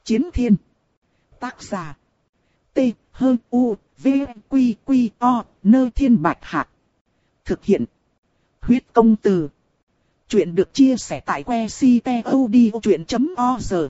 Chiến thiên. Tác giả. T-H-U-V-Q-Q-O, Nơ Thiên Bạch Hạc. Thực hiện. Huyết công từ. Chuyện được chia sẻ tại que ctod.org.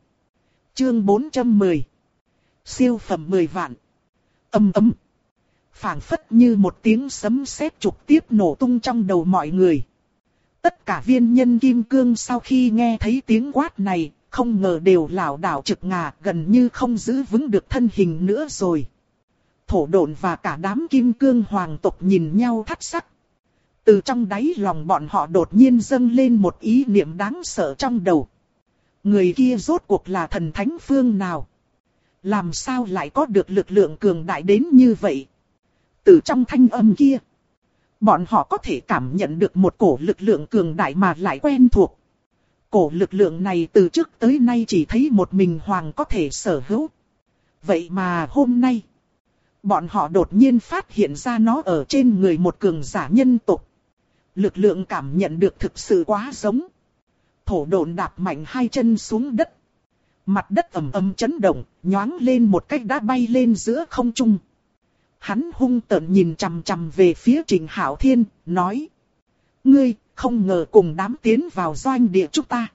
Chương 410. Siêu phẩm 10 vạn. Ầm ầm. Phảng phất như một tiếng sấm sét trực tiếp nổ tung trong đầu mọi người. Tất cả viên nhân kim cương sau khi nghe thấy tiếng quát này, không ngờ đều lảo đảo trực ngà, gần như không giữ vững được thân hình nữa rồi. Thổ độn và cả đám kim cương hoàng tộc nhìn nhau thất sắc. Từ trong đáy lòng bọn họ đột nhiên dâng lên một ý niệm đáng sợ trong đầu. Người kia rốt cuộc là thần thánh phương nào? Làm sao lại có được lực lượng cường đại đến như vậy? Từ trong thanh âm kia, bọn họ có thể cảm nhận được một cổ lực lượng cường đại mà lại quen thuộc. Cổ lực lượng này từ trước tới nay chỉ thấy một mình hoàng có thể sở hữu. Vậy mà hôm nay, bọn họ đột nhiên phát hiện ra nó ở trên người một cường giả nhân tộc. Lực lượng cảm nhận được thực sự quá giống. Thổ độn đạp mạnh hai chân xuống đất. Mặt đất ầm ầm chấn động, nhoáng lên một cách đã bay lên giữa không trung. Hắn hung tợn nhìn chằm chằm về phía Trình Hạo Thiên, nói: Ngươi, không ngờ cùng đám tiến vào doanh địa chúng ta.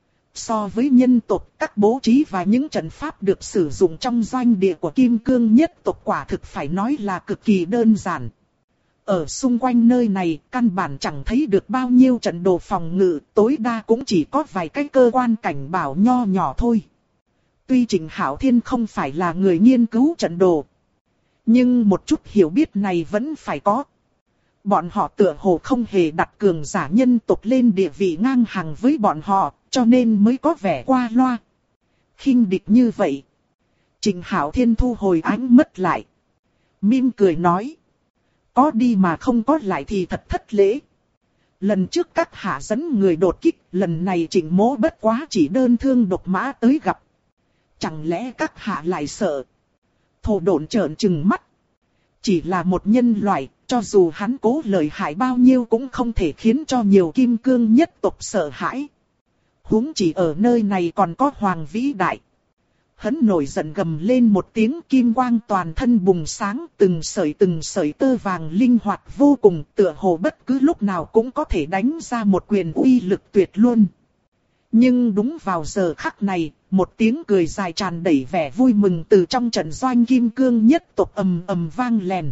So với nhân tộc, các bố trí và những trận pháp được sử dụng trong doanh địa của Kim Cương nhất tộc quả thực phải nói là cực kỳ đơn giản. Ở xung quanh nơi này, căn bản chẳng thấy được bao nhiêu trận đồ phòng ngự, tối đa cũng chỉ có vài cái cơ quan cảnh bảo nho nhỏ thôi. Tuy Trình Hạo Thiên không phải là người nghiên cứu trận đồ, nhưng một chút hiểu biết này vẫn phải có. Bọn họ tựa hồ không hề đặt cường giả nhân tộc lên địa vị ngang hàng với bọn họ, cho nên mới có vẻ qua loa, khinh địch như vậy. Trình Hạo Thiên thu hồi ánh mắt lại, mỉm cười nói: Có đi mà không có lại thì thật thất lễ. Lần trước các hạ dẫn người đột kích, lần này Trình mỗ bất quá chỉ đơn thương độc mã tới gặp. Chẳng lẽ các hạ lại sợ? Thổ độn trợn trừng mắt. Chỉ là một nhân loại, cho dù hắn cố lợi hại bao nhiêu cũng không thể khiến cho nhiều kim cương nhất tộc sợ hãi. Huống chỉ ở nơi này còn có hoàng vĩ đại. Hắn nổi giận gầm lên một tiếng, kim quang toàn thân bùng sáng, từng sợi tơ vàng linh hoạt vô cùng, tựa hồ bất cứ lúc nào cũng có thể đánh ra một quyền uy lực tuyệt luôn. Nhưng đúng vào giờ khắc này, một tiếng cười dài tràn đầy vẻ vui mừng từ trong trận doanh kim cương nhất tộc ầm ầm vang lèn.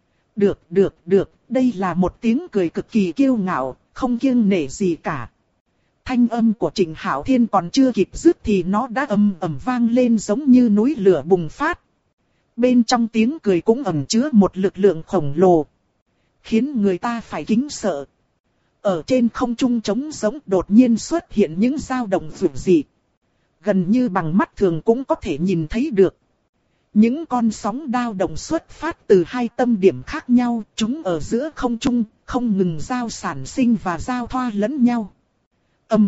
Được, đây là một tiếng cười cực kỳ kiêu ngạo, không kiêng nể gì cả. Thanh âm của Trình Hạo Thiên còn chưa kịp dứt thì nó đã ầm ầm vang lên giống như núi lửa bùng phát. Bên trong tiếng cười cũng ẩn chứa một lực lượng khổng lồ, khiến người ta phải kính sợ. Ở trên không trung trống rỗng đột nhiên xuất hiện những dao động dữ dị, gần như bằng mắt thường cũng có thể nhìn thấy được. Những con sóng dao động xuất phát từ hai tâm điểm khác nhau, chúng ở giữa không trung, không ngừng giao sản sinh và giao thoa lẫn nhau. Ầm.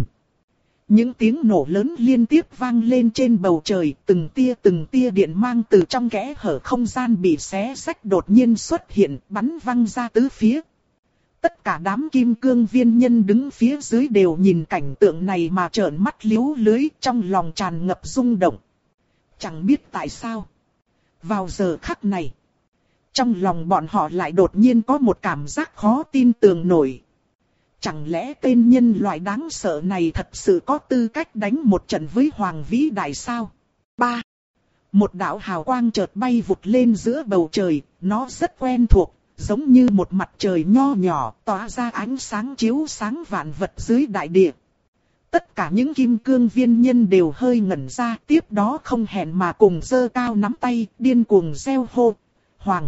Những tiếng nổ lớn liên tiếp vang lên trên bầu trời, từng tia điện mang từ trong kẽ hở không gian bị xé rách đột nhiên xuất hiện, bắn văng ra tứ phía. Tất cả đám kim cương viên nhân đứng phía dưới đều nhìn cảnh tượng này mà trợn mắt liếu lưới, trong lòng tràn ngập rung động. Chẳng biết tại sao, vào giờ khắc này, trong lòng bọn họ lại đột nhiên có một cảm giác khó tin tưởng nổi. Chẳng lẽ tên nhân loại đáng sợ này thật sự có tư cách đánh một trận với Hoàng Vĩ Đại sao? 3. Một đạo hào quang chợt bay vụt lên giữa bầu trời, nó rất quen thuộc, giống như một mặt trời nho nhỏ tỏa ra ánh sáng chiếu sáng vạn vật dưới đại địa. Tất cả những kim cương viên nhân đều hơi ngẩn ra, tiếp đó không hẹn mà cùng giơ cao nắm tay, điên cuồng reo hô: Hoàng!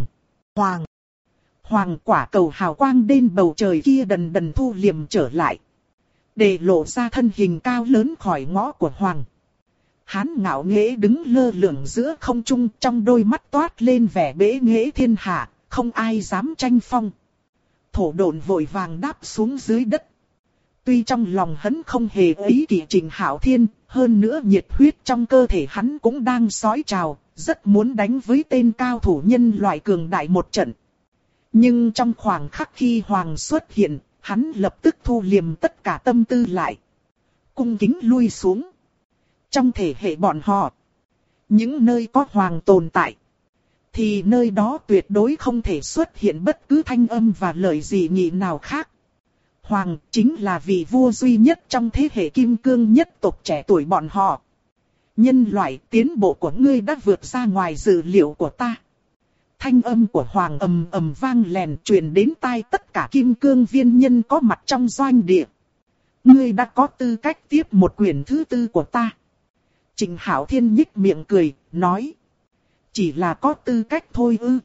Quả cầu hào quang trên bầu trời kia dần dần thu liềm trở lại, để lộ ra thân hình cao lớn khỏi ngõ của Hoàng. Hắn ngạo nghễ đứng lơ lửng giữa không trung, trong đôi mắt toát lên vẻ bệ nghệ thiên hạ, không ai dám tranh phong. Thổ độn vội vàng đáp xuống dưới đất. Tuy trong lòng hắn không hề ý kỵ Trình Hạo Thiên, hơn nữa nhiệt huyết trong cơ thể hắn cũng đang sói trào, rất muốn đánh với tên cao thủ nhân loại cường đại một trận. Nhưng trong khoảng khắc khi Hoàng xuất hiện, hắn lập tức thu liềm tất cả tâm tư lại, cung kính lui xuống. trong thể hệ bọn họ, những nơi có hoàng tồn tại, thì nơi đó tuyệt đối không thể xuất hiện bất cứ thanh âm và lời dị nghị nào khác. Hoàng chính là vị vua duy nhất trong thế hệ kim cương nhất tộc trẻ tuổi bọn họ. Nhân loại, tiến bộ của ngươi đã vượt ra ngoài dự liệu của ta. Thanh âm của Hoàng ầm ầm vang lèn truyền đến tai tất cả kim cương viên nhân có mặt trong doanh địa. Ngươi đã có tư cách tiếp một quyển thứ tư của ta. Trịnh Hạo Thiên nhích miệng cười, nói. Chỉ là có tư cách thôi ư.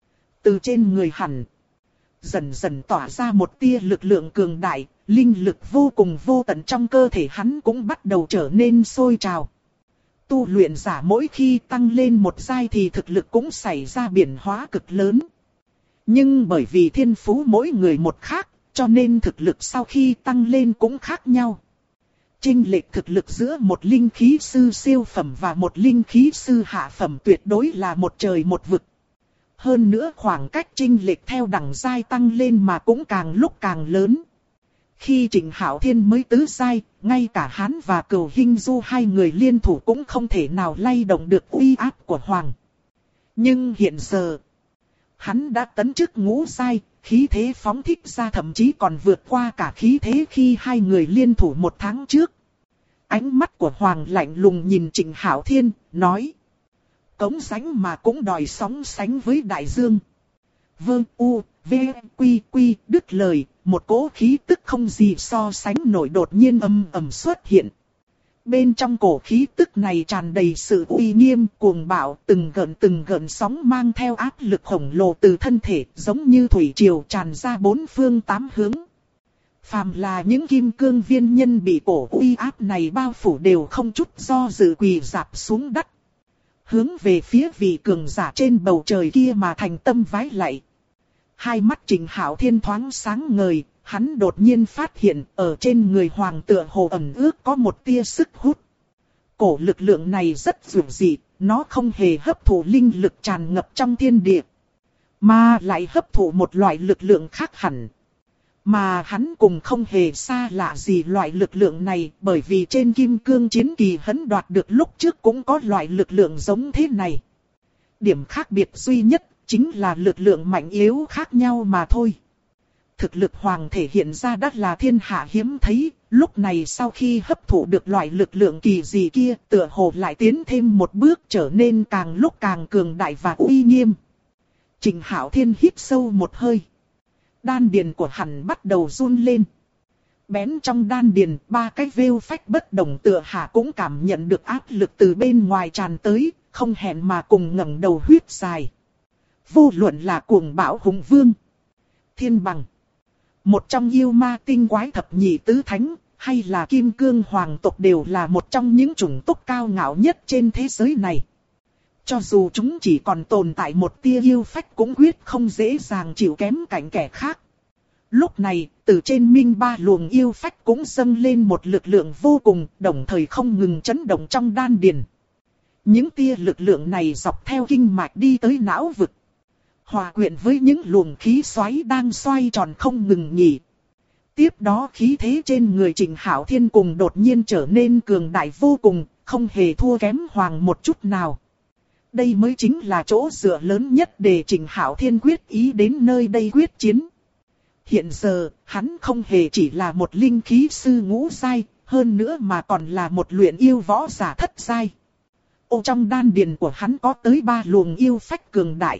Từ trên người hắn dần dần tỏa ra một tia lực lượng cường đại, linh lực vô cùng vô tận trong cơ thể hắn cũng bắt đầu trở nên sôi trào. Tu luyện giả mỗi khi tăng lên một giai thì thực lực cũng xảy ra biến hóa cực lớn. Nhưng bởi vì thiên phú mỗi người một khác, cho nên thực lực sau khi tăng lên cũng khác nhau. Chênh lệch thực lực giữa một linh khí sư siêu phẩm và một linh khí sư hạ phẩm tuyệt đối là một trời một vực. Hơn nữa khoảng cách chênh lệch theo đẳng giai tăng lên mà cũng càng lúc càng lớn. Khi Trịnh Hạo Thiên mới tứ giai, ngay cả hắn và Cửu Hinh Du hai người liên thủ cũng không thể nào lay động được uy áp của Hoàng. Nhưng hiện giờ, hắn đã tấn chức ngũ giai, khí thế phóng thích ra thậm chí còn vượt qua cả khí thế khi hai người liên thủ một tháng trước. Ánh mắt của Hoàng lạnh lùng nhìn Trịnh Hạo Thiên, nói. Cống sánh mà cũng đòi sóng sánh với đại dương. Vương U, V, Quy, Quy, đứt lời, một cỗ khí tức không gì so sánh nổi đột nhiên ầm xuất hiện. Bên trong cổ khí tức này tràn đầy sự uy nghiêm, cuồng bạo, từng gợn sóng mang theo áp lực khổng lồ từ thân thể, giống như thủy triều tràn ra bốn phương tám hướng. Phàm là những kim cương viên nhân bị cổ uy áp này bao phủ đều không chút do dự quỳ rạp xuống đất. Hướng về phía vị cường giả trên bầu trời kia mà thành tâm vái lạy. Hai mắt Trịnh Hạo Thiên thoáng sáng ngời, hắn đột nhiên phát hiện ở trên người Hoàng tựa hồ ẩn ước có một tia sức hút. Cổ lực lượng này rất dữ dị, nó không hề hấp thụ linh lực tràn ngập trong thiên địa, mà lại hấp thụ một loại lực lượng khác hẳn. Mà hắn cùng không hề xa lạ gì loại lực lượng này, bởi vì trên kim cương chiến kỳ hắn đoạt được lúc trước cũng có loại lực lượng giống thế này. Điểm khác biệt duy nhất chính là lực lượng mạnh yếu khác nhau mà thôi. Thực lực Hoàng thể hiện ra đã là thiên hạ hiếm thấy, lúc này sau khi hấp thụ được loại lực lượng kỳ dị kia, tựa hồ lại tiến thêm một bước trở nên càng lúc càng cường đại và uy nghiêm. Trịnh Hạo Thiên hít sâu một hơi. Đan điền của hắn bắt đầu run lên. Bén trong đan điền, ba cái vêu phách bất đồng tựa hạ cũng cảm nhận được áp lực từ bên ngoài tràn tới, không hẹn mà cùng ngẩng đầu huyết dài. Vô luận là cuồng bạo hùng vương, thiên bằng, một trong yêu ma tinh quái thập nhị tứ thánh, hay là kim cương hoàng tộc đều là một trong những chủng tộc cao ngạo nhất trên thế giới này. Cho dù chúng chỉ còn tồn tại một tia yêu phách cũng quyết không dễ dàng chịu kém cạnh kẻ khác. Lúc này, từ trên minh ba luồng yêu phách cũng dâng lên một lực lượng vô cùng, đồng thời không ngừng chấn động trong đan điền. Những tia lực lượng này dọc theo kinh mạch đi tới não vực, hòa quyện với những luồng khí xoáy đang xoay tròn không ngừng nghỉ. Tiếp đó khí thế trên người Trịnh Hạo Thiên cùng đột nhiên trở nên cường đại vô cùng, không hề thua kém Hoàng một chút nào. Đây mới chính là chỗ dựa lớn nhất để Trịnh Hạo Thiên quyết ý đến nơi đây quyết chiến. Hiện giờ, hắn không hề chỉ là một linh khí sư ngũ giai, hơn nữa mà còn là một luyện yêu võ giả thất giai. Trong đan điền của hắn có tới 3 luồng yêu phách cường đại.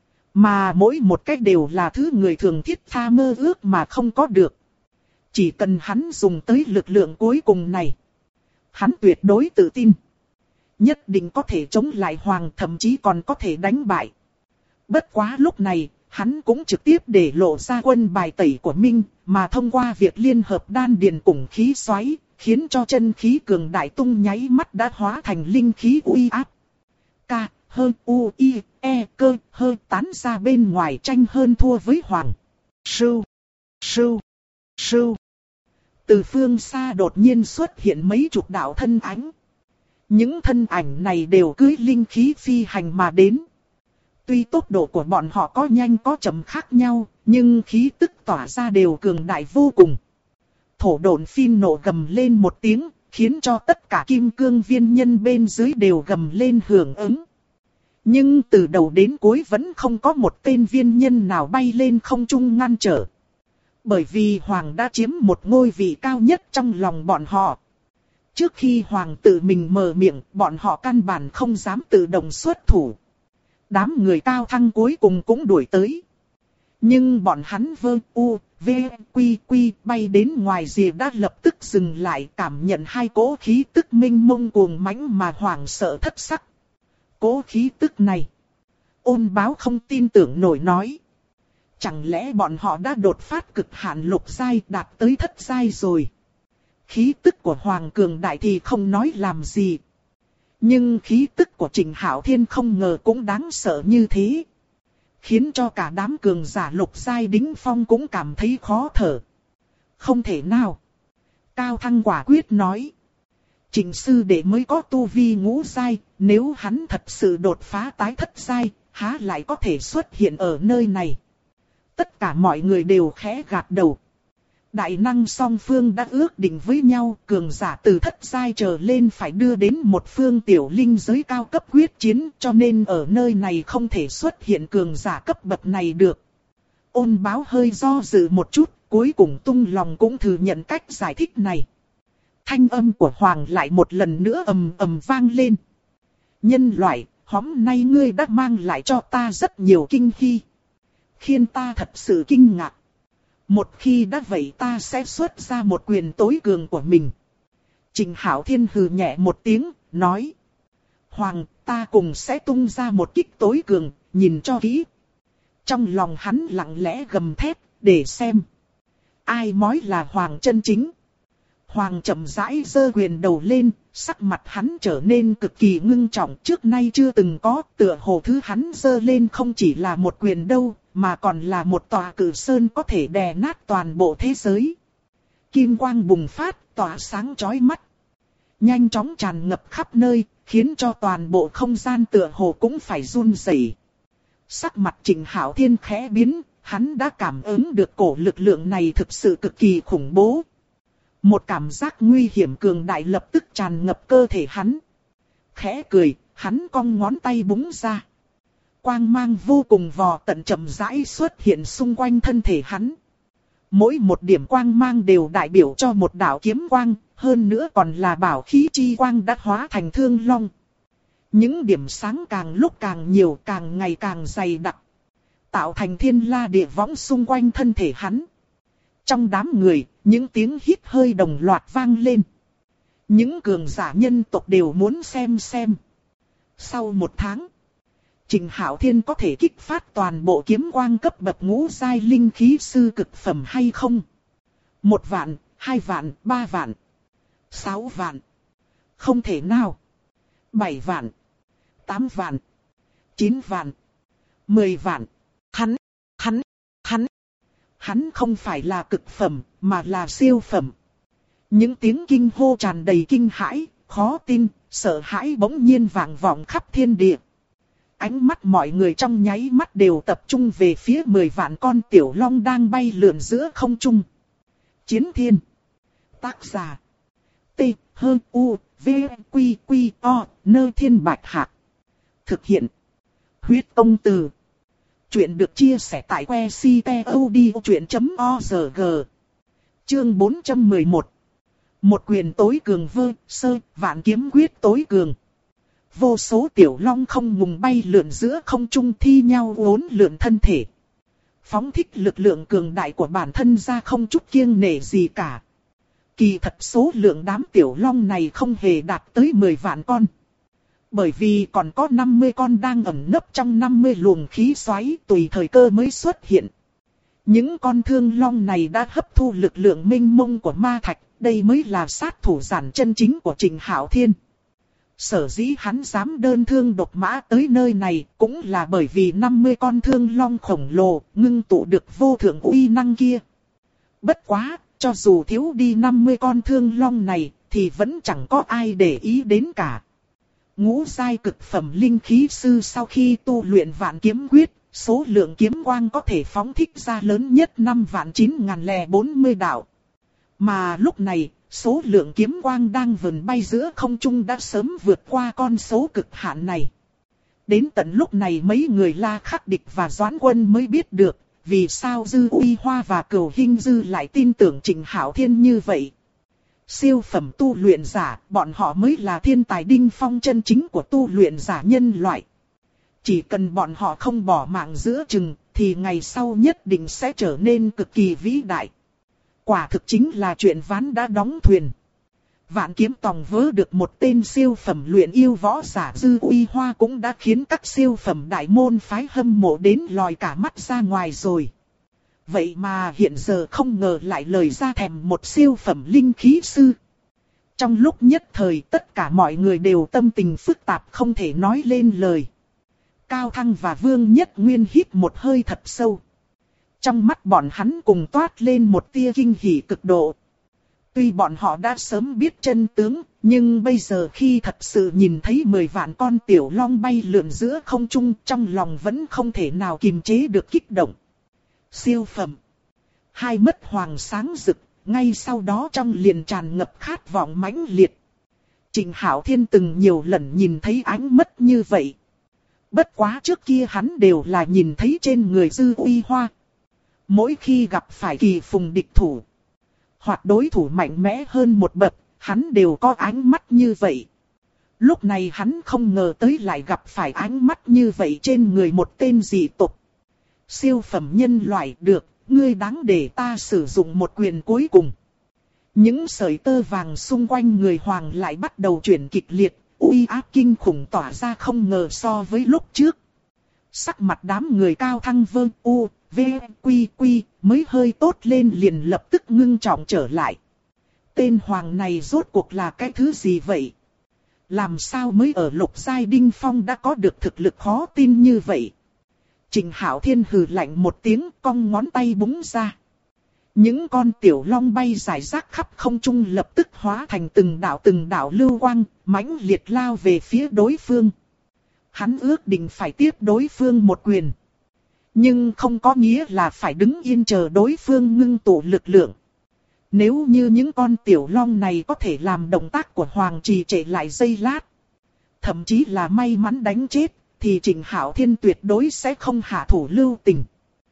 Mà mỗi một cách đều là thứ người thường thiết tha mơ ước mà không có được. Chỉ cần hắn dùng tới lực lượng cuối cùng này, hắn tuyệt đối tự tin. Nhất định có thể chống lại Hoàng, thậm chí còn có thể đánh bại. Bất quá lúc này, hắn cũng trực tiếp để lộ ra quân bài tẩy của Minh, mà thông qua việc liên hợp đan điền cùng khí xoáy, khiến cho chân khí cường đại tung nháy mắt đã hóa thành linh khí uy áp. K, H, U, I, E, cơ, hơi tán ra bên ngoài tranh hơn thua với Hoàng. Sưu, sưu, sưu. Từ phương xa đột nhiên xuất hiện mấy chục đạo thân ảnh. Những thân ảnh này đều cưỡi linh khí phi hành mà đến. Tuy tốc độ của bọn họ có nhanh có chậm khác nhau, nhưng khí tức tỏa ra đều cường đại vô cùng. Thổ độn phin nổ gầm lên một tiếng, khiến cho tất cả kim cương viên nhân bên dưới đều gầm lên hưởng ứng. Nhưng từ đầu đến cuối vẫn không có một tên viên nhân nào bay lên không trung ngăn trở. Bởi vì Hoàng đã chiếm một ngôi vị cao nhất trong lòng bọn họ. Trước khi Hoàng tự mình mở miệng, bọn họ căn bản không dám tự động xuất thủ. Đám người cao thăng cuối cùng cũng đuổi tới. Nhưng bọn hắn quy bay đến ngoài rìa đã lập tức dừng lại, cảm nhận hai cỗ khí tức minh mông cuồng mãnh mà Hoàng sợ thất sắc. Cỗ khí tức này, Ôn Báo không tin tưởng nổi nói. Chẳng lẽ bọn họ đã đột phát cực hạn lục giai đạt tới thất giai rồi? Khí tức của Hoàng cường đại thì không nói làm gì. Nhưng khí tức của Trình Hạo Thiên không ngờ cũng đáng sợ như thế. Khiến cho cả đám cường giả lục giai đỉnh phong cũng cảm thấy khó thở. Không thể nào. Cao Thăng quả quyết nói. Trình sư đệ mới có tu vi ngũ giai, nếu hắn thật sự đột phá tái thất giai, há lại có thể xuất hiện ở nơi này. Tất cả mọi người đều khẽ gật đầu. Đại năng song phương đã ước định với nhau, cường giả từ thất giai trở lên phải đưa đến một phương tiểu linh giới cao cấp quyết chiến, cho nên ở nơi này không thể xuất hiện cường giả cấp bậc này được. Ôn Báo hơi do dự một chút, cuối cùng tung lòng cũng thừa nhận cách giải thích này. Thanh âm của Hoàng lại một lần nữa ầm ầm vang lên. Nhân loại, hôm nay ngươi đã mang lại cho ta rất nhiều kinh hy, khiến ta thật sự kinh ngạc. Một khi đã vậy ta sẽ xuất ra một quyền tối cường của mình. Trình Hạo Thiên hừ nhẹ một tiếng, nói. Hoàng, ta cùng sẽ tung ra một kích tối cường, nhìn cho kỹ. Trong lòng hắn lặng lẽ gầm thét, để xem. Ai mới là Hoàng chân chính. Hoàng chậm rãi giơ quyền đầu lên, sắc mặt hắn trở nên cực kỳ ngưng trọng, trước nay chưa từng có, tựa hồ thứ hắn giơ lên không chỉ là một quyền đâu, mà còn là một tòa cử sơn có thể đè nát toàn bộ thế giới. Kim quang bùng phát, tỏa sáng chói mắt. Nhanh chóng tràn ngập khắp nơi, khiến cho toàn bộ không gian tựa hồ cũng phải run rẩy. Sắc mặt Trình Hạo Thiên khẽ biến, hắn đã cảm ứng được cổ lực lượng này thực sự cực kỳ khủng bố. Một cảm giác nguy hiểm cường đại lập tức tràn ngập cơ thể hắn. Khẽ cười, hắn cong ngón tay búng ra. Quang mang vô cùng vò tận chậm rãi xuất hiện xung quanh thân thể hắn. Mỗi một điểm quang mang đều đại biểu cho một đạo kiếm quang, hơn nữa còn là bảo khí chi quang đã hóa thành thương long. Những điểm sáng càng lúc càng nhiều, càng ngày càng dày đặc, tạo thành thiên la địa võng xung quanh thân thể hắn. Trong đám người, những tiếng hít hơi đồng loạt vang lên. Những cường giả nhân tộc đều muốn xem. Sau một tháng, Trình Hạo Thiên có thể kích phát toàn bộ kiếm quang cấp bậc ngũ giai linh khí sư cực phẩm hay không? 1 vạn, 2 vạn, 3 vạn, 6 vạn. Không thể nào. 7 vạn, 8 vạn, 9 vạn, 10 vạn. Hắn không phải là cực phẩm, mà là siêu phẩm. Những tiếng kinh hô tràn đầy kinh hãi, khó tin, sợ hãi bỗng nhiên vang vọng khắp thiên địa. Ánh mắt mọi người trong nháy mắt đều tập trung về phía 10 vạn con tiểu long đang bay lượn giữa không trung. Chiến Thiên. Tác giả. T-H-U-V-Q-Q-O Nơ Thiên Bạch Hạc. Thực hiện. Huyết Công Từ. Chuyện được chia sẻ tại que ctod.org. Chương 411. Một quyền tối cường vạn kiếm quyết tối cường. Vô số tiểu long không ngừng bay lượn giữa không trung thi nhau uốn lượn thân thể. Phóng thích lực lượng cường đại của bản thân ra không chút kiêng nể gì cả. Kỳ thật số lượng đám tiểu long này không hề đạt tới 10 vạn con. Bởi vì còn có 50 con đang ẩn nấp trong 50 luồng khí xoáy tùy thời cơ mới xuất hiện. Những con thương long này đã hấp thu lực lượng mênh mông của ma thạch, đây mới là sát thủ giản chân chính của Trình Hạo Thiên. Sở dĩ hắn dám đơn thương độc mã tới nơi này cũng là bởi vì 50 con thương long khổng lồ ngưng tụ được vô thượng uy năng kia. Bất quá, cho dù thiếu đi 50 con thương long này thì vẫn chẳng có ai để ý đến cả. Ngũ giai cực phẩm linh khí sư sau khi tu luyện vạn kiếm quyết, số lượng kiếm quang có thể phóng thích ra lớn nhất 5.9040 đạo. Mà lúc này, Số lượng kiếm quang đang vần bay giữa không trung đã sớm vượt qua con số cực hạn này. Đến tận lúc này mấy người La Khắc Địch và Doãn Quân mới biết được, vì sao Dư Uy Hoa và Cửu Hinh Dư lại tin tưởng Trịnh Hạo Thiên như vậy. Siêu phẩm tu luyện giả, bọn họ mới là thiên tài đỉnh phong chân chính của tu luyện giả nhân loại. Chỉ cần bọn họ không bỏ mạng giữa chừng, thì ngày sau nhất định sẽ trở nên cực kỳ vĩ đại. Quả thực chính là chuyện ván đã đóng thuyền. Vạn Kiếm Tông vớ được một tên siêu phẩm luyện yêu võ giả Dư Uy Hoa cũng đã khiến các siêu phẩm đại môn phái hâm mộ đến lòi cả mắt ra ngoài rồi. Vậy mà hiện giờ không ngờ lại lời ra thèm một siêu phẩm linh khí sư. Trong lúc nhất thời tất cả mọi người đều tâm tình phức tạp không thể nói lên lời. Cao Thăng và Vương Nhất Nguyên hít một hơi thật sâu. Trong mắt bọn hắn cùng toát lên một tia kinh hỉ cực độ. Tuy bọn họ đã sớm biết chân tướng, nhưng bây giờ khi thật sự nhìn thấy 10 vạn con tiểu long bay lượn giữa không trung, trong lòng vẫn không thể nào kiềm chế được kích động. Siêu phẩm. Hai mắt hoàng sáng rực, ngay sau đó trong liền tràn ngập khát vọng mãnh liệt. Trịnh Hạo Thiên từng nhiều lần nhìn thấy ánh mắt như vậy. Bất quá trước kia hắn đều là nhìn thấy trên người Dư Uy Hoa. Mỗi khi gặp phải kỳ phùng địch thủ, hoặc đối thủ mạnh mẽ hơn một bậc, hắn đều có ánh mắt như vậy. Lúc này hắn không ngờ tới lại gặp phải ánh mắt như vậy trên người một tên dị tộc. Siêu phẩm nhân loại được, ngươi đáng để ta sử dụng một quyền cuối cùng. Những sợi tơ vàng xung quanh người hoàng lại bắt đầu chuyển kịch liệt, uy áp kinh khủng tỏa ra không ngờ so với lúc trước. Sắc mặt đám người Cao Thăng Vương U, V, Quy Quy mới hơi tốt lên liền lập tức ngưng trọng trở lại. Tên hoàng này rốt cuộc là cái thứ gì vậy? Làm sao mới ở lục giai đỉnh phong đã có được thực lực khó tin như vậy? Trịnh Hạo Thiên hừ lạnh một tiếng, cong ngón tay búng ra. Những con tiểu long bay rải rác khắp không trung lập tức hóa thành từng đạo lưu quang, mãnh liệt lao về phía đối phương. Hắn ước định phải tiếp đối phương một quyền. Nhưng không có nghĩa là phải đứng yên chờ đối phương ngưng tụ lực lượng. Nếu như những con tiểu long này có thể làm động tác của Hoàng trì trệ lại giây lát, thậm chí là may mắn đánh chết, thì Trịnh Hạo Thiên tuyệt đối sẽ không hạ thủ lưu tình.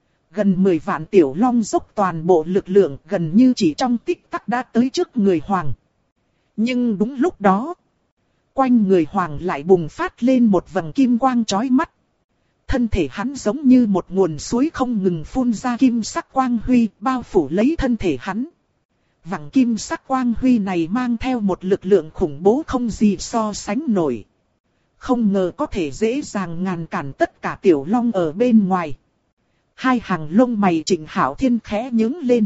Gần 10 vạn tiểu long dốc toàn bộ lực lượng gần như chỉ trong tích tắc đã tới trước người Hoàng. Nhưng đúng lúc đó, quanh người Hoàng lại bùng phát lên một vầng kim quang chói mắt. Thân thể hắn giống như một nguồn suối không ngừng phun ra kim sắc quang huy bao phủ lấy thân thể hắn. Vầng kim sắc quang huy này mang theo một lực lượng khủng bố không gì so sánh nổi. Không ngờ có thể dễ dàng ngăn cản tất cả tiểu long ở bên ngoài. Hai hàng lông mày Trịnh Hạo Thiên khẽ nhướng lên.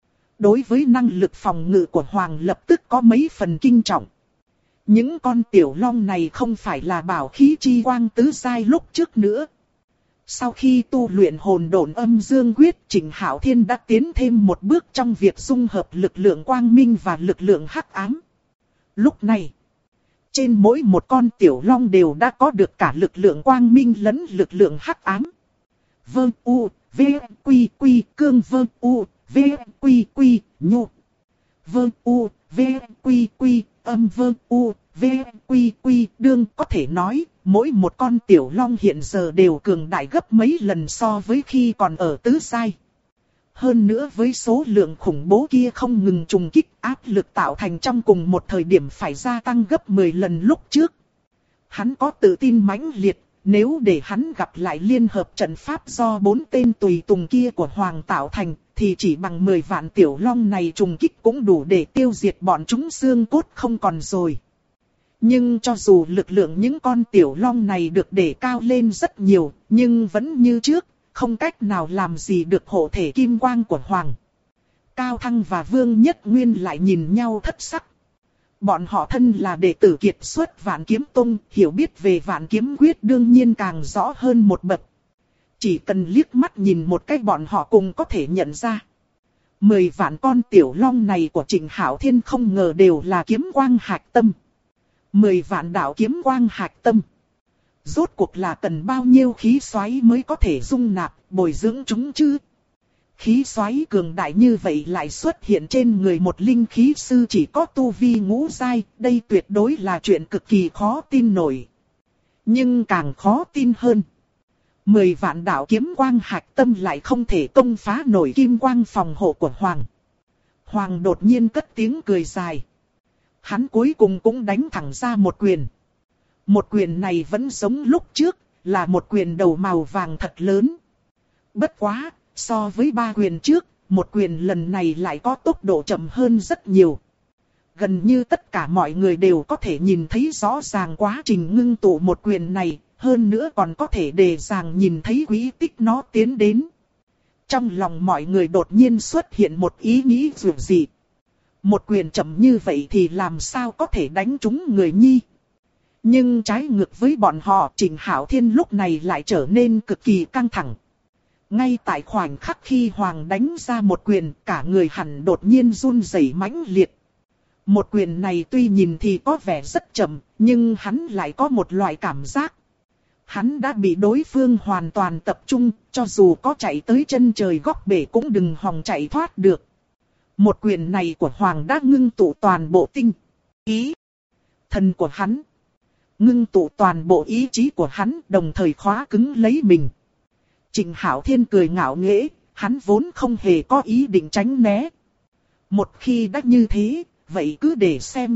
Đối với năng lực phòng ngự của Hoàng lập tức có mấy phần kinh trọng. Những con tiểu long này không phải là bảo khí chi quang tứ giai lúc trước nữa. Sau khi tu luyện hồn độn âm dương quyết, Trịnh Hạo Thiên đã tiến thêm một bước trong việc dung hợp lực lượng quang minh và lực lượng hắc ám. Lúc này, trên mỗi một con tiểu long đều đã có được cả lực lượng quang minh lẫn lực lượng hắc ám. Vương U, V, Quy Quy, Cương Vương U, V, Quy Quy, Nhu. Vương U, V, Quy Quy, Âm Vương U, V, Quy Quy. Đương có thể nói, mỗi một con tiểu long hiện giờ đều cường đại gấp mấy lần so với khi còn ở tứ giai. Hơn nữa với số lượng khủng bố kia không ngừng trùng kích, áp lực tạo thành trong cùng một thời điểm phải gia tăng gấp 10 lần lúc trước. Hắn có tự tin mãnh liệt, nếu để hắn gặp lại liên hợp trận pháp do 4 tên tùy tùng kia của Hoàng tạo thành, thì chỉ bằng 10 vạn tiểu long này trùng kích cũng đủ để tiêu diệt bọn chúng xương cốt không còn rồi. Nhưng cho dù lực lượng những con tiểu long này được đề cao lên rất nhiều, nhưng vẫn như trước, không cách nào làm gì được hộ thể kim quang của Hoàng. Cao Thăng và Vương Nhất Nguyên lại nhìn nhau thất sắc. Bọn họ thân là đệ tử kiệt xuất Vạn Kiếm Tông, hiểu biết về Vạn Kiếm Quyết đương nhiên càng rõ hơn một bậc. Chỉ cần liếc mắt nhìn một cái bọn họ cùng có thể nhận ra. 10 vạn con tiểu long này của Trịnh Hạo Thiên không ngờ đều là kiếm quang hạch tâm. 10 vạn đạo kiếm quang hạch tâm. Rốt cuộc là cần bao nhiêu khí xoáy mới có thể dung nạp, bồi dưỡng chúng chứ? khí xoáy cường đại như vậy lại xuất hiện trên người một linh khí sư chỉ có tu vi ngũ giai, đây tuyệt đối là chuyện cực kỳ khó tin nổi. Nhưng càng khó tin hơn, 10 vạn đạo kiếm quang hạch tâm lại không thể công phá nổi kim quang phòng hộ của Hoàng. Hoàng đột nhiên cất tiếng cười dài. Hắn cuối cùng cũng đánh thẳng ra một quyền. Một quyền này vẫn giống lúc trước, là một quyền đầu màu vàng thật lớn. Bất quá, so với 3 quyền trước, một quyền lần này lại có tốc độ chậm hơn rất nhiều. Gần như tất cả mọi người đều có thể nhìn thấy rõ ràng quá trình ngưng tụ một quyền này, hơn nữa còn có thể dễ dàng nhìn thấy quỹ tích nó tiến đến. Trong lòng mọi người đột nhiên xuất hiện một ý nghĩ dù gì. Một quyền chậm như vậy thì làm sao có thể đánh trúng người nhi. Nhưng trái ngược với bọn họ, Trình Hạo Thiên lúc này lại trở nên cực kỳ căng thẳng. Ngay tại khoảnh khắc khi Hoàng đánh ra một quyền, cả người hắn đột nhiên run rẩy mãnh liệt. Một quyền này tuy nhìn thì có vẻ rất chậm, nhưng hắn lại có một loại cảm giác. Hắn đã bị đối phương hoàn toàn tập trung, cho dù có chạy tới chân trời góc bể cũng đừng hòng chạy thoát được. Một quyền này của Hoàng đã ngưng tụ toàn bộ tinh ý thần của hắn. Ngưng tụ toàn bộ ý chí của hắn, đồng thời khóa cứng lấy mình. Trình Hạo Thiên cười ngạo nghễ, hắn vốn không hề có ý định tránh né. Một khi đã như thế, vậy cứ để xem.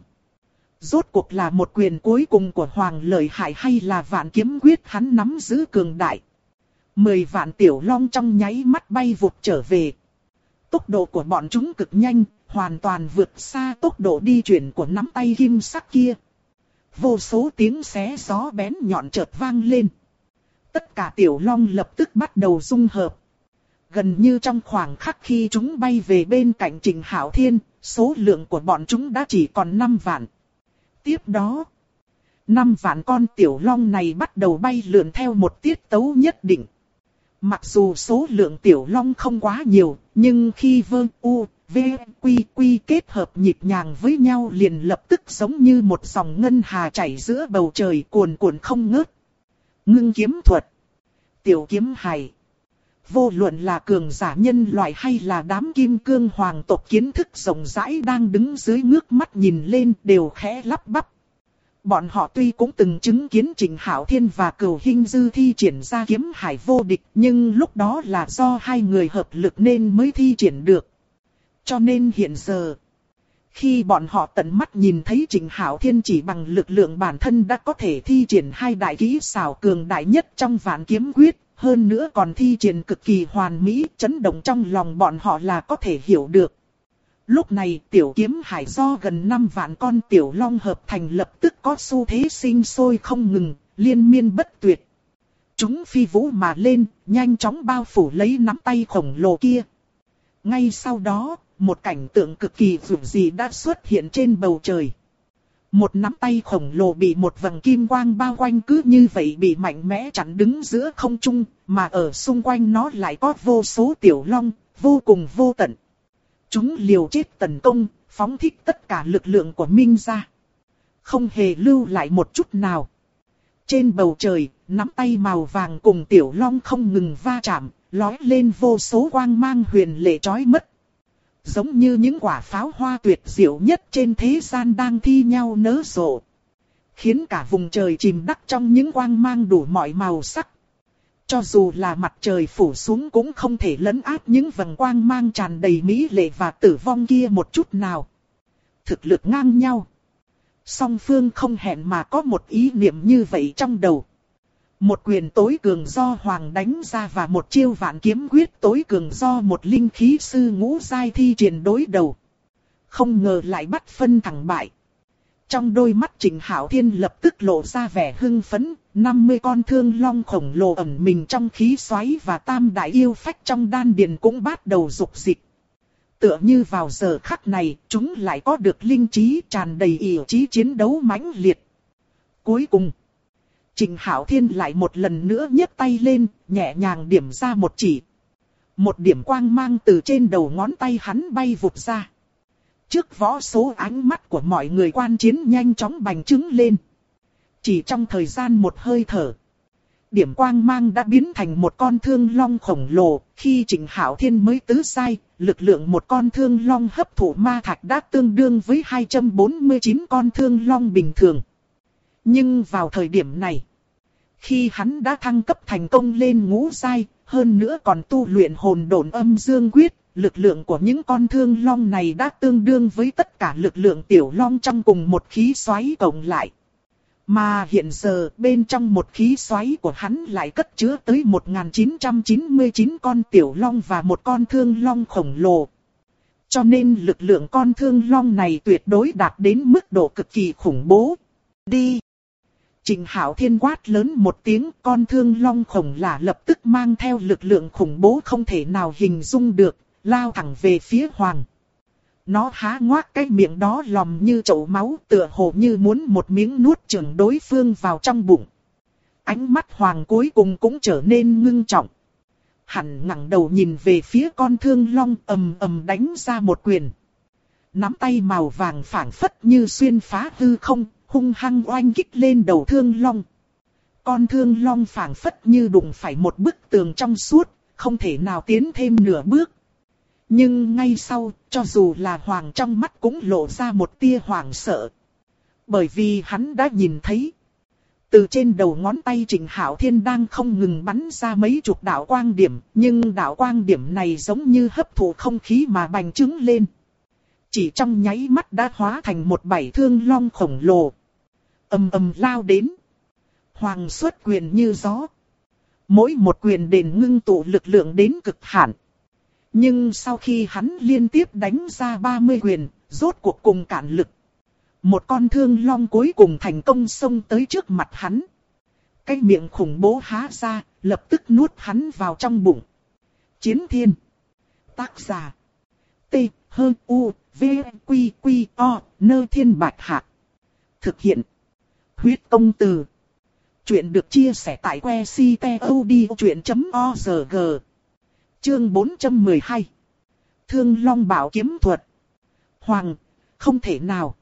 Rốt cuộc là một quyền cuối cùng của Hoàng lợi hại hay là vạn kiếm quyết hắn nắm giữ cường đại. 10 vạn tiểu long trong nháy mắt bay vụt trở về. Tốc độ của bọn chúng cực nhanh, hoàn toàn vượt xa tốc độ đi chuyển của nắm tay kim sắc kia. Vô số tiếng xé gió bén nhọn chợt vang lên. Tất cả tiểu long lập tức bắt đầu dung hợp. Gần như trong khoảng khắc khi chúng bay về bên cạnh Trình Hạo Thiên, số lượng của bọn chúng đã chỉ còn 5 vạn. Tiếp đó, 5 vạn con tiểu long này bắt đầu bay lượn theo một tiết tấu nhất định. Mặc dù số lượng tiểu long không quá nhiều, nhưng khi quy kết hợp nhịp nhàng với nhau liền lập tức giống như một dòng ngân hà chảy giữa bầu trời cuồn cuộn không ngớt. Ngưng kiếm thuật, tiểu kiếm hài. Vô luận là cường giả nhân loại hay là đám kim cương hoàng tộc kiến thức rộng rãi đang đứng dưới ngước mắt nhìn lên đều khẽ lắp bắp. Bọn họ tuy cũng từng chứng kiến Trình Hạo Thiên và Cửu Hinh Dư thi triển ra kiếm hải vô địch, nhưng lúc đó là do hai người hợp lực nên mới thi triển được. Cho nên hiện giờ, khi bọn họ tận mắt nhìn thấy Trình Hạo Thiên chỉ bằng lực lượng bản thân đã có thể thi triển hai đại kỹ xảo cường đại nhất trong Vạn Kiếm Quyết, hơn nữa còn thi triển cực kỳ hoàn mỹ, chấn động trong lòng bọn họ là có thể hiểu được. Lúc này tiểu kiếm hải do gần 5 vạn con tiểu long hợp thành lập tức có xu thế sinh sôi không ngừng, liên miên bất tuyệt. Chúng phi vũ mà lên, nhanh chóng bao phủ lấy nắm tay khổng lồ kia. Ngay sau đó, một cảnh tượng cực kỳ dữ dị đã xuất hiện trên bầu trời. Một nắm tay khổng lồ bị một vầng kim quang bao quanh cứ như vậy bị mạnh mẽ chặn đứng giữa không trung, mà ở xung quanh nó lại có vô số tiểu long, vô cùng vô tận. Chúng liều chết tấn công, phóng thích tất cả lực lượng của Minh ra. Không hề lưu lại một chút nào. Trên bầu trời, nắm tay màu vàng cùng tiểu long không ngừng va chạm, lói lên vô số quang mang huyền lệ chói mắt. Giống như những quả pháo hoa tuyệt diệu nhất trên thế gian đang thi nhau nở rộ. Khiến cả vùng trời chìm đắm trong những quang mang đủ mọi màu sắc. Cho dù là mặt trời phủ xuống cũng không thể lấn át những vầng quang mang tràn đầy mỹ lệ và tử vong kia một chút nào. Thực lực ngang nhau. Song phương không hẹn mà có một ý niệm như vậy trong đầu. Một quyền tối cường do Hoàng đánh ra và một chiêu Vạn Kiếm Quyết tối cường do một linh khí sư ngũ giai thi triển đối đầu. Không ngờ lại bắt phân thắng bại. Trong đôi mắt Trình Hạo Thiên lập tức lộ ra vẻ hưng phấn, 50 con thương long khổng lồ ẩn mình trong khí xoáy và tam đại yêu phách trong đan điền cũng bắt đầu dục dịch. Tựa như vào giờ khắc này, chúng lại có được linh trí tràn đầy ý chí chiến đấu mãnh liệt. Cuối cùng, Trình Hạo Thiên lại một lần nữa nhấc tay lên, nhẹ nhàng điểm ra một chỉ. Một điểm quang mang từ trên đầu ngón tay hắn bay vụt ra. Trước võ số ánh mắt của mọi người quan chiến nhanh chóng bành trướng lên. Chỉ trong thời gian một hơi thở, điểm quang mang đã biến thành một con thương long khổng lồ. Khi Trịnh Hạo Thiên mới tứ sai, lực lượng một con thương long hấp thụ ma thạch đã tương đương với 249 con thương long bình thường. Nhưng vào thời điểm này, khi hắn đã thăng cấp thành công lên ngũ sai, hơn nữa còn tu luyện hồn độn âm dương quyết, lực lượng của những con thương long này đã tương đương với tất cả lực lượng tiểu long trong cùng một khí xoáy cộng lại. Mà hiện giờ bên trong một khí xoáy của hắn lại cất chứa tới 1999 con tiểu long và một con thương long khổng lồ. Cho nên lực lượng con thương long này tuyệt đối đạt đến mức độ cực kỳ khủng bố. Đi! Trịnh Hạo Thiên quát lớn một tiếng, con thương long khổng lồ lập tức mang theo lực lượng khủng bố không thể nào hình dung được, lao thẳng về phía Hoàng. Nó há ngoác cái miệng đó lòm như chậu máu, tựa hồ như muốn một miếng nuốt chửng đối phương vào trong bụng. Ánh mắt Hoàng cuối cùng cũng trở nên ngưng trọng. Hắn ngẩng đầu nhìn về phía con thương long, ầm ầm đánh ra một quyền. Nắm tay màu vàng phảng phất như xuyên phá hư không, hung hăng oanh kích lên đầu thương long. Con thương long phảng phất như đụng phải một bức tường trong suốt, không thể nào tiến thêm nửa bước. Nhưng ngay sau, cho dù là Hoàng trong mắt cũng lộ ra một tia hoảng sợ. Bởi vì hắn đã nhìn thấy, từ trên đầu ngón tay Trịnh Hạo Thiên đang không ngừng bắn ra mấy chục đạo quang điểm, nhưng đạo quang điểm này giống như hấp thụ không khí mà bành trướng lên. Chỉ trong nháy mắt đã hóa thành một bảy thương long khổng lồ. Ầm ầm lao đến. Hoàng xuất quyền như gió. Mỗi một quyền đền ngưng tụ lực lượng đến cực hạn. Nhưng sau khi hắn liên tiếp đánh ra 30 quyền, rốt cuộc cùng cản lực. Một con thương long cuối cùng thành công xông tới trước mặt hắn. Cái miệng khủng bố há ra, lập tức nuốt hắn vào trong bụng. Chiến Thiên. Tác giả. T, H, U, V, Quy, Quy, O, Nơ Thiên Bạch Hạc. Thực hiện. Huyết Công Từ. Chuyện được chia sẻ tại www.audiochuyện.org. Chương 412. Thương Long Bảo Kiếm Thuật. Hoàng, không thể nào.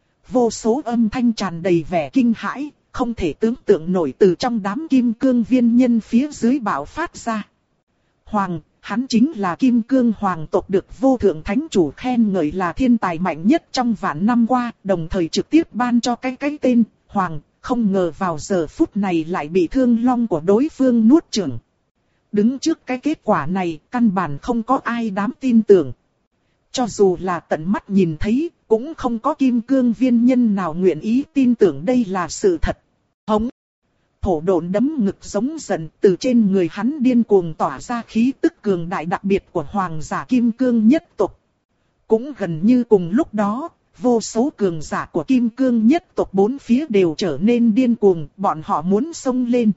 Vô số âm thanh tràn đầy vẻ kinh hãi, không thể tưởng tượng nổi từ trong đám kim cương viên nhân phía dưới bạo phát ra. Hoàng, hắn chính là kim cương hoàng tộc được vô thượng thánh chủ khen ngợi là thiên tài mạnh nhất trong vạn năm qua, đồng thời trực tiếp ban cho cái tên, Hoàng, không ngờ vào giờ phút này lại bị thương long của đối phương nuốt chửng. Đứng trước cái kết quả này, căn bản không có ai dám tin tưởng. Cho dù là tận mắt nhìn thấy, cũng không có kim cương viên nhân nào nguyện ý tin tưởng đây là sự thật. Hống! Thổ độn đấm ngực giống giận, từ trên người hắn điên cuồng tỏa ra khí tức cường đại đặc biệt của hoàng giả kim cương nhất tộc. Cũng gần như cùng lúc đó, vô số cường giả của kim cương nhất tộc bốn phía đều trở nên điên cuồng, bọn họ muốn xông lên.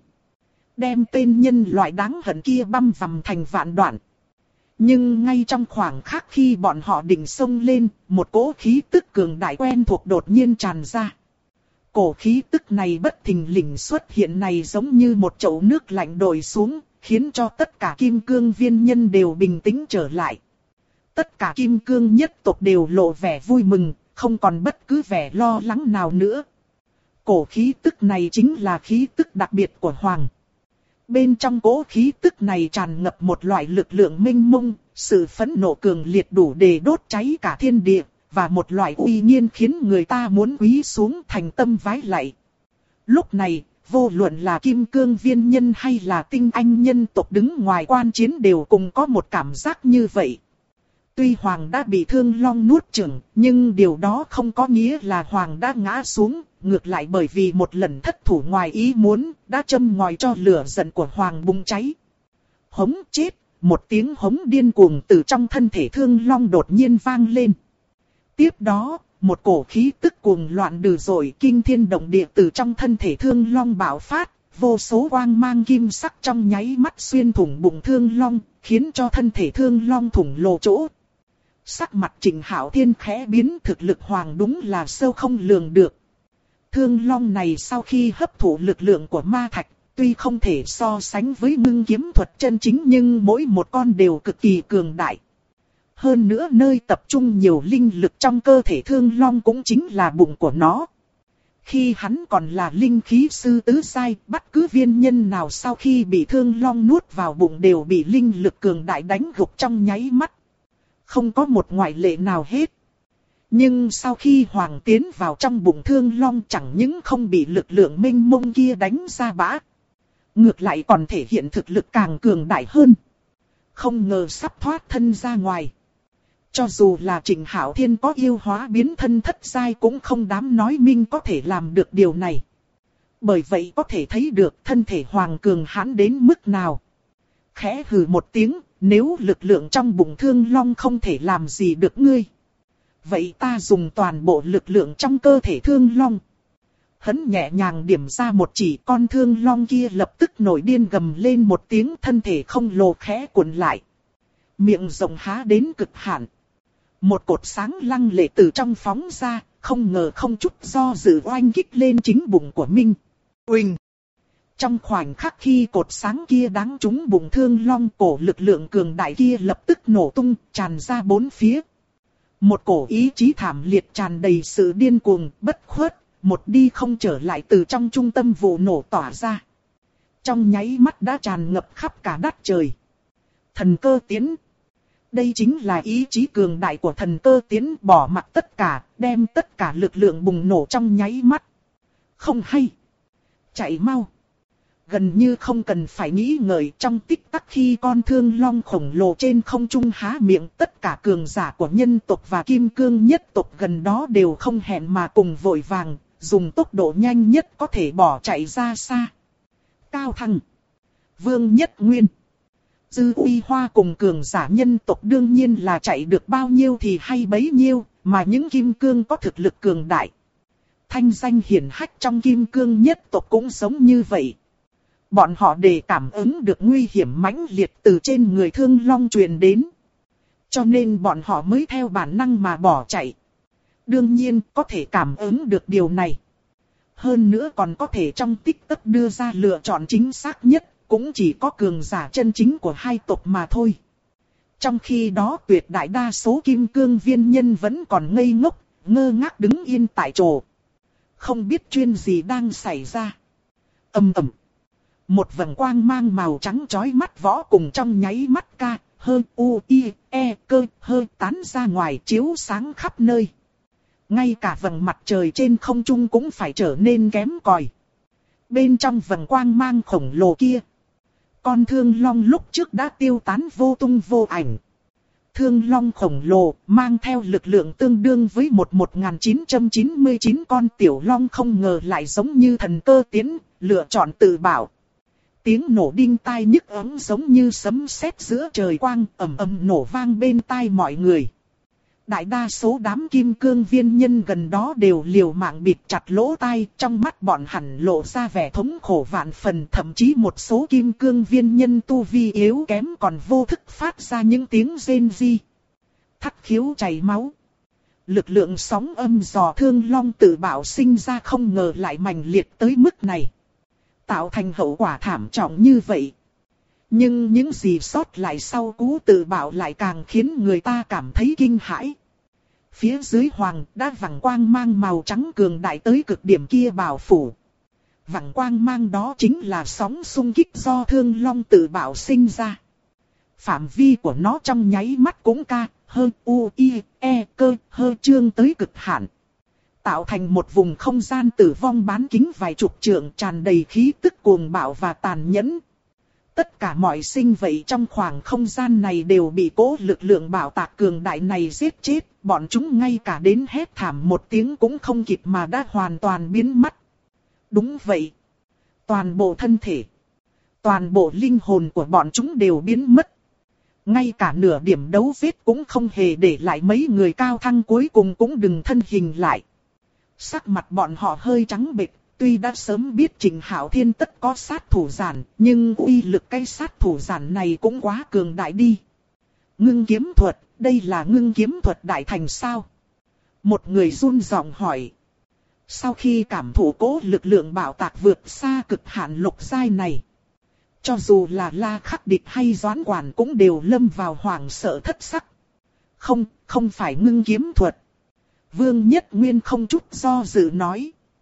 Đem tên nhân loại đáng hận kia băm vằm thành vạn đoạn. Nhưng ngay trong khoảng khắc khi bọn họ định xông lên, một cỗ khí tức cường đại quen thuộc đột nhiên tràn ra. Cổ khí tức này bất thình lình xuất hiện này giống như một chậu nước lạnh đổ xuống, khiến cho tất cả kim cương viên nhân đều bình tĩnh trở lại. Tất cả kim cương nhất tộc đều lộ vẻ vui mừng, không còn bất cứ vẻ lo lắng nào nữa. Cổ khí tức này chính là khí tức đặc biệt của Hoàng. Bên trong cỗ khí tức này tràn ngập một loại lực lượng mênh mông, sự phẫn nộ cường liệt đủ để đốt cháy cả thiên địa, và một loại uy nghiêm khiến người ta muốn quỳ xuống thành tâm vái lạy. Lúc này, vô luận là kim cương viên nhân hay là tinh anh nhân tộc đứng ngoài quan chiến đều cùng có một cảm giác như vậy. Tuy Hoàng đã bị thương long nuốt chửng, nhưng điều đó không có nghĩa là Hoàng đã ngã xuống, ngược lại bởi vì một lần thất thủ ngoài ý muốn, đã châm ngòi cho lửa giận của Hoàng bùng cháy. Hống chết, một tiếng hống điên cuồng từ trong thân thể thương long đột nhiên vang lên. Tiếp đó, một cổ khí tức cuồng loạn dữ dội kinh thiên động địa từ trong thân thể thương long bạo phát, vô số quang mang kim sắc trong nháy mắt xuyên thủng bụng thương long, khiến cho thân thể thương long thủng lỗ chỗ. Sắc mặt Trịnh Hạo Thiên khẽ biến, thực lực Hoàng đúng là sâu không lường được. Thương long này sau khi hấp thụ lực lượng của ma thạch, tuy không thể so sánh với ngưng kiếm thuật chân chính nhưng mỗi một con đều cực kỳ cường đại. Hơn nữa nơi tập trung nhiều linh lực trong cơ thể thương long cũng chính là bụng của nó. Khi hắn còn là linh khí sư tứ giai, bất cứ viên nhân nào sau khi bị thương long nuốt vào bụng đều bị linh lực cường đại đánh gục trong nháy mắt. Không có một ngoại lệ nào hết. Nhưng sau khi Hoàng tiến vào trong bụng thương long chẳng những không bị lực lượng mênh mông kia đánh ra bã. Ngược lại còn thể hiện thực lực càng cường đại hơn. Không ngờ sắp thoát thân ra ngoài. Cho dù là Trịnh Hạo Thiên có yêu hóa biến thân thất giai cũng không dám nói minh có thể làm được điều này. Bởi vậy có thể thấy được thân thể Hoàng cường hãn đến mức nào. Khẽ hừ một tiếng, nếu lực lượng trong bụng thương long không thể làm gì được ngươi. Vậy ta dùng toàn bộ lực lượng trong cơ thể thương long. Hắn nhẹ nhàng điểm ra một chỉ, con thương long kia lập tức nổi điên gầm lên một tiếng, thân thể không lồ khẽ cuộn lại. Miệng rộng há đến cực hạn. Một cột sáng lăng lệ từ trong phóng ra, không ngờ không chút do dự oanh kích lên chính bụng của Minh. Uỳnh! Trong khoảnh khắc khi cột sáng kia đáng trúng bụng thương long, cổ lực lượng cường đại kia lập tức nổ tung, tràn ra bốn phía. Một cổ ý chí thảm liệt tràn đầy sự điên cuồng, bất khuất, một đi không trở lại từ trong trung tâm vụ nổ tỏa ra. Trong nháy mắt đã tràn ngập khắp cả đất trời. Thần cơ tiến. Đây chính là ý chí cường đại của thần cơ tiến, bỏ mặc tất cả, đem tất cả lực lượng bùng nổ trong nháy mắt. Không hay. Chạy mau. Gần như không cần phải nghĩ ngợi, trong tích tắc khi con thương long khổng lồ trên không trung há miệng, tất cả cường giả của nhân tộc và kim cương nhất tộc gần đó đều không hẹn mà cùng vội vàng, dùng tốc độ nhanh nhất có thể bỏ chạy ra xa. Cao Thăng, Vương Nhất Nguyên, Dư Uy Hoa cùng cường giả nhân tộc đương nhiên là chạy được bao nhiêu thì hay bấy nhiêu, mà những kim cương có thực lực cường đại. Thanh danh hiển hách trong kim cương nhất tộc cũng giống như vậy. Bọn họ để cảm ứng được nguy hiểm mãnh liệt từ trên người thương long truyền đến. Cho nên bọn họ mới theo bản năng mà bỏ chạy. Đương nhiên có thể cảm ứng được điều này. Hơn nữa còn có thể trong tích tắc đưa ra lựa chọn chính xác nhất, cũng chỉ có cường giả chân chính của hai tộc mà thôi. Trong khi đó tuyệt đại đa số kim cương viên nhân vẫn còn ngây ngốc, ngơ ngác đứng yên tại chỗ. Không biết chuyện gì đang xảy ra. Ầm ầm. Một vầng quang mang màu trắng chói mắt võ cùng trong nháy mắt ca, hơ u i e cơ hơ tán ra ngoài chiếu sáng khắp nơi. Ngay cả vầng mặt trời trên không trung cũng phải trở nên kém cỏi. Bên trong vầng quang mang khổng lồ kia, con thương long lúc trước đã tiêu tán vô tung vô ảnh. Thương long khổng lồ mang theo lực lượng tương đương với 1999 con tiểu long không ngờ lại giống như thần cơ tiến, lựa chọn tự bảo. Tiếng nổ đinh tai nhức ấm giống như sấm sét giữa trời quang, ầm ầm nổ vang bên tai mọi người. Đại đa số đám kim cương viên nhân gần đó đều liều mạng bịt chặt lỗ tai, trong mắt bọn hẳn lộ ra vẻ thống khổ vạn phần, thậm chí một số kim cương viên nhân tu vi yếu kém còn vô thức phát ra những tiếng rên ri. Thắt khiếu chảy máu. Lực lượng sóng âm dò thương long tự bảo sinh ra không ngờ lại mạnh liệt tới mức này. Tạo thành hậu quả thảm trọng như vậy. Nhưng những gì sót lại sau cú tự bảo lại càng khiến người ta cảm thấy kinh hãi. Phía dưới hoàng đã vầng quang mang màu trắng cường đại tới cực điểm kia bảo phủ. Vầng quang mang đó chính là sóng xung kích do thương long tự bảo sinh ra. Phạm vi của nó trong nháy mắt cũng ca, hơ u i e cơ hơ trương tới cực hạn. Tạo thành một vùng không gian tử vong bán kính vài chục trượng tràn đầy khí tức cuồng bạo và tàn nhẫn. Tất cả mọi sinh vật trong khoảng không gian này đều bị cỗ lực lượng bạo tạc cường đại này giết chết, bọn chúng ngay cả đến hét thảm một tiếng cũng không kịp mà đã hoàn toàn biến mất. Đúng vậy. Toàn bộ thân thể, toàn bộ linh hồn của bọn chúng đều biến mất. Ngay cả nửa điểm đấu vết cũng không hề để lại, mấy người Cao Thăng cuối cùng cũng đừng thân hình lại. Sắc mặt bọn họ hơi trắng bệch, tuy đã sớm biết Trịnh Hạo Thiên tất có sát thủ giản, nhưng uy lực cái sát thủ giản này cũng quá cường đại đi. Ngưng kiếm thuật, đây là ngưng kiếm thuật đại thành sao? Một người run giọng hỏi. Sau khi cảm thụ cố lực lượng bạo tạc vượt xa cực hạn lục giai này, cho dù là La Khắc Địch hay Doãn Quản cũng đều lâm vào hoảng sợ thất sắc. Không phải ngưng kiếm thuật. Vương Nhất Nguyên không chút do dự nói.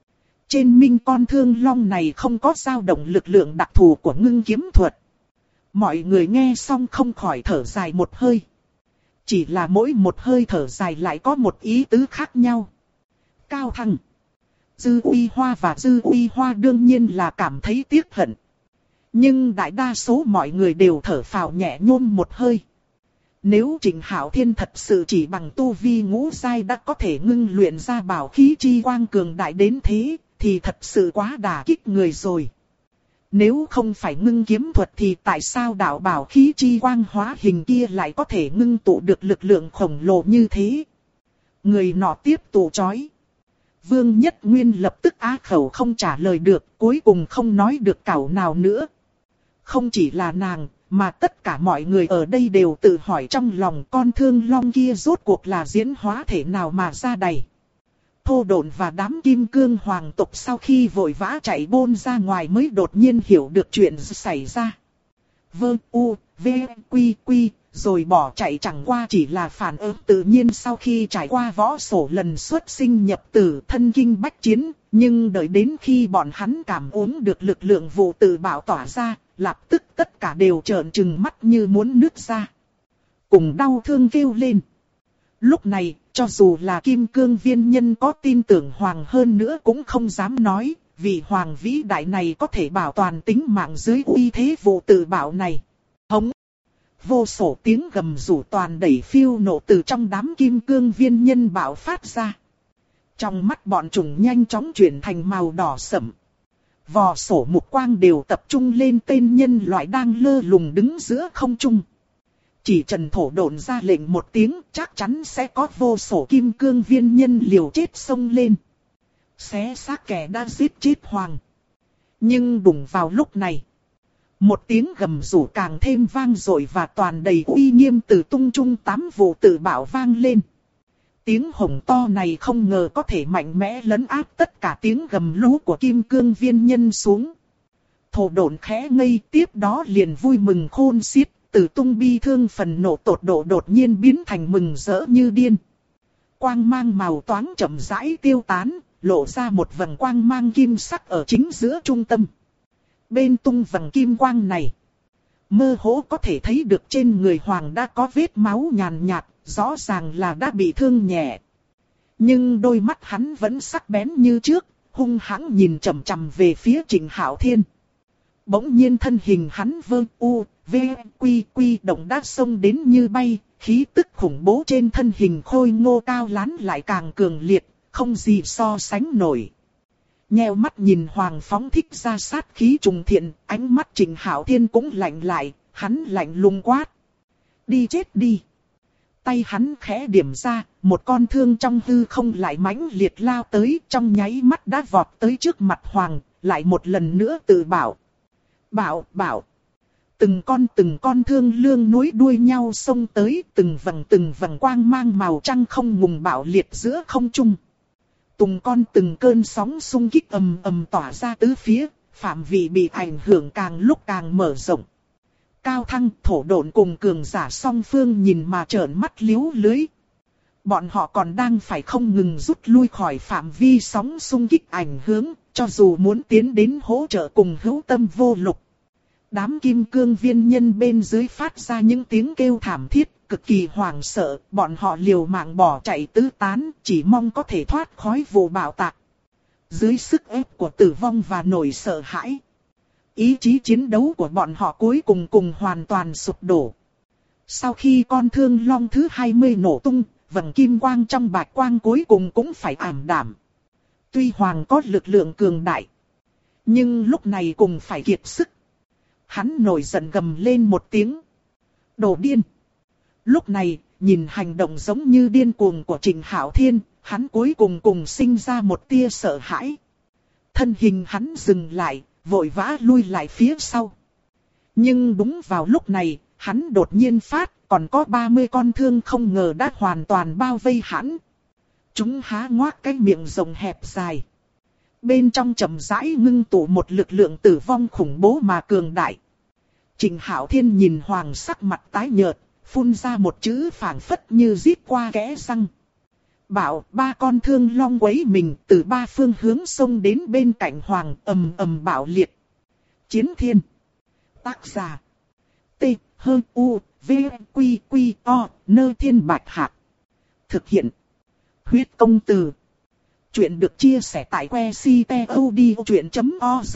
Trên minh con thương long này không có dao động lực lượng đặc thù của ngưng kiếm thuật. Mọi người nghe xong không khỏi thở dài một hơi. Chỉ là mỗi một hơi thở dài lại có một ý tứ khác nhau. Cao Thăng, Dư Uy Hoa và Dư Uy Hoa đương nhiên là cảm thấy tiếc hận. Nhưng đại đa số mọi người đều thở phào nhẹ nhõm một hơi. Nếu Trịnh Hạo Thiên thật sự chỉ bằng tu vi ngũ giai đã có thể ngưng luyện ra bảo khí chi quang cường đại đến thế, thì thật sự quá đả kích người rồi. Nếu không phải ngưng kiếm thuật thì tại sao đạo bảo khí chi quang hóa hình kia lại có thể ngưng tụ được lực lượng khổng lồ như thế? Người nọ tiếp tục chói. Vương Nhất Nguyên lập tức á khẩu không trả lời được, cuối cùng không nói được cẩu nào nữa. Không chỉ là nàng, mà tất cả mọi người ở đây đều tự hỏi trong lòng con thương long kia rốt cuộc là diễn hóa thể nào mà ra đầy. Thô Độn và đám kim cương hoàng tộc sau khi vội vã chạy bôn ra ngoài mới đột nhiên hiểu được chuyện xảy ra. Vâng u, v, quy quy, rồi bỏ chạy chẳng qua chỉ là phản ứng tự nhiên sau khi trải qua võ sổ lần xuất sinh nhập tử thân kinh bách chiến. Nhưng đợi đến khi bọn hắn cảm ứng được lực lượng vụ tự bảo tỏa ra, lập tức tất cả đều trợn trừng mắt như muốn nứt ra. Cùng đau thương kêu lên. Lúc này, cho dù là kim cương viên nhân có tin tưởng hoàng hơn nữa cũng không dám nói, vì hoàng vĩ đại này có thể bảo toàn tính mạng dưới uy thế vụ tự bảo này. Hống! Vô số tiếng gầm rú toàn đẩy phiêu nộ từ trong đám kim cương viên nhân bạo phát ra. Trong mắt bọn chúng nhanh chóng chuyển thành màu đỏ sẫm. Vò sổ mục quang đều tập trung lên tên nhân loại đang lơ lùng đứng giữa không trung. Chỉ Trần Thổ Độn ra lệnh một tiếng, chắc chắn sẽ có vô số kim cương viên nhân liều chết xông lên. Xé xác kẻ đã giết chết hoàng. Nhưng đụng vào lúc này, một tiếng gầm rú càng thêm vang dội và toàn đầy uy nghiêm từ tung trung tám vụ tự bảo vang lên. Tiếng hồng to này không ngờ có thể mạnh mẽ lấn áp tất cả tiếng gầm rú của kim cương viên nhân xuống. Thổ Độn khẽ ngây, tiếp đó liền vui mừng khôn xiết. Từ tung bi thương phần nộ tột độ đột nhiên biến thành mừng rỡ như điên. Quang mang màu toáng chậm rãi tiêu tán, lộ ra một vầng quang mang kim sắc ở chính giữa trung tâm. Bên tung vầng kim quang này, mơ hồ có thể thấy được trên người hoàng đã có vết máu nhàn nhạt, rõ ràng là đã bị thương nhẹ. Nhưng đôi mắt hắn vẫn sắc bén như trước, hung hãng nhìn chằm chằm về phía Trịnh Hạo Thiên. Bỗng nhiên thân hình hắn vơ u, v, quy quy động đã xông đến như bay, khí tức khủng bố trên thân hình khôi ngô cao lán lại càng cường liệt, không gì so sánh nổi. Nheo mắt nhìn hoàng phóng thích ra sát khí trùng thiện, ánh mắt Trịnh Hạo Thiên cũng lạnh lại, hắn lạnh lùng quát. Đi chết đi. Tay hắn khẽ điểm ra, một con thương trong hư không lại mãnh liệt lao tới, trong nháy mắt đã vọt tới trước mặt hoàng, lại một lần nữa tự bảo. Bảo. Từng con thương lương nối đuôi nhau xông tới, từng vầng quang mang màu trăng không ngừng bạo liệt giữa không trung. Từng cơn sóng xung kích ầm ầm tỏa ra tứ phía, phạm vi bị ảnh hưởng càng lúc càng mở rộng. Cao Thăng, Thổ Độn cùng cường giả song phương nhìn mà trợn mắt liếu lưới. Bọn họ còn đang phải không ngừng rút lui khỏi phạm vi sóng xung kích ảnh hưởng, cho dù muốn tiến đến hỗ trợ cùng hữu tâm vô lục. Đám kim cương viên nhân bên dưới phát ra những tiếng kêu thảm thiết, cực kỳ hoảng sợ, bọn họ liều mạng bỏ chạy tứ tán, chỉ mong có thể thoát khỏi vụ bạo tạc. Dưới sức ép của tử vong và nỗi sợ hãi, ý chí chiến đấu của bọn họ cuối cùng hoàn toàn sụp đổ. Sau khi con thương long thứ 20 nổ tung, vầng kim quang trong bạch quang cuối cùng cũng phải ảm đạm. Tuy hoàng có lực lượng cường đại, nhưng lúc này cũng phải kiệt sức. Hắn nổi giận gầm lên một tiếng. Đồ điên! Lúc này, nhìn hành động giống như điên cuồng của Trịnh Hạo Thiên, hắn cuối cùng sinh ra một tia sợ hãi. Thân hình hắn dừng lại, vội vã lui lại phía sau. Nhưng đúng vào lúc này, hắn đột nhiên phát, còn có 30 con thương không ngờ đã hoàn toàn bao vây hắn. Chúng há ngoác cái miệng rồng hẹp dài. Bên trong chậm rãi ngưng tụ một lực lượng tử vong khủng bố mà cường đại. Trịnh Hạo Thiên nhìn hoàng sắc mặt tái nhợt, phun ra một chữ phảng phất như rít qua kẽ răng. Bảo, ba con thương long quấy mình từ ba phương hướng xông đến bên cạnh hoàng, ầm ầm bạo liệt. Chiến thiên. Tác giả. T, H, U, V, Quy, Quy, O, Nơ Thiên Bạch Hạc. Thực hiện. Huyết công từ. Chuyện được chia sẻ tại que ctod.org.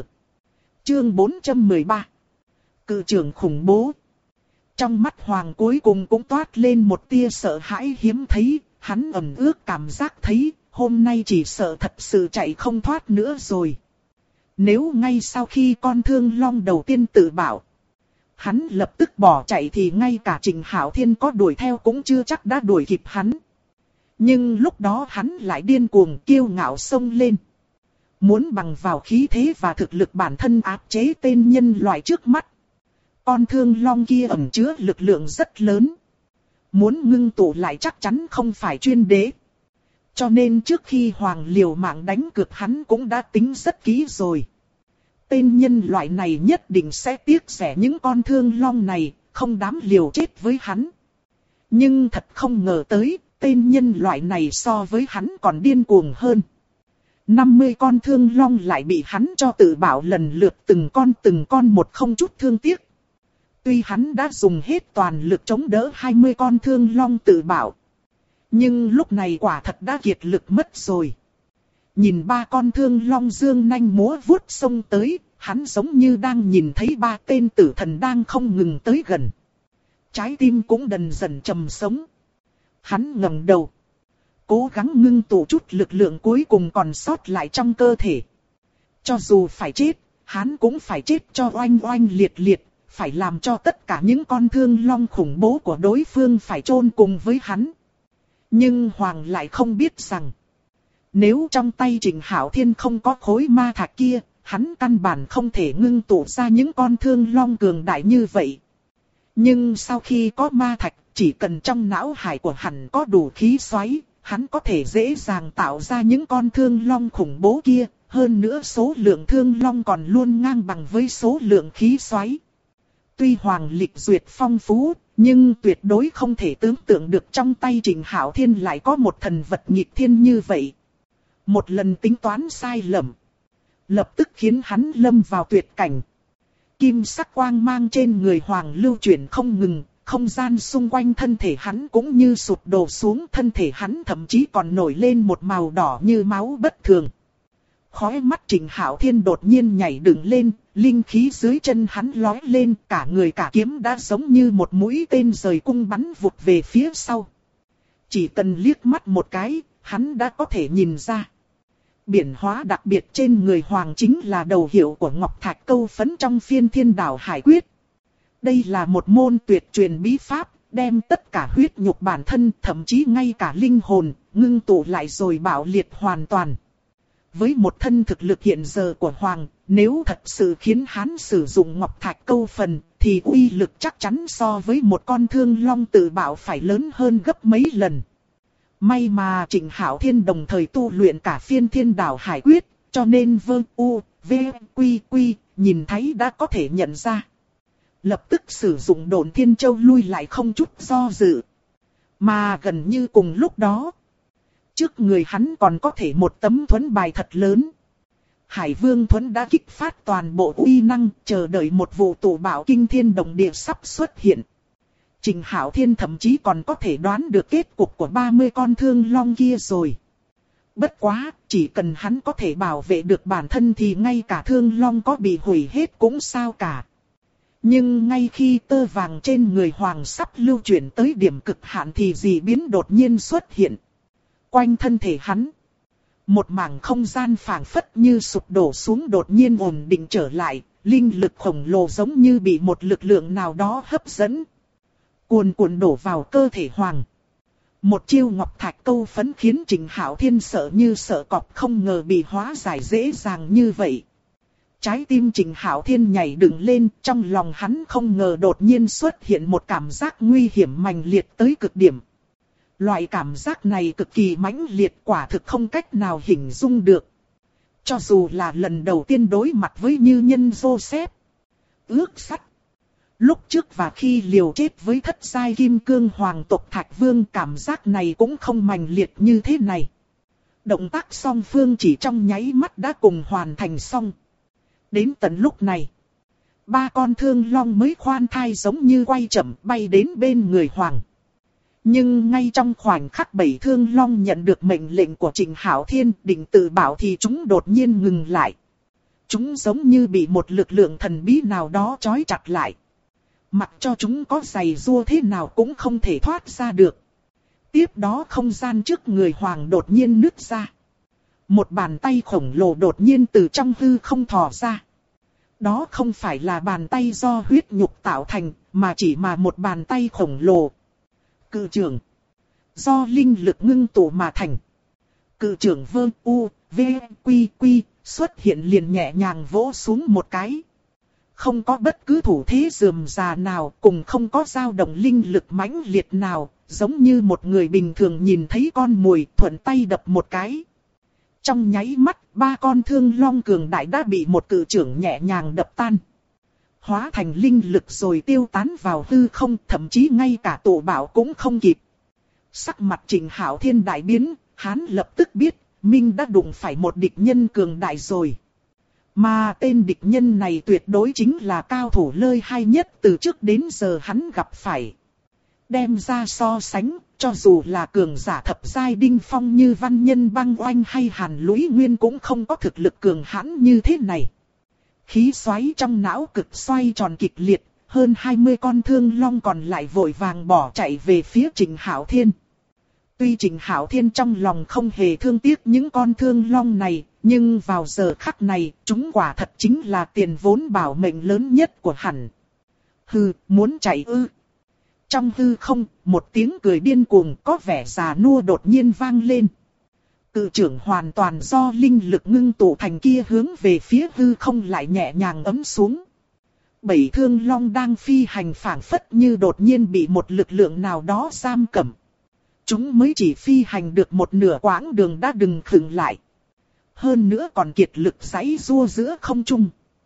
Chương 413. Cự trưởng khủng bố. Trong mắt hoàng cuối cùng cũng toát lên một tia sợ hãi hiếm thấy. Hắn ẩn ước cảm giác thấy, hôm nay chỉ sợ thật sự chạy không thoát nữa rồi. Nếu ngay sau khi con thương long đầu tiên tự bảo, hắn lập tức bỏ chạy thì ngay cả Trình Hạo Thiên có đuổi theo cũng chưa chắc đã đuổi kịp hắn. Nhưng lúc đó hắn lại điên cuồng kiêu ngạo xông lên. Muốn bằng vào khí thế và thực lực bản thân áp chế tên nhân loại trước mắt. Con thương long kia ẩn chứa lực lượng rất lớn. Muốn ngưng tụ lại chắc chắn không phải chuyên đế. Cho nên trước khi Hoàng liều mạng đánh cược hắn cũng đã tính rất kỹ rồi. Tên nhân loại này nhất định sẽ tiếc rẻ những con thương long này, không dám liều chết với hắn. Nhưng thật không ngờ tới, tên nhân loại này so với hắn còn điên cuồng hơn. 50 con thương long lại bị hắn cho tự bảo lần lượt từng con một không chút thương tiếc. Tuy hắn đã dùng hết toàn lực chống đỡ 20 con thương long tự bảo. Nhưng lúc này quả thật đã kiệt lực mất rồi. Nhìn ba con thương long dương nanh múa vuốt xông tới, hắn giống như đang nhìn thấy ba tên tử thần đang không ngừng tới gần. Trái tim cũng dần dần trầm sống. Hắn ngẩng đầu, cố gắng ngưng tụ chút lực lượng cuối cùng còn sót lại trong cơ thể. Cho dù phải chết, hắn cũng phải chết cho oanh oanh liệt liệt. Phải làm cho tất cả những con thương long khủng bố của đối phương phải chôn cùng với hắn. Nhưng Hoàng lại không biết rằng, nếu trong tay Trình Hạo Thiên không có khối ma thạch kia, hắn căn bản không thể ngưng tụ ra những con thương long cường đại như vậy. Nhưng sau khi có ma thạch, chỉ cần trong não hải của hắn có đủ khí xoáy, hắn có thể dễ dàng tạo ra những con thương long khủng bố kia. Hơn nữa số lượng thương long còn luôn ngang bằng với số lượng khí xoáy. Tuy Hoàng lịch duyệt phong phú, nhưng tuyệt đối không thể tưởng tượng được trong tay Trình Hạo Thiên lại có một thần vật nghịch thiên như vậy. Một lần tính toán sai lầm, lập tức khiến hắn lâm vào tuyệt cảnh. Kim sắc quang mang trên người Hoàng lưu chuyển không ngừng, không gian xung quanh thân thể hắn cũng như sụp đổ xuống, thân thể hắn thậm chí còn nổi lên một màu đỏ như máu bất thường. Khóe mắt Trình Hạo Thiên đột nhiên nhảy dựng lên, linh khí dưới chân hắn lói lên, cả người cả kiếm đã giống như một mũi tên rời cung bắn vụt về phía sau. Chỉ cần liếc mắt một cái, hắn đã có thể nhìn ra. Biển hóa đặc biệt trên người Hoàng chính là đầu hiệu của Ngọc Thạch câu phấn trong Phiên Thiên Đảo Hải Quyết. Đây là một môn tuyệt truyền bí pháp, đem tất cả huyết nhục bản thân, thậm chí ngay cả linh hồn, ngưng tụ lại rồi bạo liệt hoàn toàn. Với một thân thực lực hiện giờ của Hoàng, nếu thật sự khiến hắn sử dụng Ngọc Thạch câu phần, thì uy lực chắc chắn so với một con thương long tự bảo phải lớn hơn gấp mấy lần. May mà Trình Hạo Thiên đồng thời tu luyện cả Phiên Thiên Đảo Hải Quyết, cho nên Quy Quy nhìn thấy đã có thể nhận ra. Lập tức sử dụng Độn Thiên Châu lui lại không chút do dự. Mà gần như cùng lúc đó, trước người hắn còn có thể một tấm thuẫn bài thật lớn. Hải Vương thuẫn đã kích phát toàn bộ uy năng, chờ đợi một vụ tụ bạo kinh thiên động địa sắp xuất hiện. Trình Hạo Thiên thậm chí còn có thể đoán được kết cục của 30 con thương long kia rồi. Bất quá, chỉ cần hắn có thể bảo vệ được bản thân thì ngay cả thương long có bị hủy hết cũng sao cả. Nhưng ngay khi tơ vàng trên người Hoàng sắp lưu chuyển tới điểm cực hạn thì dị biến đột nhiên xuất hiện. Quanh thân thể hắn, một mảng không gian phảng phất như sụp đổ xuống đột nhiên ổn định trở lại, linh lực khổng lồ giống như bị một lực lượng nào đó hấp dẫn. Cuồn cuộn đổ vào cơ thể Hoàng. Một chiêu Ngọc Thạch câu phấn khiến Trình Hạo Thiên sợ như sợ cọp, không ngờ bị hóa giải dễ dàng như vậy. Trái tim Trình Hạo Thiên nhảy dựng lên, trong lòng hắn không ngờ đột nhiên xuất hiện một cảm giác nguy hiểm mạnh liệt tới cực điểm. Loại cảm giác này cực kỳ mãnh liệt, quả thực không cách nào hình dung được. Cho dù là lần đầu tiên đối mặt với như nhân Joseph, ước sắt, Lúc trước và khi liều chết với thất giai kim cương hoàng tộc Thạch Vương, cảm giác này cũng không mạnh liệt như thế này. Động tác song phương chỉ trong nháy mắt đã cùng hoàn thành xong. Đến tận lúc này, 3 con thương long mới khoan thai giống như quay chậm bay đến bên người hoàng. Nhưng ngay trong khoảnh khắc 7 thương long nhận được mệnh lệnh của Trịnh Hạo Thiên định tự bảo thì chúng đột nhiên ngừng lại. Chúng giống như bị một lực lượng thần bí nào đó trói chặt lại. Mặc cho chúng có giày giụa thế nào cũng không thể thoát ra được. Tiếp đó không gian trước người hoàng đột nhiên nứt ra. Một bàn tay khổng lồ đột nhiên từ trong hư không thò ra. Đó không phải là bàn tay do huyết nhục tạo thành, mà chỉ là một bàn tay khổng lồ. Cự trưởng. Do linh lực ngưng tụ mà thành. Cự trưởng Vương U, V, Quy, Quy, xuất hiện liền nhẹ nhàng vỗ xuống một cái. Không có bất cứ thủ thế rườm rà nào, cùng không có dao động linh lực mãnh liệt nào, giống như một người bình thường nhìn thấy con mồi thuận tay đập một cái. Trong nháy mắt, 3 con thương long cường đại đã bị một cự trưởng nhẹ nhàng đập tan. Hóa thành linh lực rồi tiêu tán vào hư không, thậm chí ngay cả tổ bảo cũng không kịp. Sắc mặt Trịnh Hạo Thiên đại biến, hắn lập tức biết, Minh đã đụng phải một địch nhân cường đại rồi. Mà tên địch nhân này tuyệt đối chính là cao thủ lợi hại nhất từ trước đến giờ hắn gặp phải. Đem ra so sánh, cho dù là cường giả thập giai đỉnh phong như Văn Nhân Băng Oanh hay Hàn Lũy Nguyên cũng không có thực lực cường hãn như thế này. Khí xoáy trong não cực xoay tròn kịch liệt, hơn 20 con thương long còn lại vội vàng bỏ chạy về phía Trịnh Hạo Thiên. Tuy Trịnh Hạo Thiên trong lòng không hề thương tiếc những con thương long này, nhưng vào giờ khắc này, chúng quả thật chính là tiền vốn bảo mệnh lớn nhất của hắn. Hừ, muốn chạy ư? Trong hư không, một tiếng cười điên cuồng có vẻ già nua đột nhiên vang lên. Cự trưởng hoàn toàn do linh lực ngưng tụ thành kia hướng về phía hư không lại nhẹ nhàng ấm xuống. 7 thương long đang phi hành phảng phất như đột nhiên bị một lực lượng nào đó giam cầm. Chúng mới chỉ phi hành được một nửa quãng đường đã đừng khựng lại. Hơn nữa còn kiệt lực giãy giụa giữa không trung.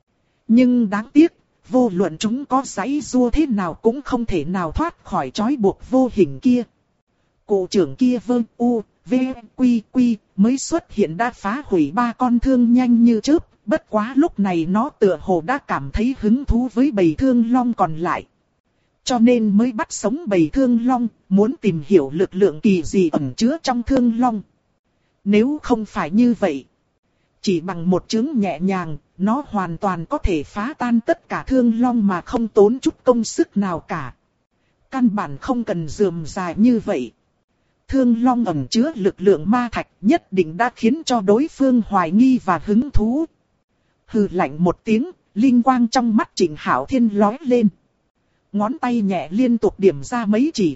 Nhưng đáng tiếc, vô luận chúng có giãy giụa thế nào cũng không thể nào thoát khỏi trói buộc vô hình kia. Cụ trưởng kia Vương U, V, Quy, Quy mới xuất hiện đã phá hủy 3 con thương nhanh như chớp. Bất quá lúc này nó tựa hồ đã cảm thấy hứng thú với bầy thương long còn lại. Cho nên mới bắt sống bầy thương long, muốn tìm hiểu lực lượng kỳ dị ẩn chứa trong thương long. Nếu không phải như vậy, chỉ bằng một chưởng nhẹ nhàng, nó hoàn toàn có thể phá tan tất cả thương long mà không tốn chút công sức nào cả. Căn bản không cần rườm rà như vậy. Thương long ẩn chứa lực lượng ma thạch nhất định đã khiến cho đối phương hoài nghi và hứng thú. Hừ lạnh một tiếng, linh quang trong mắt Trịnh Hạo Thiên lóe lên. Ngón tay nhẹ liên tục điểm ra mấy chỉ.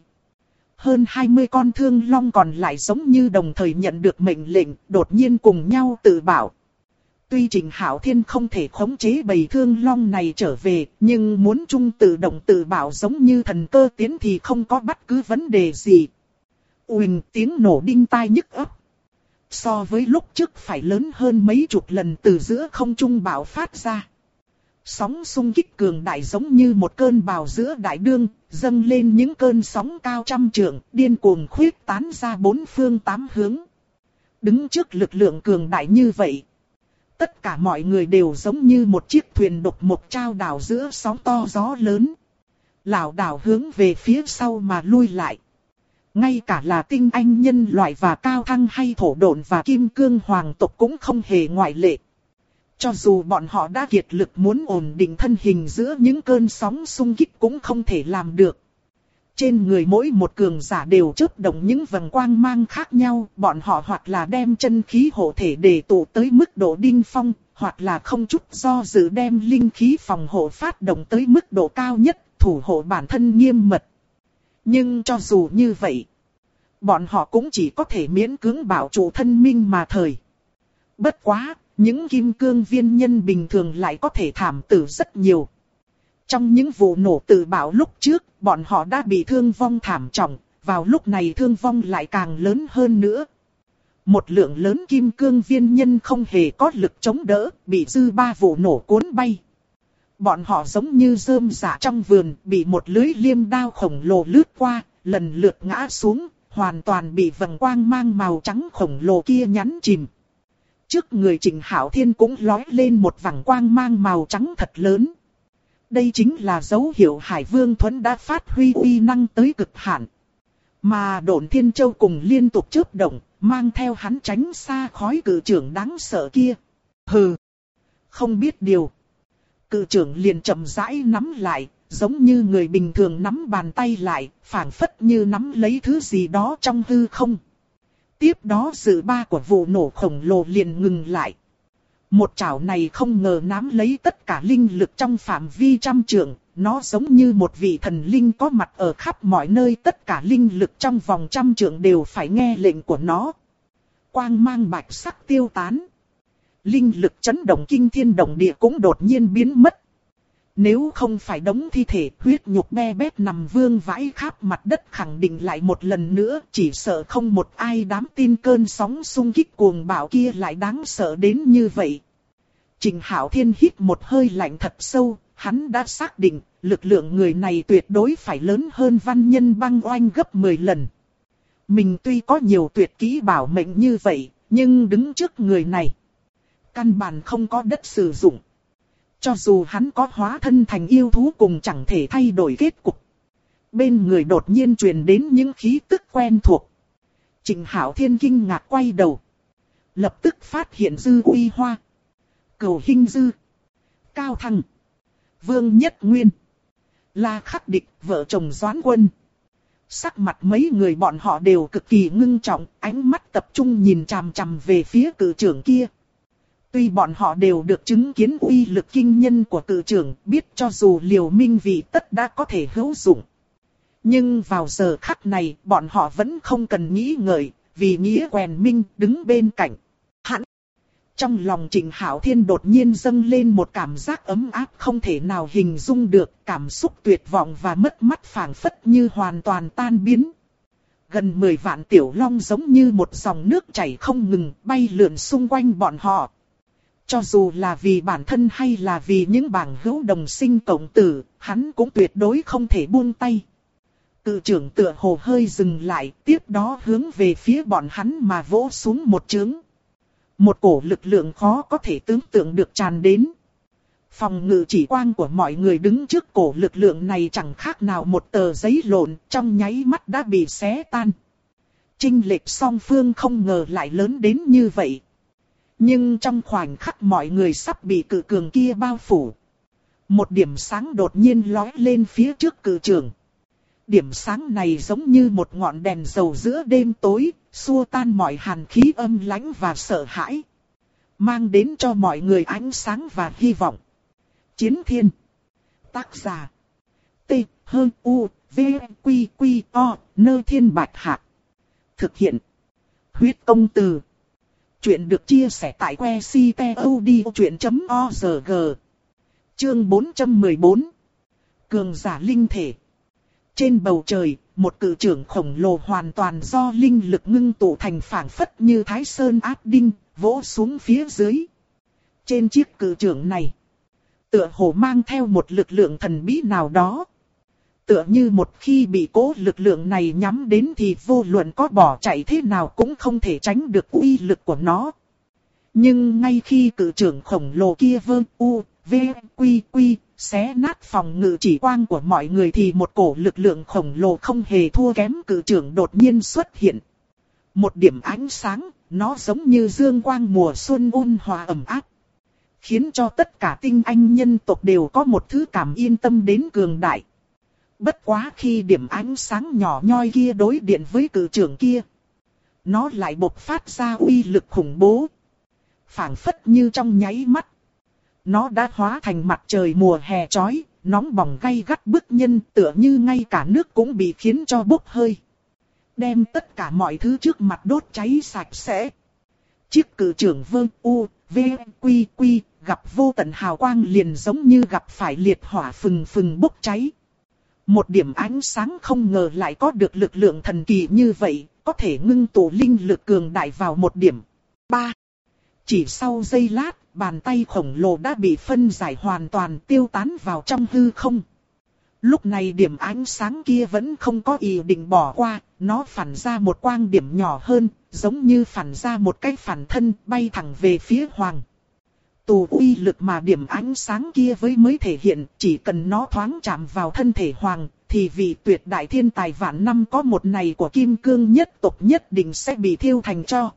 Hơn 20 con thương long còn lại giống như đồng thời nhận được mệnh lệnh, đột nhiên cùng nhau tự bảo. Tuy Trịnh Hạo Thiên không thể khống chế bầy thương long này trở về, nhưng muốn chung tự động tự bảo giống như thần cơ tiến thì không có bất cứ vấn đề gì. Uỳnh tiếng nổ đinh tai nhức óc. So với lúc trước phải lớn hơn mấy chục lần từ giữa không trung bạo phát ra. Sóng xung kích cường đại giống như một cơn bão giữa đại dương, dâng lên những cơn sóng cao trăm trượng, điên cuồng khuyết tán ra 4 phương 8 hướng. Đứng trước lực lượng cường đại như vậy, tất cả mọi người đều giống như một chiếc thuyền độc mộc trao đảo giữa sóng to gió lớn. Lảo đảo hướng về phía sau mà lui lại. Ngay cả là tinh anh nhân loại và cao thăng hay thổ độn và kim cương hoàng tộc cũng không hề ngoại lệ. Cho dù bọn họ đã kiệt lực muốn ổn định thân hình giữa những cơn sóng xung kích cũng không thể làm được. Trên người mỗi một cường giả đều chớp động những vầng quang mang khác nhau, bọn họ hoặc là đem chân khí hộ thể để tụ tới mức độ đỉnh phong, hoặc là không chút do dự đem linh khí phòng hộ phát động tới mức độ cao nhất, thủ hộ bản thân nghiêm mật. Nhưng cho dù như vậy, bọn họ cũng chỉ có thể miễn cưỡng bảo trụ thân minh mà thời. Bất quá, những kim cương viên nhân bình thường lại có thể thảm tử rất nhiều. Trong những vụ nổ tự bạo lúc trước, bọn họ đã bị thương vong thảm trọng, vào lúc này thương vong lại càng lớn hơn nữa. Một lượng lớn kim cương viên nhân không hề có lực chống đỡ, bị dư 3 vụ nổ cuốn bay. Bọn họ giống như rơm rạ trong vườn, bị một lưới liêm đao khổng lồ lướt qua, lần lượt ngã xuống, hoàn toàn bị vầng quang mang màu trắng khổng lồ kia nhấn chìm. Trước người Trịnh Hạo Thiên cũng lói lên một vầng quang mang màu trắng thật lớn. Đây chính là dấu hiệu Hải Vương Thuẫn đã phát huy uy năng tới cực hạn. Mà Độn Thiên Châu cùng liên tục chớp động, mang theo hắn tránh xa khói cự trưởng đáng sợ kia. Hừ, không biết điều. Cự trưởng liền chậm rãi nắm lại, giống như người bình thường nắm bàn tay lại, phảng phất như nắm lấy thứ gì đó trong hư không. Tiếp đó dự ba của vụ nổ khổng lồ liền ngừng lại. Một chảo này không ngờ nắm lấy tất cả linh lực trong phạm vi trăm trượng, nó giống như một vị thần linh có mặt ở khắp mọi nơi, tất cả linh lực trong vòng trăm trượng đều phải nghe lệnh của nó. Quang mang bạch sắc tiêu tán. Linh lực chấn động kinh thiên động địa cũng đột nhiên biến mất. Nếu không phải đống thi thể huyết nhục be bét nằm vương vãi khắp mặt đất khẳng định lại một lần nữa, chỉ sợ không một ai dám tin cơn sóng xung kích cuồng bạo kia lại đáng sợ đến như vậy. Trịnh Hạo Thiên hít một hơi lạnh thật sâu, hắn đã xác định lực lượng người này tuyệt đối phải lớn hơn Văn Nhân Băng Oanh gấp 10 lần. Mình tuy có nhiều tuyệt kỹ bảo mệnh như vậy, nhưng đứng trước người này, căn bản không có đất sử dụng. Cho dù hắn có hóa thân thành yêu thú cùng chẳng thể thay đổi kết cục. Bên người đột nhiên truyền đến những khí tức quen thuộc. Trịnh Hạo Thiên kinh ngạc quay đầu. Lập tức phát hiện Dư Uy Hoa, Cửu Hinh Dư, Cao Thăng, Vương Nhất Nguyên, La Khắc Địch, vợ chồng Doãn Quân. Sắc mặt mấy người bọn họ đều cực kỳ ngưng trọng, ánh mắt tập trung nhìn chằm chằm về phía cự trưởng kia. Tuy bọn họ đều được chứng kiến uy lực kinh nhân của cự trưởng, biết cho dù liều minh vì tất đã có thể hữu dụng. Nhưng vào giờ khắc này, bọn họ vẫn không cần nghĩ ngợi, vì nghĩa quèn minh đứng bên cạnh hắn. Trong lòng Trịnh Hạo Thiên đột nhiên dâng lên một cảm giác ấm áp không thể nào hình dung được, cảm xúc tuyệt vọng và mất mát phảng phất như hoàn toàn tan biến. Gần 10 vạn tiểu long giống như một dòng nước chảy không ngừng bay lượn xung quanh bọn họ. Cho dù là vì bản thân hay là vì những bảng hữu đồng sinh cộng tử, hắn cũng tuyệt đối không thể buông tay. Cự trưởng tựa hồ hơi dừng lại, tiếp đó hướng về phía bọn hắn mà vỗ xuống một chướng. Một cổ lực lượng khó có thể tưởng tượng được tràn đến. Phòng ngự chỉ quang của mọi người đứng trước cổ lực lượng này chẳng khác nào một tờ giấy lộn, trong nháy mắt đã bị xé tan. Chênh lệch song phương không ngờ lại lớn đến như vậy. Nhưng trong khoảnh khắc mọi người sắp bị cự cường kia bao phủ. Một điểm sáng đột nhiên lóe lên phía trước cự trưởng. Điểm sáng này giống như một ngọn đèn dầu giữa đêm tối, xua tan mọi hàn khí âm lãnh và sợ hãi. Mang đến cho mọi người ánh sáng và hy vọng. Chiến Thiên. Tác giả. T. U. V. Quy. Quy. O. Nơ Thiên Bạch Hạc. Thực hiện. Huyết Công Từ. Chuyện được chia sẻ tại que ctod.org. Chương 414. Cường giả linh thể. Trên bầu trời, một cự trưởng khổng lồ hoàn toàn do linh lực ngưng tụ thành phảng phất như Thái Sơn áp đinh, vỗ xuống phía dưới. Trên chiếc cự trưởng này, tựa hồ mang theo một lực lượng thần bí nào đó. Tựa như một khi bị cố lực lượng này nhắm đến thì vô luận có bỏ chạy thế nào cũng không thể tránh được uy lực của nó. Nhưng ngay khi cự trưởng khổng lồ kia xé nát phòng ngự chỉ quang của mọi người thì một cổ lực lượng khổng lồ không hề thua kém cự trưởng đột nhiên xuất hiện. Một điểm ánh sáng, nó giống như dương quang mùa xuân ôn hòa ẩm áp. Khiến cho tất cả tinh anh nhân tộc đều có một thứ cảm yên tâm đến cường đại. Bất quá khi điểm ánh sáng nhỏ nhoi kia đối điện với cự trưởng kia, nó lại bộc phát ra uy lực khủng bố. Phảng phất như trong nháy mắt, nó đã hóa thành mặt trời mùa hè chói, nóng bỏng gay gắt bức nhân, tựa như ngay cả nước cũng bị khiến cho bốc hơi. Đem tất cả mọi thứ trước mặt đốt cháy sạch sẽ. Chiếc cự trưởng gặp vô tận hào quang liền giống như gặp phải liệt hỏa phừng phừng bốc cháy. Một điểm ánh sáng không ngờ lại có được lực lượng thần kỳ như vậy, có thể ngưng tụ linh lực cường đại vào một điểm. 3. Chỉ sau giây lát, bàn tay khổng lồ đã bị phân giải hoàn toàn tiêu tán vào trong hư không. Lúc này điểm ánh sáng kia vẫn không có ý định bỏ qua, nó phản ra một quang điểm nhỏ hơn, giống như phản ra một cái phản thân bay thẳng về phía Hoàng. Tù uy lực mà điểm ánh sáng kia với mới thể hiện, chỉ cần nó thoáng chạm vào thân thể Hoàng, thì vị tuyệt đại thiên tài vạn năm có một này của Kim Cương nhất tộc nhất định sẽ bị thiêu thành tro.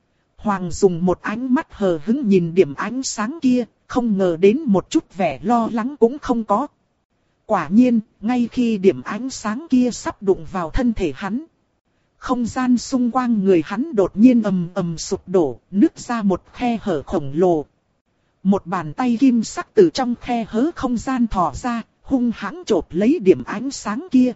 Hoàng dùng một ánh mắt hờ hững nhìn điểm ánh sáng kia, không ngờ đến một chút vẻ lo lắng cũng không có. Quả nhiên, ngay khi điểm ánh sáng kia sắp đụng vào thân thể hắn, không gian xung quanh người hắn đột nhiên ầm ầm sụp đổ, nứt ra một khe hở khổng lồ. Một bàn tay kim sắc từ trong khe hở không gian thò ra, hung hãng chộp lấy điểm ánh sáng kia.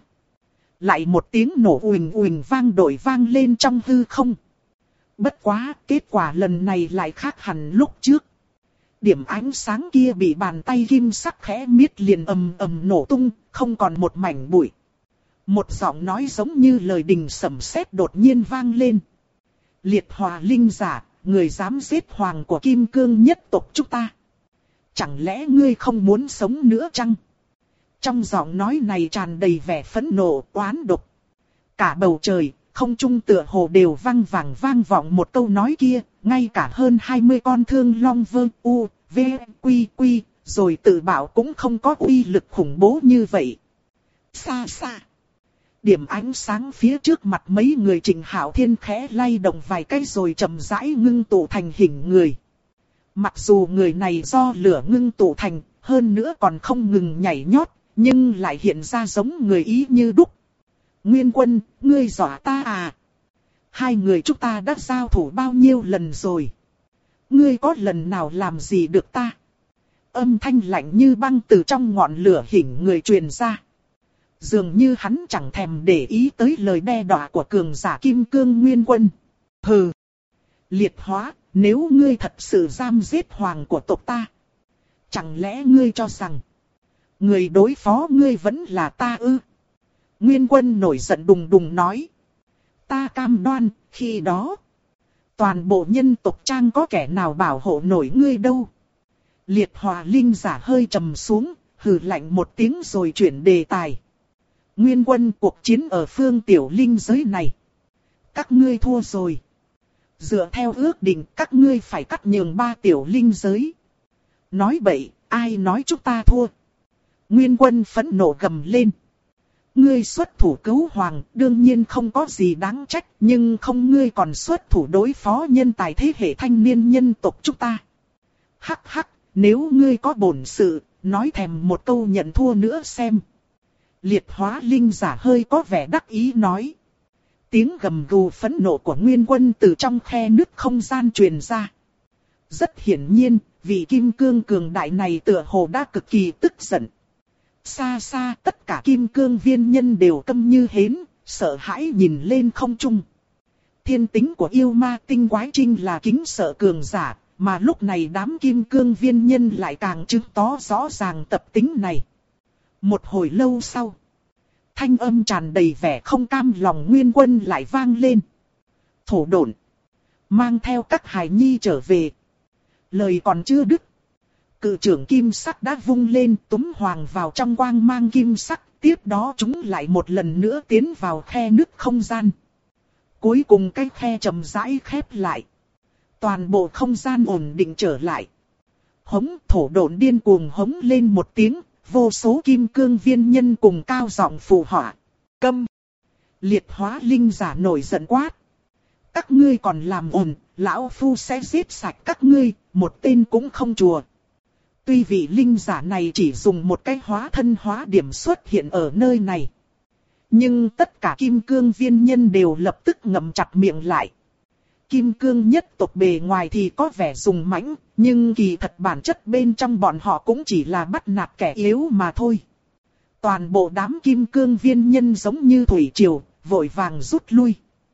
Lại một tiếng nổ uỳnh uỳnh vang đội vang lên trong hư không. Bất quá, kết quả lần này lại khác hẳn lúc trước. Điểm ánh sáng kia bị bàn tay kim sắc khẽ miết liền ầm ầm nổ tung, không còn một mảnh bụi. Một giọng nói giống như lời đình sẩm sét đột nhiên vang lên. Liệt Hỏa linh giả, người dám giết hoàng của Kim Cương nhất tộc chúng ta. Chẳng lẽ ngươi không muốn sống nữa chăng? Trong giọng nói này tràn đầy vẻ phẫn nộ, oán độc. Cả bầu trời, không trung tựa hồ đều vang vọng một câu nói kia, ngay cả hơn 20 con thương long vương u, v, quy quy, rồi tự bảo cũng không có uy lực khủng bố như vậy. Xa xa. Điểm ánh sáng phía trước mặt mấy người Trình Hạo Thiên khẽ lay động vài cái rồi chậm rãi ngưng tụ thành hình người. Mặc dù người này do lửa ngưng tụ thành, hơn nữa còn không ngừng nhảy nhót, nhưng lại hiện ra giống người ý như đúc. Nguyên Quân, ngươi dọa ta à? Hai người chúng ta đã giao thủ bao nhiêu lần rồi? Ngươi có lần nào làm gì được ta? Âm thanh lạnh như băng từ trong ngọn lửa hình người truyền ra. Dường như hắn chẳng thèm để ý tới lời đe dọa của cường giả Kim Cương Nguyên Quân. Hừ! Liệt Hóa, nếu ngươi thật sự giam giết hoàng của tộc ta, chẳng lẽ ngươi cho rằng người đối phó ngươi vẫn là ta ư? Nguyên Quân nổi giận đùng đùng nói. Ta cam đoan, khi đó, toàn bộ nhân tộc trang có kẻ nào bảo hộ nổi ngươi đâu. Liệt Hỏa linh giả hơi trầm xuống, hừ lạnh một tiếng rồi chuyển đề tài. Nguyên Quân, cuộc chiến ở phương tiểu linh giới này, các ngươi thua rồi. Dựa theo ước định các ngươi phải cắt nhường 3 tiểu linh giới. Nói bậy, ai nói chúng ta thua? Nguyên Quân phẫn nộ gầm lên. Ngươi xuất thủ cứu hoàng, đương nhiên không có gì đáng trách, nhưng không ngươi còn xuất thủ đối phó nhân tài thế hệ thanh niên nhân tộc chúng ta. Hắc hắc, nếu ngươi có bổn sự, nói thèm một câu nhận thua nữa xem. Liệt Hóa linh giả hơi có vẻ đắc ý nói. Tiếng gầm gù phẫn nộ của Nguyên Quân từ trong khe nứt không gian truyền ra. Rất hiển nhiên, vị kim cương cường đại này tựa hồ đã cực kỳ tức giận. Xa xa tất cả kim cương viên nhân đều câm như hến, sợ hãi nhìn lên không trung. Thiên tính của yêu ma tinh quái trinh là kính sợ cường giả, mà lúc này đám kim cương viên nhân lại càng chứng tỏ rõ ràng tập tính này. Một hồi lâu sau, thanh âm tràn đầy vẻ không cam lòng Nguyên Quân lại vang lên. Thổ độn, mang theo các hài nhi trở về. Lời còn chưa dứt, cự trưởng kim sắc đã vung lên túm hoàng vào trong quang mang kim sắc. Tiếp đó chúng lại một lần nữa tiến vào khe nứt không gian. Cuối cùng cái khe chậm rãi khép lại. Toàn bộ không gian ổn định trở lại. Hống, thổ độn điên cuồng hống lên một tiếng. Vô số kim cương viên nhân cùng cao giọng phù họa. Câm! Liệt Hóa linh giả nổi giận quát. Các ngươi còn làm ồn, lão phu sẽ giết sạch các ngươi, một tên cũng không chùa. Tuy vị linh giả này chỉ dùng một cái hóa thân hóa điểm xuất hiện ở nơi này, nhưng tất cả kim cương viên nhân đều lập tức ngậm chặt miệng lại. Kim cương nhất tộc bề ngoài thì có vẻ dùng mãnh, nhưng kỳ thật bản chất bên trong bọn họ cũng chỉ là bắt nạt kẻ yếu mà thôi. Toàn bộ đám kim cương viên nhân giống như thủy triều, vội vàng rút lui.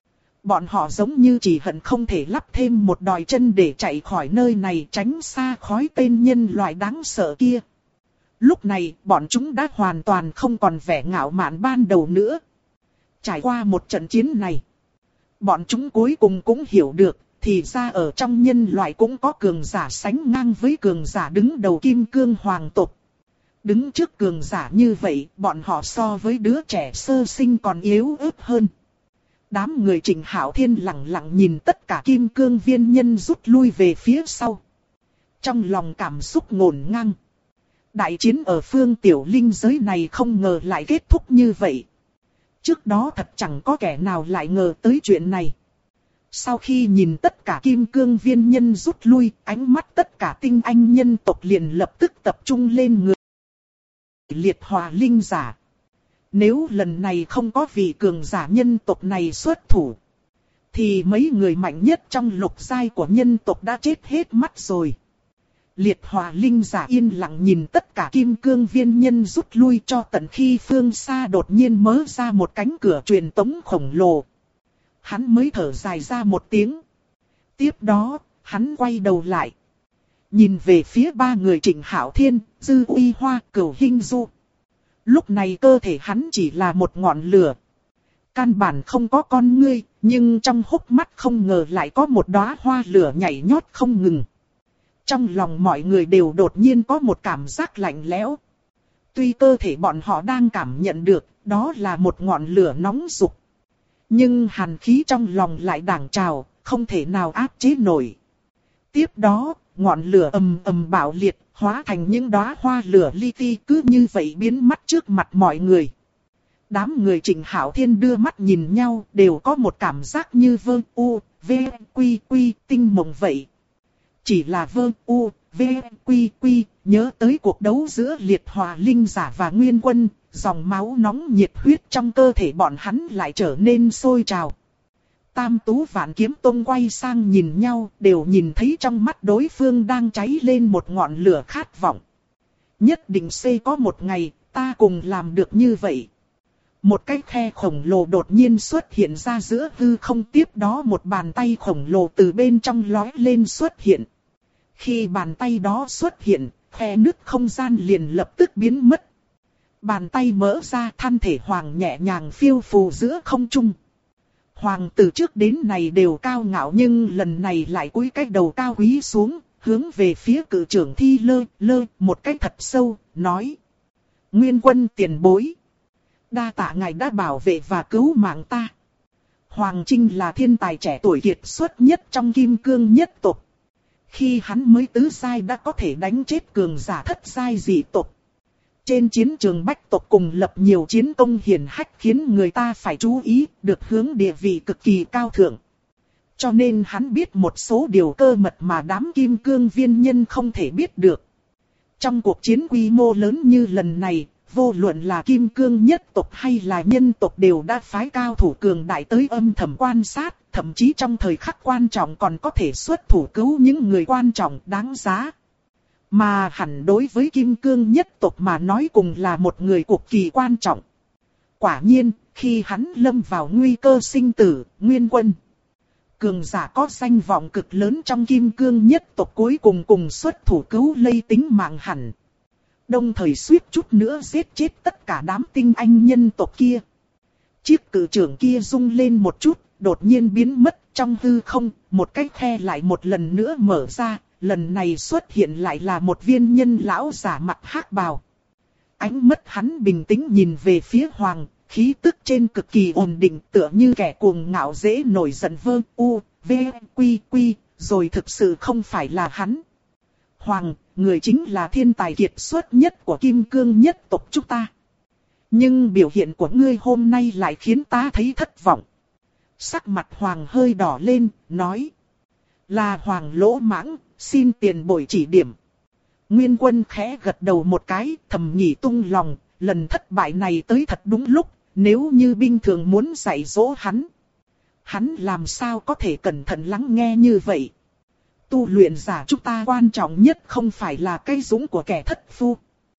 Bọn họ giống như chỉ hận không thể lắp thêm một đòn chân để chạy khỏi nơi này, tránh xa khói tên nhân loại đáng sợ kia. Lúc này, bọn chúng đã hoàn toàn không còn vẻ ngạo mạn ban đầu nữa. Trải qua một trận chiến này, bọn chúng cuối cùng cũng hiểu được, thì ra ở trong nhân loại cũng có cường giả sánh ngang với cường giả đứng đầu kim cương hoàng tộc. Đứng trước cường giả như vậy, bọn họ so với đứa trẻ sơ sinh còn yếu ớt hơn. Đám người Trịnh Hạo Thiên lặng lặng nhìn tất cả kim cương viên nhân rút lui về phía sau. Trong lòng cảm xúc ngổn ngang. Đại chiến ở phương tiểu linh giới này không ngờ lại kết thúc như vậy. Trước đó thật chẳng có kẻ nào lại ngờ tới chuyện này. Sau khi nhìn tất cả kim cương viên nhân rút lui, ánh mắt tất cả tinh anh nhân tộc liền lập tức tập trung lên người liệt hỏa linh giả. Nếu lần này không có vị cường giả nhân tộc này xuất thủ, thì mấy người mạnh nhất trong lục giai của nhân tộc đã chết hết mắt rồi. Liệt hỏa linh giả yên lặng nhìn tất cả kim cương viên nhân rút lui cho tận khi phương xa đột nhiên mở ra một cánh cửa truyền tống khổng lồ. Hắn mới thở dài ra một tiếng. Tiếp đó, hắn quay đầu lại. Nhìn về phía ba người Trịnh Hạo Thiên, Dư Uy Hoa, Cửu Hinh Du. Lúc này cơ thể hắn chỉ là một ngọn lửa. Căn bản không có con ngươi, nhưng trong hốc mắt không ngờ lại có một đóa hoa lửa nhảy nhót không ngừng. Trong lòng mọi người đều đột nhiên có một cảm giác lạnh lẽo. Tuy cơ thể bọn họ đang cảm nhận được, đó là một ngọn lửa nóng rực. Nhưng hàn khí trong lòng lại đằng trào, không thể nào áp chế nổi. Tiếp đó, ngọn lửa ầm ầm bạo liệt, hóa thành những đóa hoa lửa li ti cứ như vậy biến mất trước mặt mọi người. Đám người Trịnh Hạo Thiên đưa mắt nhìn nhau, đều có một cảm giác như vơ u, v, quy quy, tinh mộng vậy. Chỉ là vơ u, v, quy quy, nhớ tới cuộc đấu giữa liệt hỏa linh giả và nguyên quân, dòng máu nóng nhiệt huyết trong cơ thể bọn hắn lại trở nên sôi trào. Tam Tú Vạn Kiếm Tông quay sang nhìn nhau, đều nhìn thấy trong mắt đối phương đang cháy lên một ngọn lửa khát vọng. Nhất định sẽ có một ngày, ta cùng làm được như vậy. Một cái khe khổng lồ đột nhiên xuất hiện ra giữa hư không, tiếp đó một bàn tay khổng lồ từ bên trong lói lên xuất hiện. Khi bàn tay đó xuất hiện, khe nứt không gian liền lập tức biến mất. Bàn tay mở ra, thân thể Hoàng nhẹ nhàng phiêu phù giữa không trung. Hoàng từ trước đến nay đều cao ngạo nhưng lần này lại cúi cái đầu cao quý xuống, hướng về phía cự trưởng Thi Lơ một cái thật sâu, nói. Nguyên quân tiền bối. Đa tạ ngài đã bảo vệ và cứu mạng ta. Hoàng Trinh là thiên tài trẻ tuổi kiệt xuất nhất trong kim cương nhất tộc. Khi hắn mới tứ giai đã có thể đánh chết cường giả thất giai dị tộc. Trên chiến trường bách tộc cùng lập nhiều chiến công hiển hách khiến người ta phải chú ý, được hướng địa vị cực kỳ cao thượng. Cho nên hắn biết một số điều cơ mật mà đám kim cương viên nhân không thể biết được. Trong cuộc chiến quy mô lớn như lần này, vô luận là kim cương nhất tộc hay là nhân tộc đều đã phái cao thủ cường đại tới âm thầm quan sát, thậm chí trong thời khắc quan trọng còn có thể xuất thủ cứu những người quan trọng đáng giá. Mà hẳn đối với kim cương nhất tộc mà nói cùng là một người cực kỳ quan trọng. Quả nhiên, khi hắn lâm vào nguy cơ sinh tử, Nguyên quân, cường giả có danh vọng cực lớn trong kim cương nhất tộc cuối cùng xuất thủ cứu lấy tính mạng hẳn. Đồng thời suýt chút nữa giết chết tất cả đám tinh anh nhân tộc kia. Chiếc cự trưởng kia rung lên một chút, đột nhiên biến mất trong hư không, một cái khe lại một lần nữa mở ra. Lần này xuất hiện lại là một viên nhân lão giả mặc hắc bào. Ánh mắt hắn bình tĩnh nhìn về phía Hoàng, khí tức trên cực kỳ ổn định, tựa như kẻ cuồng ngạo dễ nổi giận vơ u, v, quy quy, rồi thực sự không phải là hắn. Hoàng, người chính là thiên tài kiệt xuất nhất của kim cương nhất tộc chúng ta. Nhưng biểu hiện của ngươi hôm nay lại khiến ta thấy thất vọng. Sắc mặt Hoàng hơi đỏ lên, nói. Là Hoàng lỗ mãng, xin tiền bồi chỉ điểm. Nguyên quân khẽ gật đầu một cái, thầm nhủ tung lòng, lần thất bại này tới thật đúng lúc, nếu như binh thường muốn dạy dỗ hắn làm sao có thể cẩn thận lắng nghe như vậy. Tu luyện giả chúng ta quan trọng nhất không phải là cái dũng của kẻ thất phu,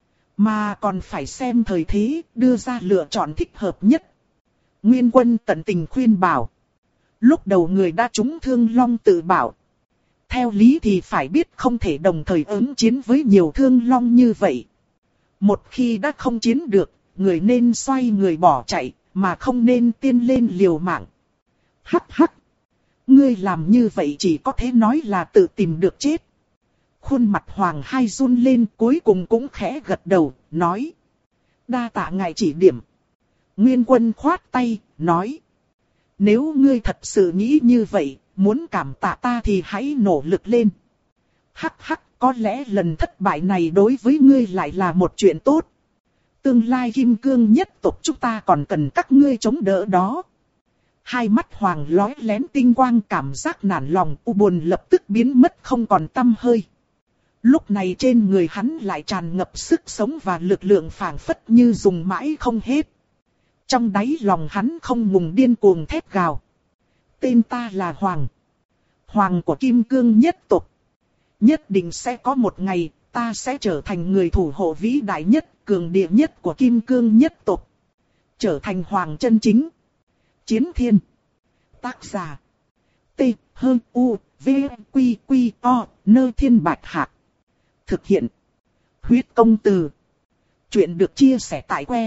mà còn phải xem thời thế, đưa ra lựa chọn thích hợp nhất. Nguyên quân tận tình khuyên bảo. Lúc đầu người đã trúng thương long tự bảo. Theo lý thì phải biết không thể đồng thời ứng chiến với nhiều thương long như vậy. Một khi đã không chiến được, người nên xoay người bỏ chạy, mà không nên tiên lên liều mạng. Hắc hắc. Ngươi làm như vậy chỉ có thể nói là tự tìm được chết. Khuôn mặt Hoàng Hai run lên, cuối cùng cũng khẽ gật đầu, nói. Đa tạ ngài chỉ điểm. Nguyên Quân khoát tay, nói. Nếu ngươi thật sự nghĩ như vậy, muốn cảm tạ ta thì hãy nỗ lực lên. Hắc hắc, có lẽ lần thất bại này đối với ngươi lại là một chuyện tốt. Tương lai kim cương nhất tộc chúng ta còn cần các ngươi chống đỡ đó. Hai mắt Hoàng lóe lén tinh quang, cảm giác nản lòng u buồn lập tức biến mất không còn tăm hơi. Lúc này trên người hắn lại tràn ngập sức sống và lực lượng phảng phất như dùng mãi không hết. Trong đáy lòng hắn không ngừng điên cuồng thét gào. Tên ta là Hoàng. Hoàng của Kim Cương nhất tộc. Nhất định sẽ có một ngày, ta sẽ trở thành người thủ hộ vĩ đại nhất, cường địa nhất của Kim Cương nhất tộc. Trở thành Hoàng chân chính. Chiến Thiên. Tác giả. T. H. U. V. Q. Q. O. Nơ Thiên Bạch Hạc. Thực hiện. Huyết công từ. Chuyện được chia sẻ tại que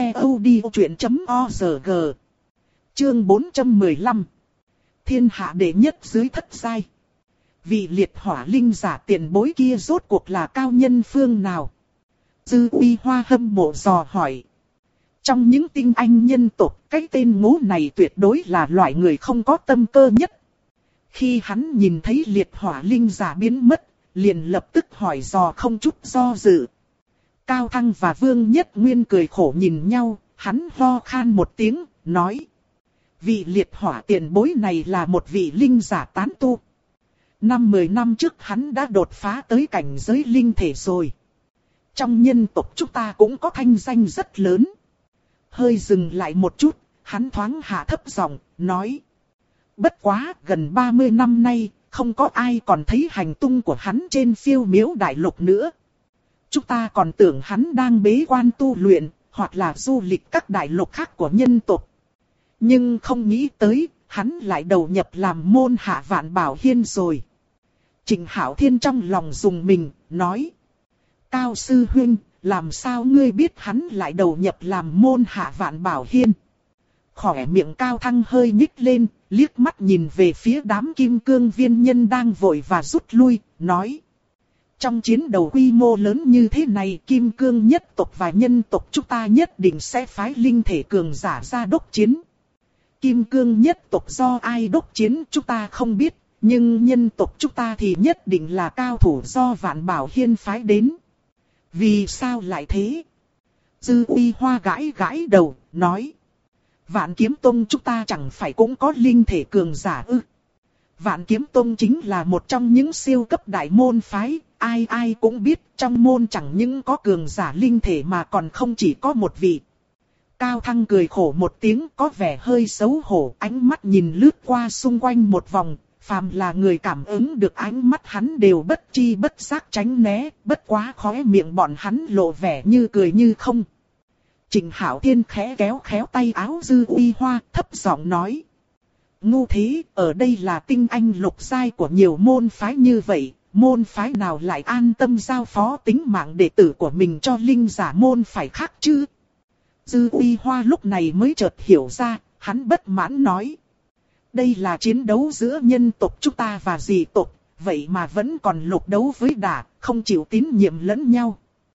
ctod.org. Chương 415. Thiên hạ đệ nhất dưới thất giai. Vị liệt hỏa linh giả tiền bối kia rốt cuộc là cao nhân phương nào? Dư Uy Hoa hâm mộ dò hỏi. Trong những tinh anh nhân tộc, cái tên ngố này tuyệt đối là loại người không có tâm cơ nhất. Khi hắn nhìn thấy liệt hỏa linh giả biến mất, liền lập tức hỏi dò không chút do dự. Cao Thăng và Vương Nhất Nguyên cười khổ nhìn nhau, hắn ho khan một tiếng, nói. Vị liệt hỏa tiền bối này là một vị linh giả tán tu. 5-10 năm trước hắn đã đột phá tới cảnh giới linh thể rồi. Trong nhân tộc chúng ta cũng có thanh danh rất lớn. Hơi dừng lại một chút, hắn thoáng hạ thấp giọng, nói. Bất quá, gần 30 năm nay, không có ai còn thấy hành tung của hắn trên phiêu miếu đại lục nữa. Chúng ta còn tưởng hắn đang bế quan tu luyện, hoặc là du lịch các đại lục khác của nhân tộc. Nhưng không nghĩ tới, hắn lại đầu nhập làm môn hạ Vạn Bảo Hiên rồi. Trịnh Hạo Thiên trong lòng dùng mình, nói. Cao sư huynh, làm sao ngươi biết hắn lại đầu nhập làm môn hạ Vạn Bảo Hiên? Khỏe miệng Cao Thăng hơi nhích lên, liếc mắt nhìn về phía đám kim cương viên nhân đang vội và rút lui, nói. Trong chiến đấu quy mô lớn như thế này, kim cương nhất tộc và nhân tộc chúng ta nhất định sẽ phái linh thể cường giả ra đốc chiến. Kim cương nhất tộc do ai đốc chiến chúng ta không biết, nhưng nhân tộc chúng ta thì nhất định là cao thủ do Vạn Bảo Hiên phái đến. Vì sao lại thế? Dư Uy Hoa gãi gãi đầu, nói. Vạn Kiếm Tông chúng ta chẳng phải cũng có linh thể cường giả ư? Vạn Kiếm Tông chính là một trong những siêu cấp đại môn phái, ai ai cũng biết trong môn chẳng những có cường giả linh thể mà còn không chỉ có một vị. Cao Thăng cười khổ một tiếng, có vẻ hơi xấu hổ, ánh mắt nhìn lướt qua xung quanh một vòng, phàm là người cảm ứng được ánh mắt hắn đều bất chi bất giác tránh né, bất quá khóe miệng bọn hắn lộ vẻ như cười như không. Trịnh Hạo Thiên khẽ kéo khéo tay áo Dư Uy Hoa, thấp giọng nói. Ngu thế, ở đây là tinh anh lục giai của nhiều môn phái như vậy, môn phái nào lại an tâm giao phó tính mạng đệ tử của mình cho linh giả môn phái khác chứ? Dư Uy Hoa lúc này mới chợt hiểu ra, hắn bất mãn nói. Đây là chiến đấu giữa nhân tộc chúng ta và dị tộc, vậy mà vẫn còn lục đấu với đả, không chịu tín nhiệm lẫn nhau.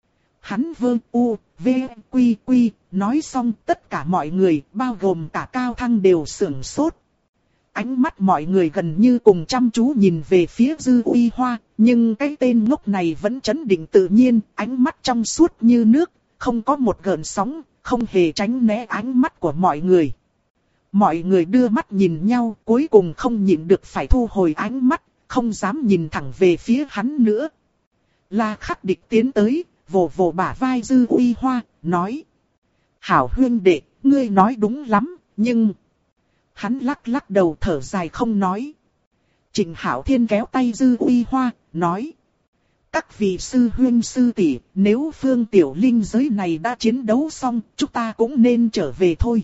Hắn vơ u, v, quy quy, nói xong tất cả mọi người, bao gồm cả Cao Thăng đều sửng sốt. Ánh mắt mọi người gần như cùng chăm chú nhìn về phía Dư Uy Hoa, nhưng cái tên ngốc này vẫn trấn định tự nhiên, ánh mắt trong suốt như nước, không có một gợn sóng, không hề tránh né ánh mắt của mọi người. Mọi người đưa mắt nhìn nhau, cuối cùng không nhịn được phải thu hồi ánh mắt, không dám nhìn thẳng về phía hắn nữa. La Khắc Địch tiến tới, vồ vồ bả vai Dư Uy Hoa, nói. Hảo huynh đệ, ngươi nói đúng lắm, nhưng... Hắn lắc lắc đầu thở dài không nói. Trịnh Hạo Thiên kéo tay Dư Uy Hoa, nói. Các vị sư huynh sư tỷ, nếu Phương Tiểu Linh giới này đã chiến đấu xong, chúng ta cũng nên trở về thôi.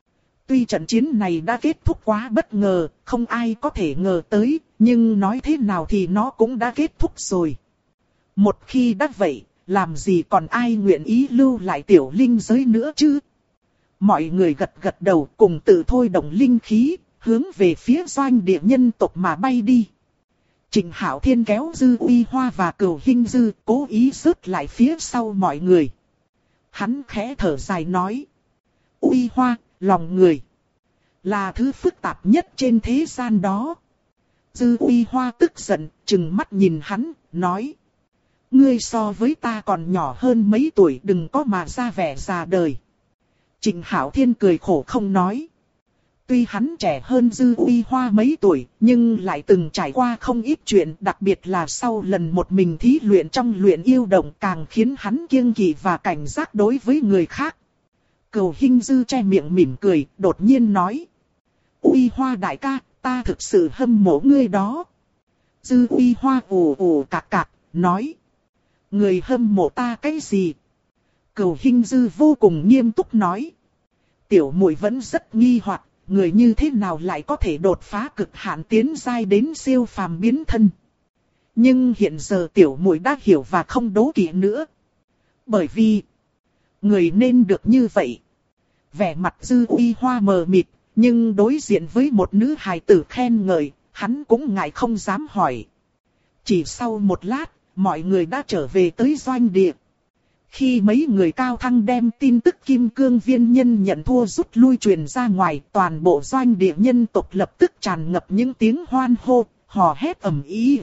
Tuy trận chiến này đã kết thúc quá bất ngờ, không ai có thể ngờ tới, nhưng nói thế nào thì nó cũng đã kết thúc rồi. Một khi đã vậy, làm gì còn ai nguyện ý lưu lại Tiểu Linh giới nữa chứ? Mọi người gật gật đầu cùng tự thôi động linh khí, hướng về phía doanh địa nhân tộc mà bay đi. Trịnh Hạo Thiên kéo Dư Uy Hoa và Cửu Hinh Dư, cố ý rớt lại phía sau mọi người. Hắn khẽ thở dài nói: Uy Hoa, lòng người là thứ phức tạp nhất trên thế gian đó. Dư Uy Hoa tức giận, trừng mắt nhìn hắn, nói: Ngươi so với ta còn nhỏ hơn mấy tuổi, đừng có mà ra vẻ già đời. Trịnh Hạo Thiên cười khổ không nói. Tuy hắn trẻ hơn Dư Uy Hoa mấy tuổi, nhưng lại từng trải qua không ít chuyện, đặc biệt là sau lần một mình thí luyện trong luyện yêu động càng khiến hắn kiêng kỵ và cảnh giác đối với người khác. Cửu Hinh Dư che miệng mỉm cười, đột nhiên nói: Uy Hoa đại ca, ta thực sự hâm mộ ngươi đó. Dư Uy Hoa ù ù cạc cạc, nói: Người hâm mộ ta cái gì? Cửu Hinh Dư vô cùng nghiêm túc nói: Tiểu muội vẫn rất nghi hoặc, người như thế nào lại có thể đột phá cực hạn tiến giai đến siêu phàm biến thân. Nhưng hiện giờ tiểu muội đã hiểu và không đố kỵ nữa. Bởi vì người nên được như vậy. Vẻ mặt Dư Uy Hoa mờ mịt, nhưng đối diện với một nữ hài tử khen ngợi, hắn cũng ngại không dám hỏi. Chỉ sau một lát, mọi người đã trở về tới doanh địa. Khi mấy người cao thăng đem tin tức Kim Cương Viên Nhân nhận thua rút lui truyền ra ngoài, toàn bộ doanh địa nhân tộc lập tức tràn ngập những tiếng hoan hô, hò hét ầm ĩ.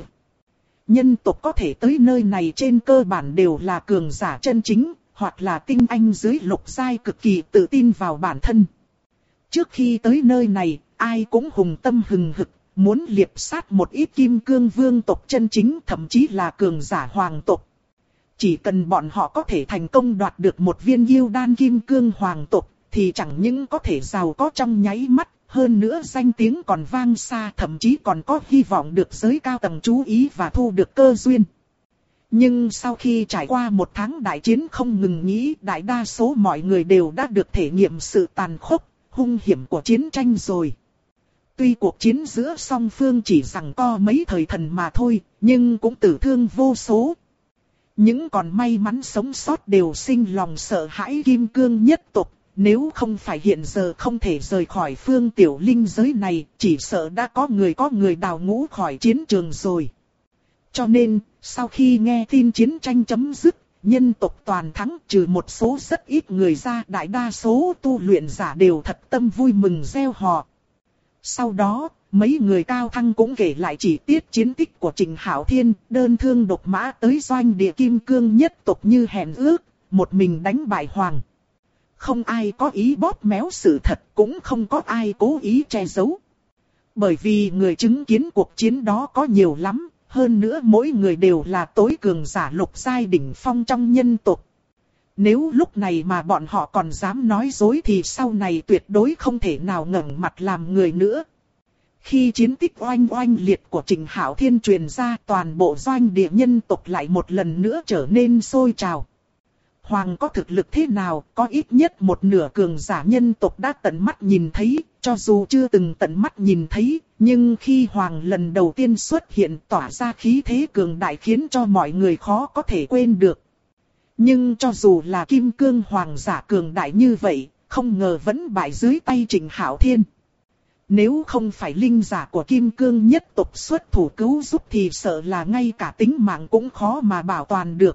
Nhân tộc có thể tới nơi này trên cơ bản đều là cường giả chân chính, hoặc là tinh anh dưới lục giai cực kỳ tự tin vào bản thân. Trước khi tới nơi này, ai cũng hùng tâm hừng hực, muốn liệp sát một ít Kim Cương Vương tộc chân chính, thậm chí là cường giả hoàng tộc. Chỉ cần bọn họ có thể thành công đoạt được một viên yêu đan Kim Cương hoàng tộc, thì chẳng những có thể giàu có trong nháy mắt, hơn nữa danh tiếng còn vang xa, thậm chí còn có hy vọng được giới cao tầng chú ý và thu được cơ duyên. Nhưng sau khi trải qua một tháng đại chiến không ngừng nghỉ, đại đa số mọi người đều đã được thể nghiệm sự tàn khốc, hung hiểm của chiến tranh rồi. Tuy cuộc chiến giữa song phương chỉ giằng co mấy thời thần mà thôi, nhưng cũng tử thương vô số. Những còn may mắn sống sót đều sinh lòng sợ hãi Kim Cương nhất tộc, nếu không phải hiện giờ không thể rời khỏi phương tiểu linh giới này, chỉ sợ đã có người đào ngũ khỏi chiến trường rồi. Cho nên, sau khi nghe tin chiến tranh chấm dứt, nhân tộc toàn thắng trừ một số rất ít người ra, đại đa số tu luyện giả đều thật tâm vui mừng reo hò. Sau đó, mấy người cao thăng cũng kể lại chi tiết chiến tích của Trịnh Hạo Thiên, đơn thương độc mã tới doanh địa Kim Cương nhất tộc như hẹn ước, một mình đánh bại Hoàng. Không ai có ý bóp méo sự thật, cũng không có ai cố ý che giấu. Bởi vì người chứng kiến cuộc chiến đó có nhiều lắm, hơn nữa mỗi người đều là tối cường giả lục giai đỉnh phong trong nhân tộc. Nếu lúc này mà bọn họ còn dám nói dối thì sau này tuyệt đối không thể nào ngẩng mặt làm người nữa. Khi chiến tích oanh oanh liệt của Trịnh Hạo Thiên truyền ra, toàn bộ doanh địa nhân tộc lại một lần nữa trở nên sôi trào. Hoàng có thực lực thế nào, có ít nhất một nửa cường giả nhân tộc đã tận mắt nhìn thấy, cho dù chưa từng tận mắt nhìn thấy, nhưng khi Hoàng lần đầu tiên xuất hiện tỏa ra khí thế cường đại khiến cho mọi người khó có thể quên được. Nhưng cho dù là Kim Cương Hoàng giả cường đại như vậy, không ngờ vẫn bại dưới tay Trịnh Hạo Thiên. Nếu không phải linh giả của Kim Cương nhất tộc xuất thủ cứu giúp thì sợ là ngay cả tính mạng cũng khó mà bảo toàn được.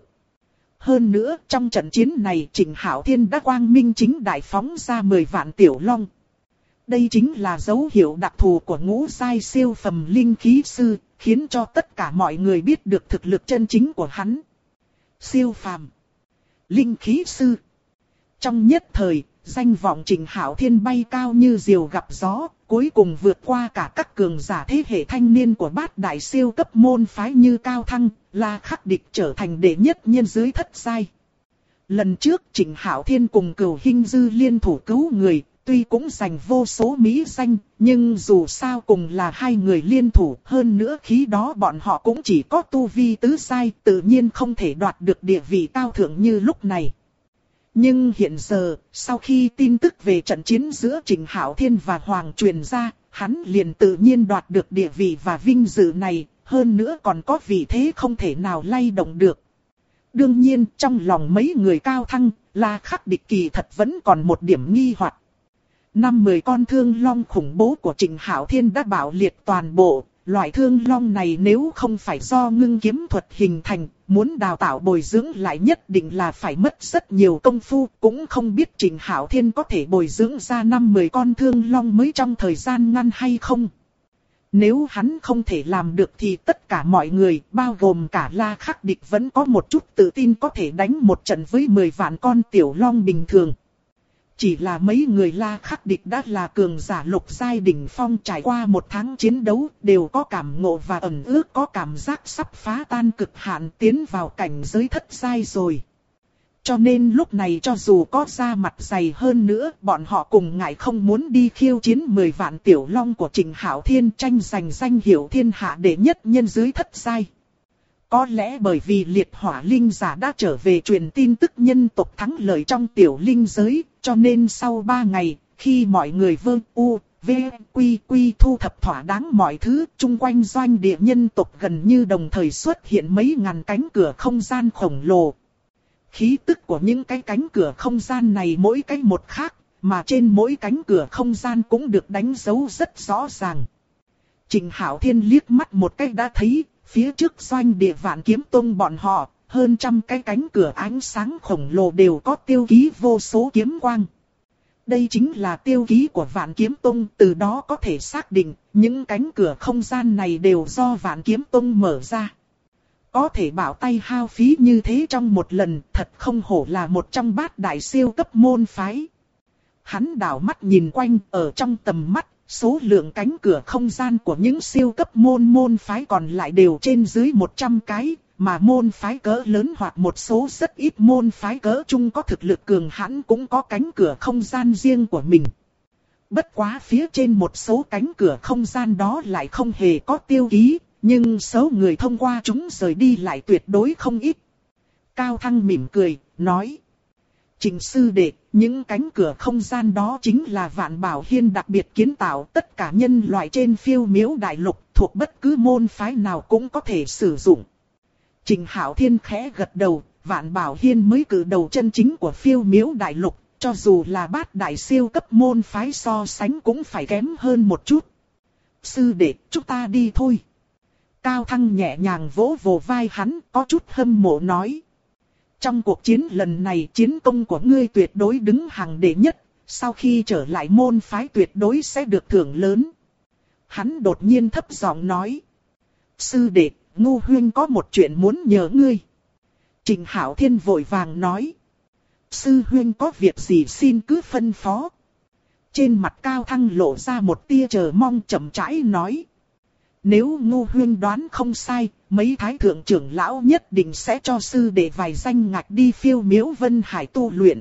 Hơn nữa, trong trận chiến này Trịnh Hạo Thiên đã quang minh chính đại phóng ra 10 vạn tiểu long. Đây chính là dấu hiệu đặc thù của ngũ giai siêu phàm linh khí sư, khiến cho tất cả mọi người biết được thực lực chân chính của hắn. Siêu phàm linh khí sư. Trong nhất thời, danh vọng Trịnh Hạo Thiên bay cao như diều gặp gió, cuối cùng vượt qua cả các cường giả thế hệ thanh niên của bát đại siêu cấp môn phái như Cao Thăng, La Khắc Địch trở thành đệ nhất nhân dưới thất giai. Lần trước Trịnh Hạo Thiên cùng Cửu Hinh Dư liên thủ cứu người, tuy cũng giành vô số mỹ danh, nhưng dù sao cùng là hai người liên thủ, hơn nữa khi đó bọn họ cũng chỉ có tu vi tứ giai, tự nhiên không thể đoạt được địa vị cao thượng như lúc này. Nhưng hiện giờ, sau khi tin tức về trận chiến giữa Trịnh Hạo Thiên và Hoàng truyền ra, hắn liền tự nhiên đoạt được địa vị và vinh dự này, hơn nữa còn có vị thế không thể nào lay động được. Đương nhiên, trong lòng mấy người Cao Thăng, La Khắc Địch kỳ thật vẫn còn một điểm nghi hoặc. 5-10 con thương long khủng bố của Trịnh Hạo Thiên đã bạo liệt toàn bộ. Loại thương long này nếu không phải do ngưng kiếm thuật hình thành, muốn đào tạo bồi dưỡng lại nhất định là phải mất rất nhiều công phu. Cũng không biết Trịnh Hạo Thiên có thể bồi dưỡng ra 5-10 con thương long mới trong thời gian ngắn hay không. Nếu hắn không thể làm được thì tất cả mọi người, bao gồm cả La Khắc Địch vẫn có một chút tự tin có thể đánh một trận với 10 vạn con tiểu long bình thường. Chỉ là mấy người La Khắc Địch đã là cường giả lục giai đỉnh phong, trải qua một tháng chiến đấu, đều có cảm ngộ và ẩn ước, có cảm giác sắp phá tan cực hạn, tiến vào cảnh giới thất giai rồi. Cho nên lúc này cho dù có da mặt dày hơn nữa, bọn họ cùng ngại không muốn đi khiêu chiến 10 vạn tiểu long của Trịnh Hạo Thiên, tranh giành danh hiệu thiên hạ đệ nhất nhân dưới thất giai. Có lẽ bởi vì liệt hỏa linh giả đã trở về truyền tin tức nhân tộc thắng lợi trong tiểu linh giới, cho nên sau 3 ngày, khi mọi người quy thu thập thỏa đáng mọi thứ, chung quanh doanh địa nhân tộc gần như đồng thời xuất hiện mấy ngàn cánh cửa không gian khổng lồ. Khí tức của những cái cánh cửa không gian này mỗi cái một khác, mà trên mỗi cánh cửa không gian cũng được đánh dấu rất rõ ràng. Trịnh Hạo Thiên liếc mắt một cái đã thấy, phía trước doanh địa Vạn Kiếm Tông bọn họ, hơn trăm cái cánh cửa ánh sáng khổng lồ đều có tiêu ký vô số kiếm quang. Đây chính là tiêu ký của Vạn Kiếm Tông, từ đó có thể xác định, những cánh cửa không gian này đều do Vạn Kiếm Tông mở ra. Có thể bảo tay hao phí như thế trong một lần, thật không hổ là một trong bát đại siêu cấp môn phái. Hắn đảo mắt nhìn quanh, ở trong tầm mắt, số lượng cánh cửa không gian của những siêu cấp môn phái còn lại đều trên dưới 100 cái, mà môn phái cỡ lớn hoặc một số rất ít môn phái cỡ trung có thực lực cường hãn cũng có cánh cửa không gian riêng của mình. Bất quá phía trên một số cánh cửa không gian đó lại không hề có tiêu ký, nhưng số người thông qua chúng rời đi lại tuyệt đối không ít. Cao Thăng mỉm cười, nói: Trịnh sư đệ, những cánh cửa không gian đó chính là Vạn Bảo Hiên đặc biệt kiến tạo, tất cả nhân loại trên Phiêu Miếu Đại Lục thuộc bất cứ môn phái nào cũng có thể sử dụng. Trịnh Hạo Thiên khẽ gật đầu, Vạn Bảo Hiên mới cử đầu chân chính của Phiêu Miếu Đại Lục, cho dù là bát đại siêu cấp môn phái so sánh cũng phải kém hơn một chút. Sư đệ, chúng ta đi thôi. Cao Thăng nhẹ nhàng vỗ vỗ vai hắn, có chút hâm mộ nói: trong cuộc chiến lần này chiến công của ngươi tuyệt đối đứng hàng đệ nhất, sau khi trở lại môn phái tuyệt đối sẽ được thưởng lớn. Hắn đột nhiên thấp giọng nói: sư đệ, Ngô huynh có một chuyện muốn nhờ ngươi. Trịnh Hạo Thiên vội vàng nói: sư huynh có việc gì xin cứ phân phó. Trên mặt Cao Thăng lộ ra một tia chờ mong, chậm rãi nói: nếu Ngô huynh đoán không sai, mấy thái thượng trưởng lão nhất định sẽ cho sư đệ vài danh ngạch đi Phiêu Miếu Vân Hải tu luyện.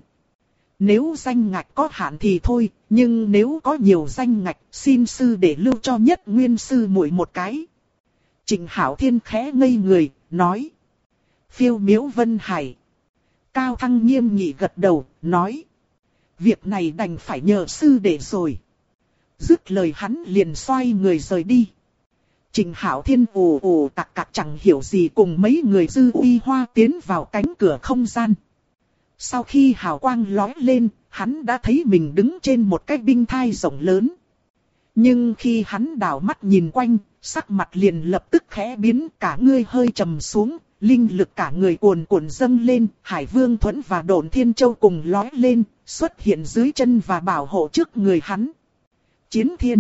Nếu danh ngạch có hạn thì thôi, nhưng nếu có nhiều danh ngạch, xin sư đệ lưu cho Nhất Nguyên sư muội một cái. Trịnh Hạo Thiên khẽ ngây người, nói: Phiêu Miếu Vân Hải. Cao Thăng nghiêm nghị gật đầu, nói: việc này đành phải nhờ sư đệ rồi. Dứt lời hắn liền xoay người rời đi. Trịnh Hạo Thiên ù ù tặc cặc chẳng hiểu gì cùng mấy người Dư Uy Hoa tiến vào cánh cửa không gian. Sau khi hào quang lóe lên, hắn đã thấy mình đứng trên một cái binh thai rộng lớn. Nhưng khi hắn đảo mắt nhìn quanh, sắc mặt liền lập tức khẽ biến, cả người hơi trầm xuống, linh lực cả người cuồn cuộn dâng lên, Hải Vương Thuẫn và Độn Thiên Châu cùng lóe lên, xuất hiện dưới chân và bảo hộ trước người hắn. Chiến Thiên.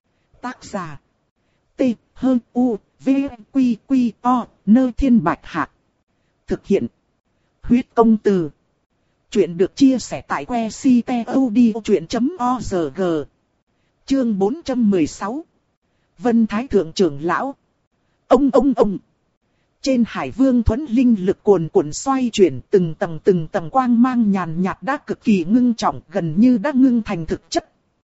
Tác giả: T, H, U, V, Quy, Quy, O, Nơ Thiên Bạch Hạc. Thực hiện: Huyết Công Từ. Chuyện được chia sẻ tại website.odchuyện.org. Chương 416. Vân Thái Thượng Trưởng Lão. Ông. Trên Hải Vương Thuẫn linh lực cuồn cuộn xoay chuyển, từng tầng quang mang nhàn nhạt đã cực kỳ ngưng trọng, gần như đã ngưng thành thực chất.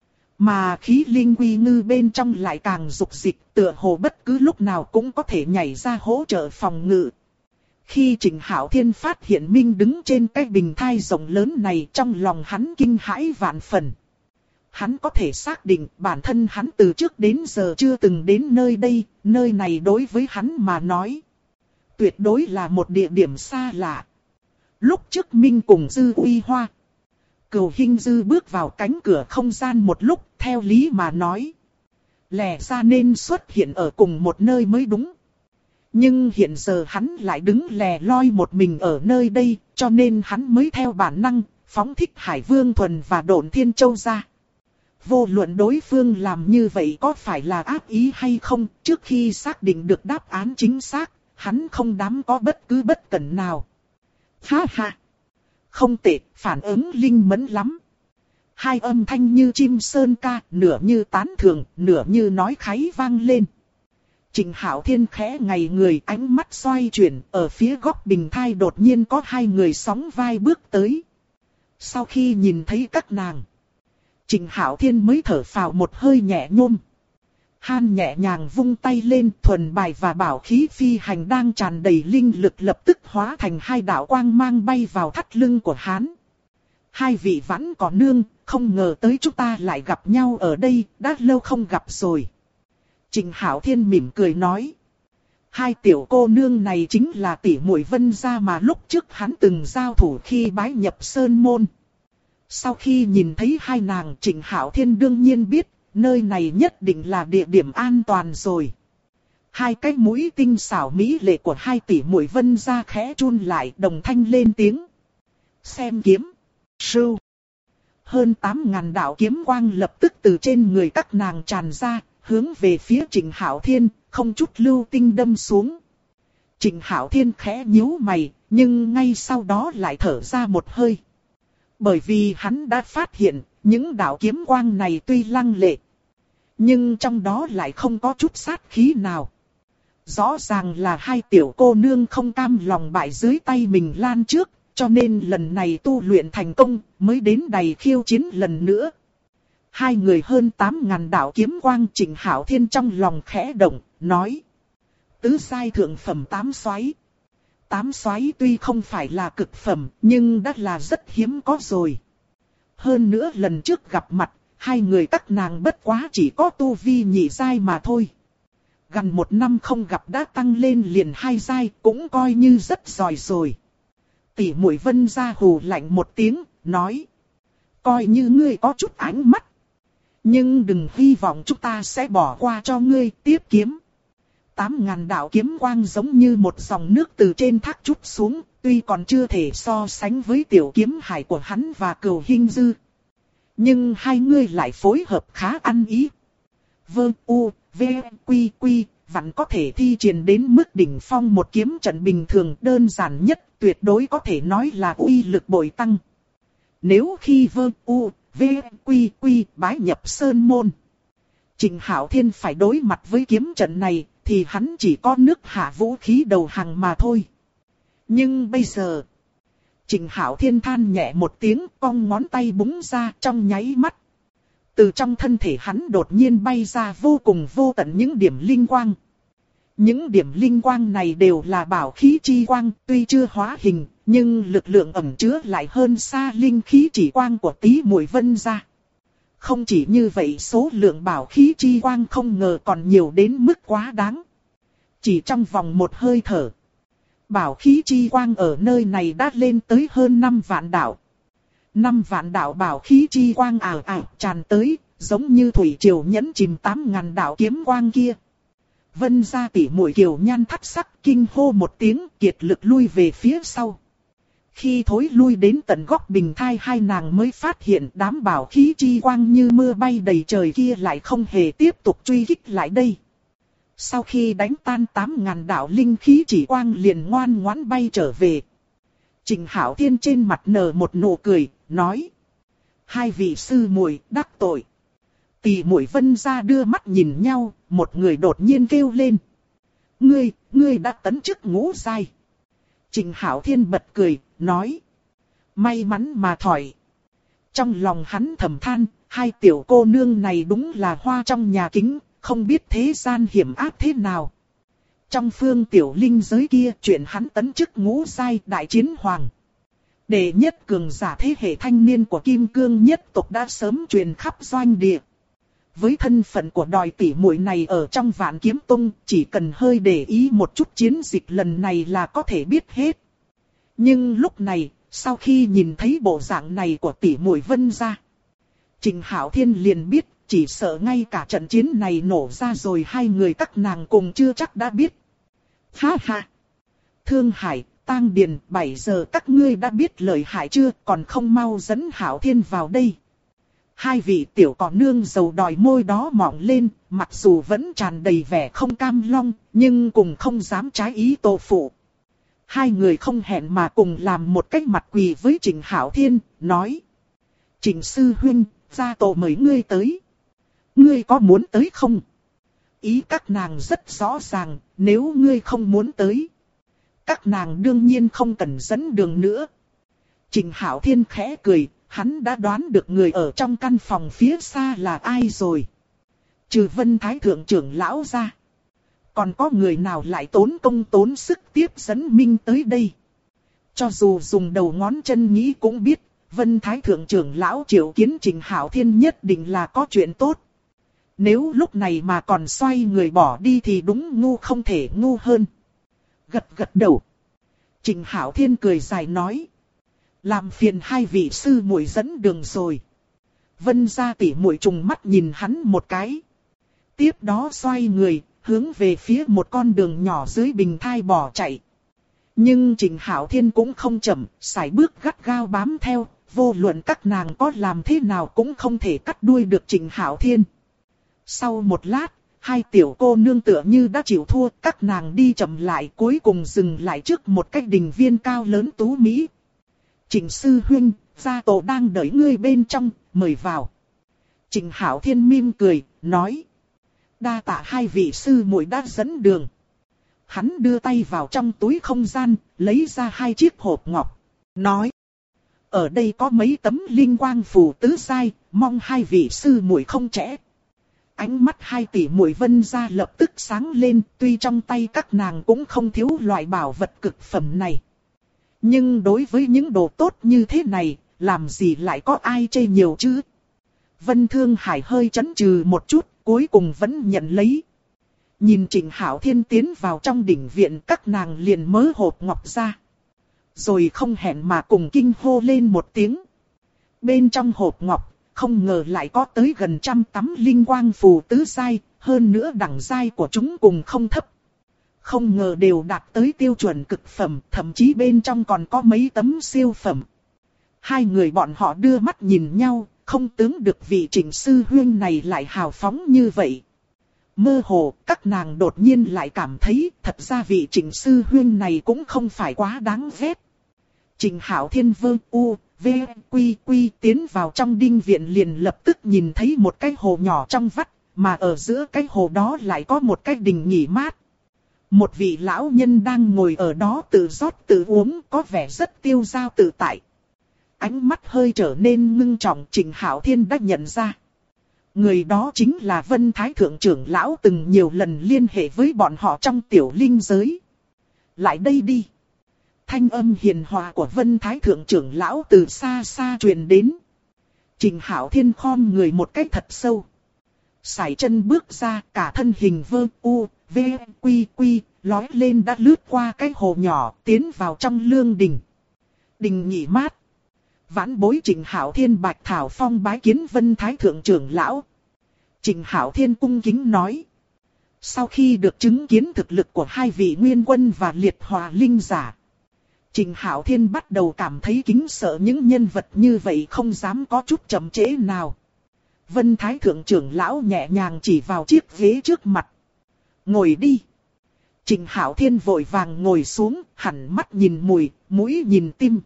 Mà khí linh quy ngư bên trong lại càng dục dịch, tựa hồ bất cứ lúc nào cũng có thể nhảy ra hỗ trợ phòng ngự. Khi Trịnh Hạo Thiên phát hiện Minh đứng trên cái bình thai rộng lớn này, trong lòng hắn kinh hãi vạn phần. Hắn có thể xác định bản thân hắn từ trước đến giờ chưa từng đến nơi đây, nơi này đối với hắn mà nói tuyệt đối là một địa điểm xa lạ. Lúc trước Minh cùng Dư Uy Hoa, Cửu Hinh Dư bước vào cánh cửa không gian một lúc, theo lý mà nói. Lẽ ra nên xuất hiện ở cùng một nơi mới đúng. Nhưng hiện giờ hắn lại đứng lẻ loi một mình ở nơi đây, cho nên hắn mới theo bản năng, phóng thích Hải Vương Thuần và Độn Thiên Châu ra. Vô luận đối phương làm như vậy có phải là ác ý hay không, trước khi xác định được đáp án chính xác, hắn không dám có bất cứ bất cẩn nào. Ha ha! Không tệ, phản ứng linh mẫn lắm. Hai âm thanh như chim sơn ca, nửa như tán thưởng, nửa như nói kháy vang lên. Trịnh Hạo Thiên khẽ ngày người, ánh mắt xoay chuyển, ở phía góc bình thai đột nhiên có hai người sóng vai bước tới. Sau khi nhìn thấy các nàng, Trịnh Hạo Thiên mới thở phào một hơi nhẹ nhõm. Han nhẹ nhàng vung tay lên, thuần bài và bảo khí phi hành đang tràn đầy linh lực lập tức hóa thành hai đạo quang mang bay vào thắt lưng của hắn. Hai vị Vãn Cỏ Nương, không ngờ tới chúng ta lại gặp nhau ở đây, đã lâu không gặp rồi. Trịnh Hạo Thiên mỉm cười nói. Hai tiểu cô nương này chính là tỷ muội Vân gia mà lúc trước hắn từng giao thủ khi bái nhập Sơn Môn. Sau khi nhìn thấy hai nàng, Trịnh Hạo Thiên đương nhiên biết, nơi này nhất định là địa điểm an toàn rồi. Hai cái mũi tinh xảo mỹ lệ của hai tỷ muội Vân gia khẽ chun lại, đồng thanh lên tiếng. Xem kiếm. Sưu. Hơn 8.000 đạo kiếm quang lập tức từ trên người các nàng tràn ra, hướng về phía Trịnh Hạo Thiên, không chút lưu tinh đâm xuống. Trịnh Hạo Thiên khẽ nhíu mày, nhưng ngay sau đó lại thở ra một hơi. Bởi vì hắn đã phát hiện, những đạo kiếm quang này tuy lăng lệ, nhưng trong đó lại không có chút sát khí nào. Rõ ràng là hai tiểu cô nương không cam lòng bại dưới tay mình lan trước, cho nên lần này tu luyện thành công, mới đến đầy khiêu chiến lần nữa. Hai người hơn 8.000 đạo kiếm quang, Trịnh Hạo Thiên trong lòng khẽ động, nói. Tứ giai thượng phẩm 8 xoáy. 8 xoáy tuy không phải là cực phẩm, nhưng đã là rất hiếm có rồi. Hơn nữa lần trước gặp mặt, hai người các nàng bất quá chỉ có tu vi nhị giai mà thôi. Gần một năm không gặp đã tăng lên liền 2 giai, cũng coi như rất giỏi rồi. Tỷ muội Vân gia hù lạnh một tiếng, nói. Coi như ngươi có chút ánh mắt. Nhưng đừng hy vọng chúng ta sẽ bỏ qua cho ngươi tiếp kiếm. 8.000 đạo kiếm quang giống như một dòng nước từ trên thác trút xuống, tuy còn chưa thể so sánh với tiểu kiếm hải của hắn và Cửu Hinh Dư. Nhưng hai ngươi lại phối hợp khá ăn ý. Vương U, V, Quy, Quy, vẫn có thể thi triển đến mức đỉnh phong một kiếm trận bình thường đơn giản nhất, tuyệt đối có thể nói là uy lực bội tăng. Nếu khi Vương U, V, Quy, Quy bái nhập Sơn Môn, Trịnh Hạo Thiên phải đối mặt với kiếm trận này, thì hắn chỉ có nước hạ vũ khí đầu hàng mà thôi. Nhưng bây giờ, Trịnh Hạo Thiên than nhẹ một tiếng, cong ngón tay búng ra trong nháy mắt. Từ trong thân thể hắn đột nhiên bay ra vô cùng vô tận những điểm linh quang. Những điểm linh quang này đều là bảo khí chi quang, tuy chưa hóa hình, nhưng lực lượng ẩn chứa lại hơn xa linh khí chỉ quang của tỷ muội Vân gia. Không chỉ như vậy, số lượng bảo khí chi quang không ngờ còn nhiều đến mức quá đáng. Chỉ trong vòng một hơi thở, bảo khí chi quang ở nơi này đã lên tới hơn 5 vạn đạo. 5 vạn đạo bảo khí chi quang ảo ảo tràn tới, giống như thủy triều nhấn chìm 8.000 đạo kiếm quang kia. Vân gia tỷ muội Kiều Nhan thất sắc, kinh hô một tiếng, kiệt lực lui về phía sau. Khi thối lui đến tận góc bình thai, hai nàng mới phát hiện đám bảo khí chi quang như mưa bay đầy trời kia lại không hề tiếp tục truy kích lại đây. Sau khi đánh tan 8.000 đạo linh khí chỉ quang liền ngoan ngoãn bay trở về. Trịnh Hạo Thiên trên mặt nở một nụ cười, nói. Hai vị sư muội đắc tội. Tỷ muội Vân gia đưa mắt nhìn nhau, một người đột nhiên kêu lên. Ngươi đã tấn chức ngũ giai. Trịnh Hạo Thiên bật cười, nói. May mắn mà thỏi. Trong lòng hắn thầm than, hai tiểu cô nương này đúng là hoa trong nhà kính, không biết thế gian hiểm ác thế nào. Trong phương tiểu linh giới kia, chuyện hắn tấn chức ngũ giai đại chiến hoàng. Đệ nhất cường giả thế hệ thanh niên của Kim Cương nhất tộc đã sớm truyền khắp doanh địa. Với thân phận của đòi tỷ muội này ở trong Vạn Kiếm Tông, chỉ cần hơi để ý một chút chiến dịch lần này là có thể biết hết. Nhưng lúc này, Sau khi nhìn thấy bộ dạng này của tỷ muội Vân gia, Trình Hạo Thiên liền biết, chỉ sợ ngay cả trận chiến này nổ ra rồi hai người các nàng cùng chưa chắc đã biết. Ha ha! Thương Hải, Tang Điền, 7 giờ các ngươi đã biết lời hại chưa, còn không mau dẫn Hạo Thiên vào đây. Hai vị tiểu cỏ nương dầu đòi môi đó mỏng lên, mặc dù vẫn tràn đầy vẻ không cam long, nhưng cùng không dám trái ý Tô phụ. Hai người không hẹn mà cùng làm một cách mặt quỳ với Trình Hạo Thiên, nói: Trình sư huynh, gia tổ mời ngươi tới. Ngươi có muốn tới không? Ý các nàng rất rõ ràng, nếu ngươi không muốn tới, các nàng đương nhiên không cần dẫn đường nữa. Trình Hạo Thiên khẽ cười, hắn đã đoán được người ở trong căn phòng phía xa là ai rồi. Trừ Vân Thái Thượng trưởng lão ra, còn có người nào lại tốn công tốn sức tiếp dẫn Minh tới đây? Cho dù dùng đầu ngón chân nghĩ cũng biết, Vân Thái Thượng trưởng lão triệu kiến Trình Hạo Thiên nhất định là có chuyện tốt. Nếu lúc này mà còn xoay người bỏ đi thì đúng ngu không thể ngu hơn. Gật gật đầu, Trình Hạo Thiên cười dài nói: làm phiền hai vị sư muội dẫn đường rồi. Vân gia tỷ muội trùng mắt nhìn hắn một cái. Tiếp đó xoay người, hướng về phía một con đường nhỏ dưới bình thai bỏ chạy. Nhưng Trình Hạo Thiên cũng không chậm, sải bước gắt gao bám theo, vô luận các nàng có làm thế nào cũng không thể cắt đuôi được Trình Hạo Thiên. Sau một lát, hai tiểu cô nương tựa như đã chịu thua, các nàng đi chậm lại, cuối cùng dừng lại trước một cái đình viên cao lớn tú mỹ. Trình sư huynh, gia tổ đang đợi ngươi bên trong, mời vào. Trình Hạo Thiên mỉm cười, nói: đa tạ hai vị sư muội đã dẫn đường. Hắn đưa tay vào trong túi không gian, lấy ra hai chiếc hộp ngọc, nói: ở đây có mấy tấm linh quang phù tứ sai, mong hai vị sư muội không trễ. Ánh mắt hai tỷ muội Vân gia lập tức sáng lên, tuy trong tay các nàng cũng không thiếu loại bảo vật cực phẩm này. Nhưng đối với những đồ tốt như thế này, làm gì lại có ai chê nhiều chứ? Vân Thương Hải hơi chần chừ một chút, cuối cùng vẫn nhận lấy. Nhìn Trình Hạo Thiên tiến vào trong đỉnh viện, các nàng liền mớ hộp ngọc ra. Rồi không hẹn mà cùng kinh hô lên một tiếng. Bên trong hộp ngọc, không ngờ lại có tới gần 100 tấm linh quang phù tứ giai, hơn nữa đẳng giai của chúng cùng không thấp. Không ngờ đều đạt tới tiêu chuẩn cực phẩm, thậm chí bên trong còn có mấy tấm siêu phẩm. Hai người bọn họ đưa mắt nhìn nhau, không tưởng được vị Trình sư huynh này lại hào phóng như vậy. Mơ hồ, các nàng đột nhiên lại cảm thấy, thật ra vị Trình sư huynh này cũng không phải quá đáng ghét. Trình Hạo Thiên vơ u, v, quy quy tiến vào trong đinh viện liền lập tức nhìn thấy một cái hồ nhỏ trong vắt, mà ở giữa cái hồ đó lại có một cái đình nghỉ mát. Một vị lão nhân đang ngồi ở đó tự rót tự uống, có vẻ rất tiêu dao tự tại. Ánh mắt hơi trở nên ngưng trọng, Trình Hạo Thiên đã nhận ra. Người đó chính là Vân Thái Thượng trưởng lão từng nhiều lần liên hệ với bọn họ trong tiểu linh giới. Lại đây đi. Thanh âm hiền hòa của Vân Thái Thượng trưởng lão từ xa xa truyền đến. Trình Hạo Thiên khom người một cách thật sâu. Sải chân bước ra, cả thân hình vơ u, v, quy quy, lói lên đã lướt qua cái hồ nhỏ, tiến vào trong lương đình. Đình nghỉ mát. Vãn bối Trình Hạo Thiên Bạch Thảo Phong bái kiến Vân Thái Thượng trưởng lão. Trình Hạo Thiên cung kính nói. Sau khi được chứng kiến thực lực của hai vị nguyên quân và liệt hòa linh giả, Trình Hạo Thiên bắt đầu cảm thấy kính sợ những nhân vật như vậy không dám có chút chậm trễ nào. Vân Thái Thượng trưởng lão nhẹ nhàng chỉ vào chiếc ghế trước mặt. Ngồi đi. Trình Hạo Thiên vội vàng ngồi xuống, hẳn mắt nhìn mùi, mũi nhìn tim.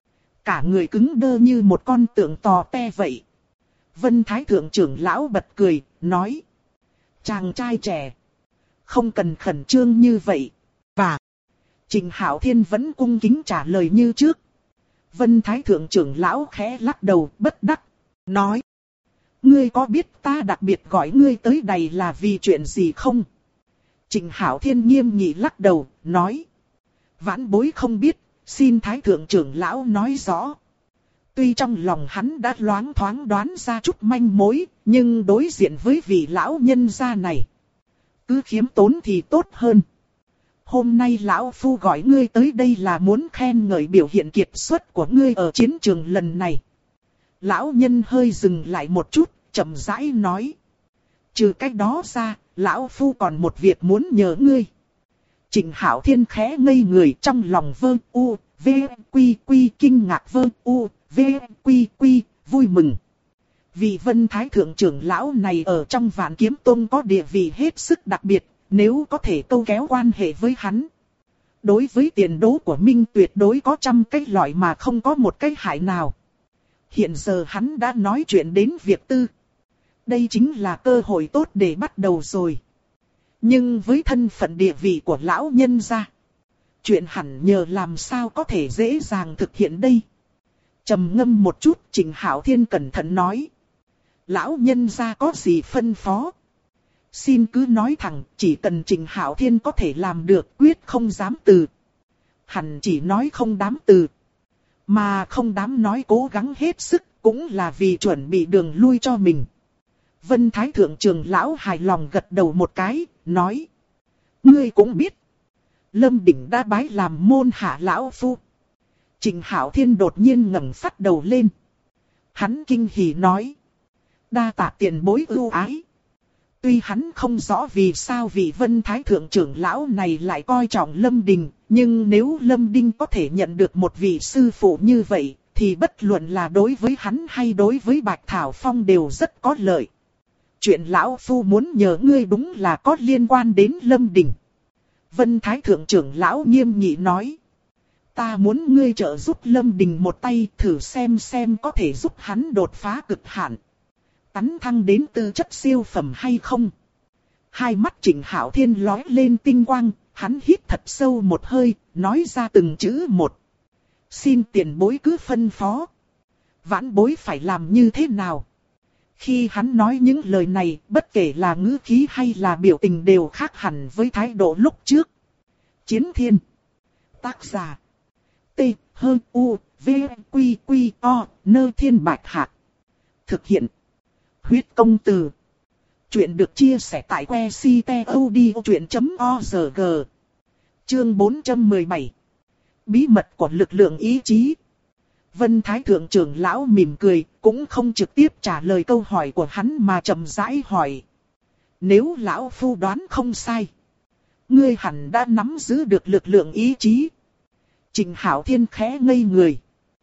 Cả người cứng đơ như một con tượng tò te vậy. Vân Thái Thượng trưởng lão bật cười, nói. Chàng trai trẻ, không cần khẩn trương như vậy. Và Trình Hạo Thiên vẫn cung kính trả lời như trước. Vân Thái Thượng trưởng lão khẽ lắc đầu bất đắc, nói. Ngươi có biết ta đặc biệt gọi ngươi tới đây là vì chuyện gì không? Trình Hạo Thiên nghiêm nghị lắc đầu, nói. Vãn bối không biết, xin Thái Thượng trưởng lão nói rõ. Tuy trong lòng hắn đã loáng thoáng đoán ra chút manh mối, nhưng đối diện với vị lão nhân gia này, cứ khiêm tốn thì tốt hơn. hôm nay lão phu gọi ngươi tới đây là muốn khen ngợi biểu hiện kiệt xuất của ngươi ở chiến trường lần này. Lão nhân hơi dừng lại một chút, chậm rãi nói. Trừ cách đó ra, lão phu còn một việc muốn nhờ ngươi. Trịnh Hạo Thiên khẽ ngây người trong lòng vơ u, v, quy quy kinh ngạc vơ u, v, quy quy, vui mừng. Vị Vân Thái Thượng trưởng lão này ở trong Vạn Kiếm Tông có địa vị hết sức đặc biệt, nếu có thể câu kéo quan hệ với hắn. Đối với tiền đố của Minh tuyệt đối có trăm cái loại mà không có một cái hại nào. Hiện giờ hắn đã nói chuyện đến việc tư. Đây chính là cơ hội tốt để bắt đầu rồi. Nhưng với thân phận địa vị của lão nhân gia, chuyện hẳn nhờ làm sao có thể dễ dàng thực hiện đây. Trầm ngâm một chút, Trịnh Hạo Thiên cẩn thận nói. Lão nhân gia có gì phân phó? Xin cứ nói thẳng, chỉ cần Trịnh Hạo Thiên có thể làm được, quyết không dám từ. Hẳn chỉ nói không dám từ. Mà không dám nói cố gắng hết sức, cũng là vì chuẩn bị đường lui cho mình. Vân Thái Thượng trưởng lão hài lòng gật đầu một cái, nói. Ngươi cũng biết. Lâm Đỉnh đã bái làm môn hạ lão phu. Trịnh Hạo Thiên đột nhiên ngẩng phát đầu lên. Hắn kinh hỉ nói. Đa tạ tiền bối ưu ái. Tuy hắn không rõ vì sao vị Vân Thái Thượng trưởng lão này lại coi trọng Lâm Đình, nhưng nếu Lâm Đinh có thể nhận được một vị sư phụ như vậy, thì bất luận là đối với hắn hay đối với Bạch Thảo Phong đều rất có lợi. Chuyện lão phu muốn nhờ ngươi đúng là có liên quan đến Lâm Đình. Vân Thái Thượng trưởng lão nghiêm nghị nói. Ta muốn ngươi trợ giúp Lâm Đình một tay, thử xem có thể giúp hắn đột phá cực hạn. Tấn thăng đến tư chất siêu phẩm hay không? Hai mắt Trịnh Hạo Thiên lóe lên tinh quang, hắn hít thật sâu một hơi, nói ra từng chữ một. Xin tiền bối cứ phân phó. Vãn bối phải làm như thế nào? Khi hắn nói những lời này, bất kể là ngữ khí hay là biểu tình đều khác hẳn với thái độ lúc trước. Chiến Thiên. Tác giả. T, H, U, V, Quy, Quy, O, Nơ Thiên Bạch Hạc. Thực hiện. Huyết công từ. Chuyện được chia sẻ tại que ctod.org. Chương 417. Bí mật của lực lượng ý chí. Vân Thái Thượng trưởng lão mỉm cười, cũng không trực tiếp trả lời câu hỏi của hắn mà chậm rãi hỏi. Nếu lão phu đoán không sai, ngươi hẳn đã nắm giữ được lực lượng ý chí. Trịnh Hạo Thiên khẽ ngây người.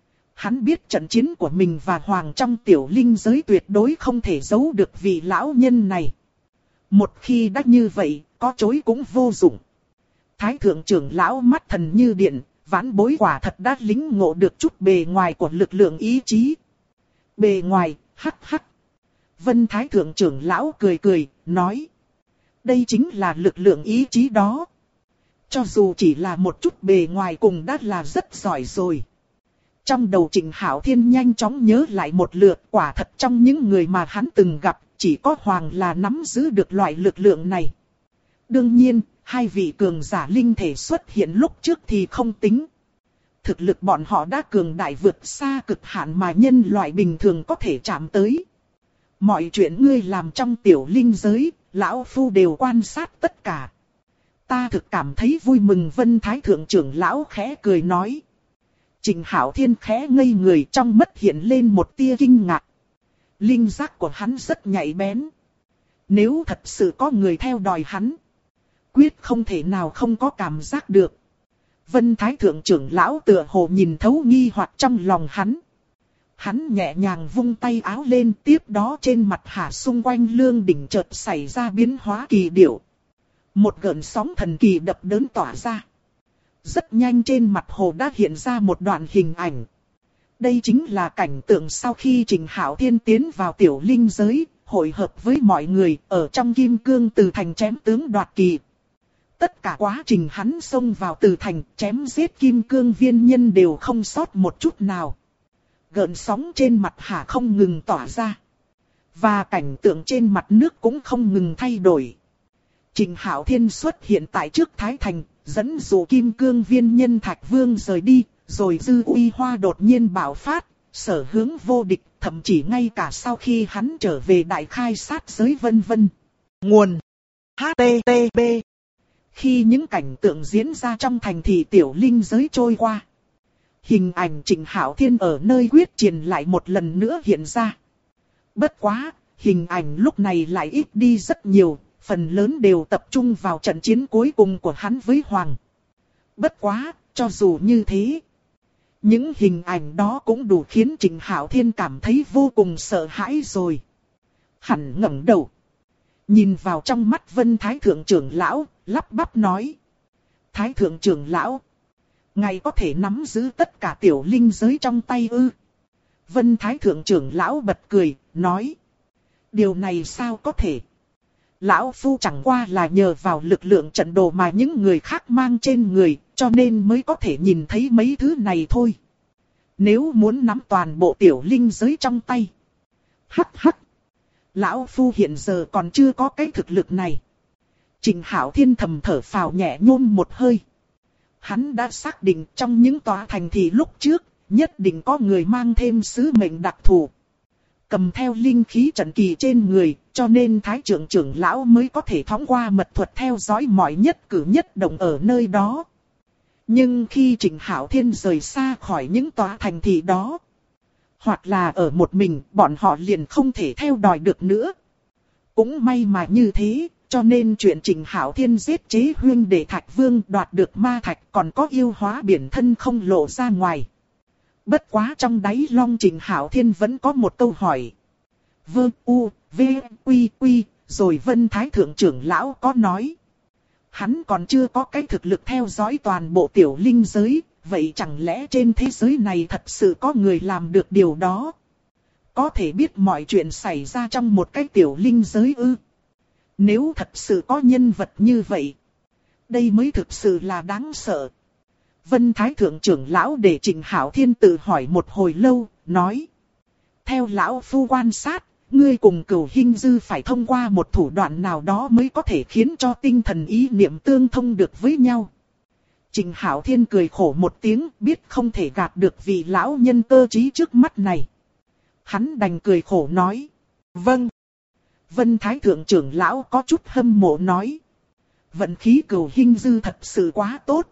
Hắn biết trận chiến của mình và Hoàng trong tiểu linh giới tuyệt đối không thể giấu được vị lão nhân này. Một khi đã như vậy, có chối cũng vô dụng. Thái Thượng trưởng lão mắt thần như điện, vãn bối quả thật đã lĩnh ngộ được chút bề ngoài của lực lượng ý chí. Bề ngoài, hắc hắc. Vân Thái Thượng trưởng lão cười cười, nói. Đây chính là lực lượng ý chí đó. Cho dù chỉ là một chút bề ngoài cùng đã là rất giỏi rồi. Trong đầu Trịnh Hạo Thiên nhanh chóng nhớ lại một lượt, quả thật trong những người mà hắn từng gặp, chỉ có Hoàng là nắm giữ được loại lực lượng này. Đương nhiên, hai vị cường giả linh thể xuất hiện lúc trước thì không tính. Thực lực bọn họ đã cường đại vượt xa cực hạn mà nhân loại bình thường có thể chạm tới. Mọi chuyện ngươi làm trong tiểu linh giới, lão phu đều quan sát tất cả. Ta thực cảm thấy vui mừng. Vân Thái Thượng trưởng lão khẽ cười nói. Trịnh Hạo Thiên khẽ ngây người, trong mắt hiện lên một tia kinh ngạc. Linh giác của hắn rất nhạy bén. Nếu thật sự có người theo đòi hắn, quyết không thể nào không có cảm giác được. Vân Thái Thượng trưởng lão tựa hồ nhìn thấu nghi hoặc trong lòng hắn. Hắn nhẹ nhàng vung tay áo lên, tiếp đó trên mặt hà xung quanh lương đỉnh chợt xảy ra biến hóa kỳ diệu. Một gợn sóng thần kỳ đập đớn tỏa ra. Rất nhanh trên mặt hồ đã hiện ra một đoạn hình ảnh. Đây chính là cảnh tượng sau khi Trịnh Hạo Thiên tiến vào tiểu linh giới, hội hợp với mọi người ở trong Kim Cương Từ Thành chém tướng đoạt kỳ. Tất cả quá trình hắn xông vào Từ Thành chém giết Kim Cương viên nhân đều không sót một chút nào. Gợn sóng trên mặt hà không ngừng tỏa ra. Và cảnh tượng trên mặt nước cũng không ngừng thay đổi. Trịnh Hạo Thiên xuất hiện tại trước Thái Thành, dẫn dụ Kim Cương viên nhân Thạch Vương rời đi, rồi dư uy hoa đột nhiên bạo phát, sở hướng vô địch, thậm chí ngay cả sau khi hắn trở về đại khai sát giới vân vân. Nguồn HTTP Khi những cảnh tượng diễn ra trong thành thị tiểu linh giới trôi qua, hình ảnh Trịnh Hạo Thiên ở nơi quyết chiến lại một lần nữa hiện ra. Bất quá, hình ảnh lúc này lại ít đi rất nhiều, phần lớn đều tập trung vào trận chiến cuối cùng của hắn với Hoàng. Bất quá, cho dù như thế, những hình ảnh đó cũng đủ khiến Trịnh Hạo Thiên cảm thấy vô cùng sợ hãi rồi. Hắn ngẩng đầu, nhìn vào trong mắt Vân Thái Thượng trưởng lão, lắp bắp nói. Thái Thượng trưởng lão, ngài có thể nắm giữ tất cả tiểu linh giới trong tay ư? Vân Thái Thượng trưởng lão bật cười, nói. Điều này sao có thể? Lão Phu chẳng qua là nhờ vào lực lượng trận đồ mà những người khác mang trên người, cho nên mới có thể nhìn thấy mấy thứ này thôi. Nếu muốn nắm toàn bộ tiểu linh giới trong tay. Hắc hắc. Lão Phu hiện giờ còn chưa có cái thực lực này. Trịnh Hạo Thiên thầm thở phào nhẹ nhõm một hơi. Hắn đã xác định trong những tòa thành thị lúc trước, nhất định có người mang thêm sứ mệnh đặc thù. Cầm theo linh khí trận kỳ trên người, cho nên Thái Thượng trưởng lão mới có thể thõng qua mật thuật theo dõi mọi nhất cử nhất động ở nơi đó. Nhưng khi Trịnh Hạo Thiên rời xa khỏi những tòa thành thị đó, hoặc là ở một mình, bọn họ liền không thể theo đòi được nữa. Cũng may mà như thế, cho nên chuyện Trịnh Hạo Thiên giết chế huyên đệ Thạch Vương đoạt được ma thạch còn có yêu hóa biển thân không lộ ra ngoài. Bất quá trong đáy lòng Trịnh Hạo Thiên vẫn có một câu hỏi. Vâng u, v, quy quy, rồi Vân Thái Thượng trưởng lão có nói. Hắn còn chưa có cái thực lực theo dõi toàn bộ tiểu linh giới, vậy chẳng lẽ trên thế giới này thật sự có người làm được điều đó? Có thể biết mọi chuyện xảy ra trong một cái tiểu linh giới ư? Nếu thật sự có nhân vật như vậy, đây mới thực sự là đáng sợ. Vân Thái Thượng trưởng lão để Trịnh Hạo Thiên tự hỏi một hồi lâu, nói. Theo lão phu quan sát, ngươi cùng Cửu Hinh Dư phải thông qua một thủ đoạn nào đó mới có thể khiến cho tinh thần ý niệm tương thông được với nhau. Trịnh Hạo Thiên cười khổ một tiếng, biết không thể gạt được vị lão nhân cơ trí trước mắt này. Hắn đành cười khổ nói. Vâng. Vân Thái Thượng trưởng lão có chút hâm mộ nói. Vận khí Cửu Hinh Dư thật sự quá tốt.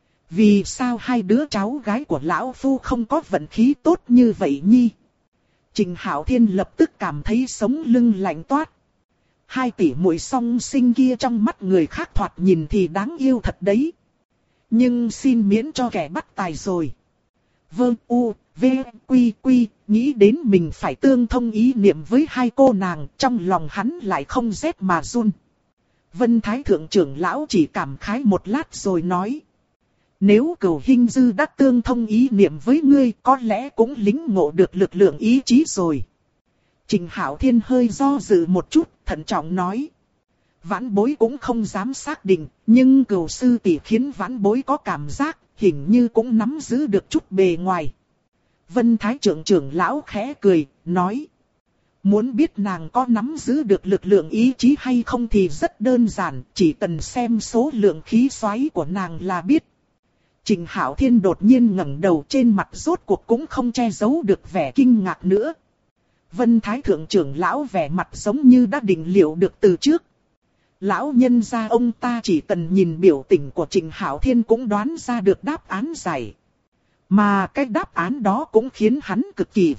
Vì sao hai đứa cháu gái của lão phu không có vận khí tốt như vậy nhi? Trịnh Hạo Thiên lập tức cảm thấy sống lưng lạnh toát. Hai tỷ muội song sinh kia trong mắt người khác thoạt nhìn thì đáng yêu thật đấy. Nhưng xin miễn cho kẻ bắt tài rồi. Vâng u, v, quy quy, nghĩ đến mình phải tương thông ý niệm với hai cô nàng, trong lòng hắn lại không rét mà run. Vân Thái Thượng trưởng lão chỉ cảm khái một lát rồi nói. Nếu Cửu Hinh Dư đã tương thông ý niệm với ngươi, có lẽ cũng lĩnh ngộ được lực lượng ý chí rồi. Trịnh Hạo Thiên hơi do dự một chút, thận trọng nói. Vãn bối cũng không dám xác định, nhưng Cửu sư tỷ khiến vãn bối có cảm giác, hình như cũng nắm giữ được chút bề ngoài. Vân Thái trưởng lão khẽ cười, nói. Muốn biết nàng có nắm giữ được lực lượng ý chí hay không thì rất đơn giản, chỉ cần xem số lượng khí xoáy của nàng là biết. Trịnh Hạo Thiên đột nhiên ngẩng đầu, trên mặt rốt cuộc cũng không che giấu được vẻ kinh ngạc nữa. Vân Thái Thượng trưởng lão vẻ mặt giống như đã định liệu được từ trước. Lão nhân gia ông ta chỉ cần nhìn biểu tình của Trịnh Hạo Thiên cũng đoán ra được đáp án giải. Mà cái đáp án đó cũng khiến hắn cực kỳ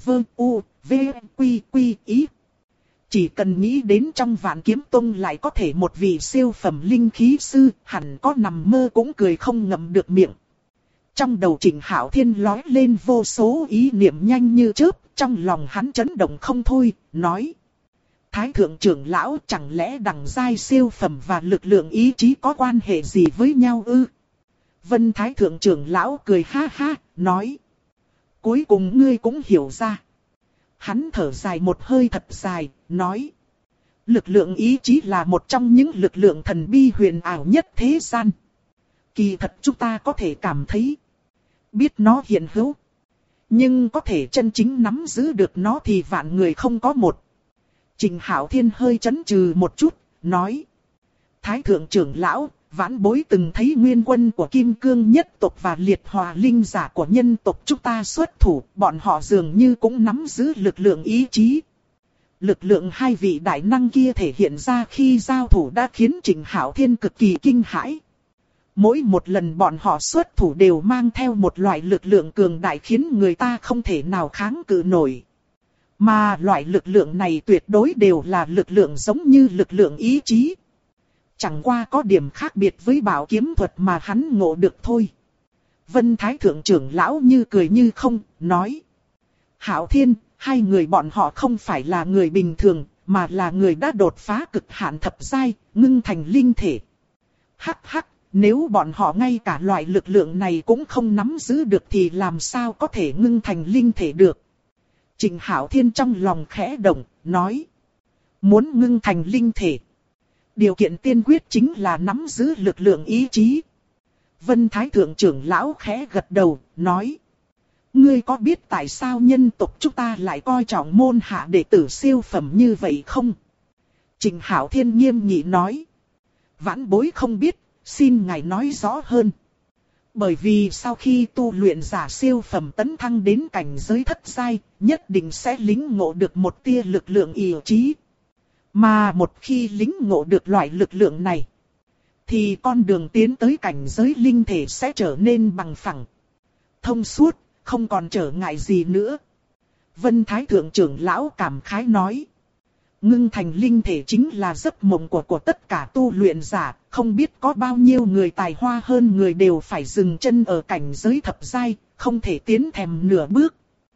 quy ý. Chỉ cần nghĩ đến trong Vạn Kiếm Tông lại có thể một vị siêu phẩm linh khí sư, hẳn có nằm mơ cũng cười không ngậm được miệng. Trong đầu Trịnh Hạo Thiên lóe lên vô số ý niệm nhanh như chớp, trong lòng hắn chấn động không thôi, nói. Thái Thượng trưởng lão, chẳng lẽ đẳng giai siêu phẩm và lực lượng ý chí có quan hệ gì với nhau ư? Vân Thái Thượng trưởng lão cười ha ha, nói. Cuối cùng ngươi cũng hiểu ra. Hắn thở dài một hơi thật dài, nói. Lực lượng ý chí là một trong những lực lượng thần bi huyền ảo nhất thế gian. Kỳ thật chúng ta có thể cảm thấy, biết nó hiện hữu. Nhưng có thể chân chính nắm giữ được nó thì vạn người không có một. Trịnh Hạo Thiên hơi chấn chừ một chút, nói. Thái Thượng trưởng lão, vãn bối từng thấy nguyên quân của Kim Cương nhất tộc và liệt hòa linh giả của nhân tộc chúng ta xuất thủ, bọn họ dường như cũng nắm giữ lực lượng ý chí. Lực lượng hai vị đại năng kia thể hiện ra khi giao thủ đã khiến Trịnh Hạo Thiên cực kỳ kinh hãi. Mỗi một lần bọn họ xuất thủ đều mang theo một loại lực lượng cường đại khiến người ta không thể nào kháng cự nổi. Mà loại lực lượng này tuyệt đối đều là lực lượng giống như lực lượng ý chí. Chẳng qua có điểm khác biệt với bảo kiếm thuật mà hắn ngộ được thôi. Vân Thái Thượng trưởng lão như cười như không, nói. Hạo Thiên, hai người bọn họ không phải là người bình thường, mà là người đã đột phá cực hạn thập giai, ngưng thành linh thể. Hắc hắc, nếu bọn họ ngay cả loại lực lượng này cũng không nắm giữ được thì làm sao có thể ngưng thành linh thể được. Trịnh Hạo Thiên trong lòng khẽ động, nói. Muốn ngưng thành linh thể. Điều kiện tiên quyết chính là nắm giữ lực lượng ý chí. Vân Thái Thượng trưởng lão khẽ gật đầu, nói. Ngươi có biết tại sao nhân tộc chúng ta lại coi trọng môn hạ đệ tử siêu phẩm như vậy không? Trịnh Hạo Thiên nghiêm nghị nói. Vãn bối không biết, xin ngài nói rõ hơn. Bởi vì sau khi tu luyện giả siêu phẩm tấn thăng đến cảnh giới thất giai, nhất định sẽ lĩnh ngộ được một tia lực lượng ý chí. Mà một khi lĩnh ngộ được loại lực lượng này, thì con đường tiến tới cảnh giới linh thể sẽ trở nên bằng phẳng, thông suốt, không còn trở ngại gì nữa. Vân Thái Thượng trưởng lão cảm khái nói. Ngưng thành linh thể chính là giấc mộng của tất cả tu luyện giả, không biết có bao nhiêu người tài hoa hơn người đều phải dừng chân ở cảnh giới thập giai, không thể tiến thèm nửa bước.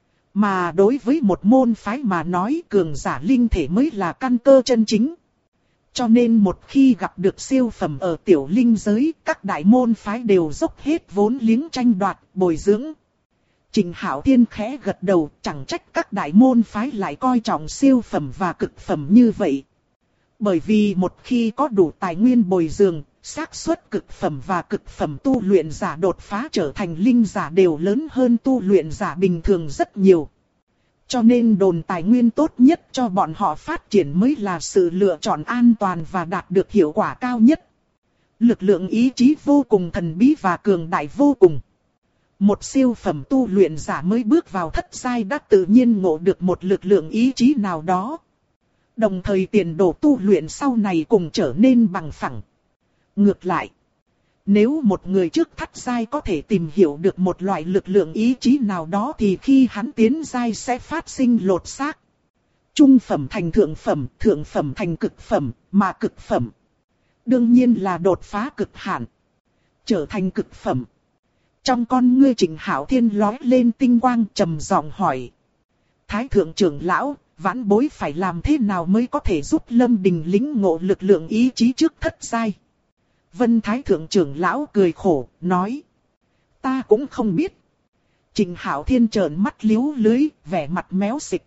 Mà đối với một môn phái mà nói cường giả linh thể mới là căn cơ chân chính. Cho nên một khi gặp được siêu phẩm ở tiểu linh giới, các đại môn phái đều dốc hết vốn liếng tranh đoạt, bồi dưỡng. Trịnh Hạo Thiên khẽ gật đầu, chẳng trách các đại môn phái lại coi trọng siêu phẩm và cực phẩm như vậy. Bởi vì một khi có đủ tài nguyên bồi dưỡng, xác suất cực phẩm và cực phẩm tu luyện giả đột phá trở thành linh giả đều lớn hơn tu luyện giả bình thường rất nhiều. Cho nên đồn tài nguyên tốt nhất cho bọn họ phát triển mới là sự lựa chọn an toàn và đạt được hiệu quả cao nhất. Lực lượng ý chí vô cùng thần bí và cường đại vô cùng. Một siêu phẩm tu luyện giả mới bước vào thất giai đã tự nhiên ngộ được một lực lượng ý chí nào đó. Đồng thời tiền đồ tu luyện sau này cùng trở nên bằng phẳng. Ngược lại, nếu một người trước thất giai có thể tìm hiểu được một loại lực lượng ý chí nào đó thì khi hắn tiến giai sẽ phát sinh lột xác. Trung phẩm thành thượng phẩm thành cực phẩm, mà cực phẩm đương nhiên là đột phá cực hạn, trở thành cực phẩm. Trong con ngươi Trịnh Hạo Thiên lóe lên tinh quang trầm giọng hỏi. Thái thượng trưởng lão, vãn bối phải làm thế nào mới có thể giúp Lâm Đình lĩnh ngộ lực lượng ý chí trước thất giai? Vân Thái thượng trưởng lão cười khổ, nói. Ta cũng không biết. Trịnh Hạo Thiên trợn mắt liếu lưới, vẻ mặt méo xịch.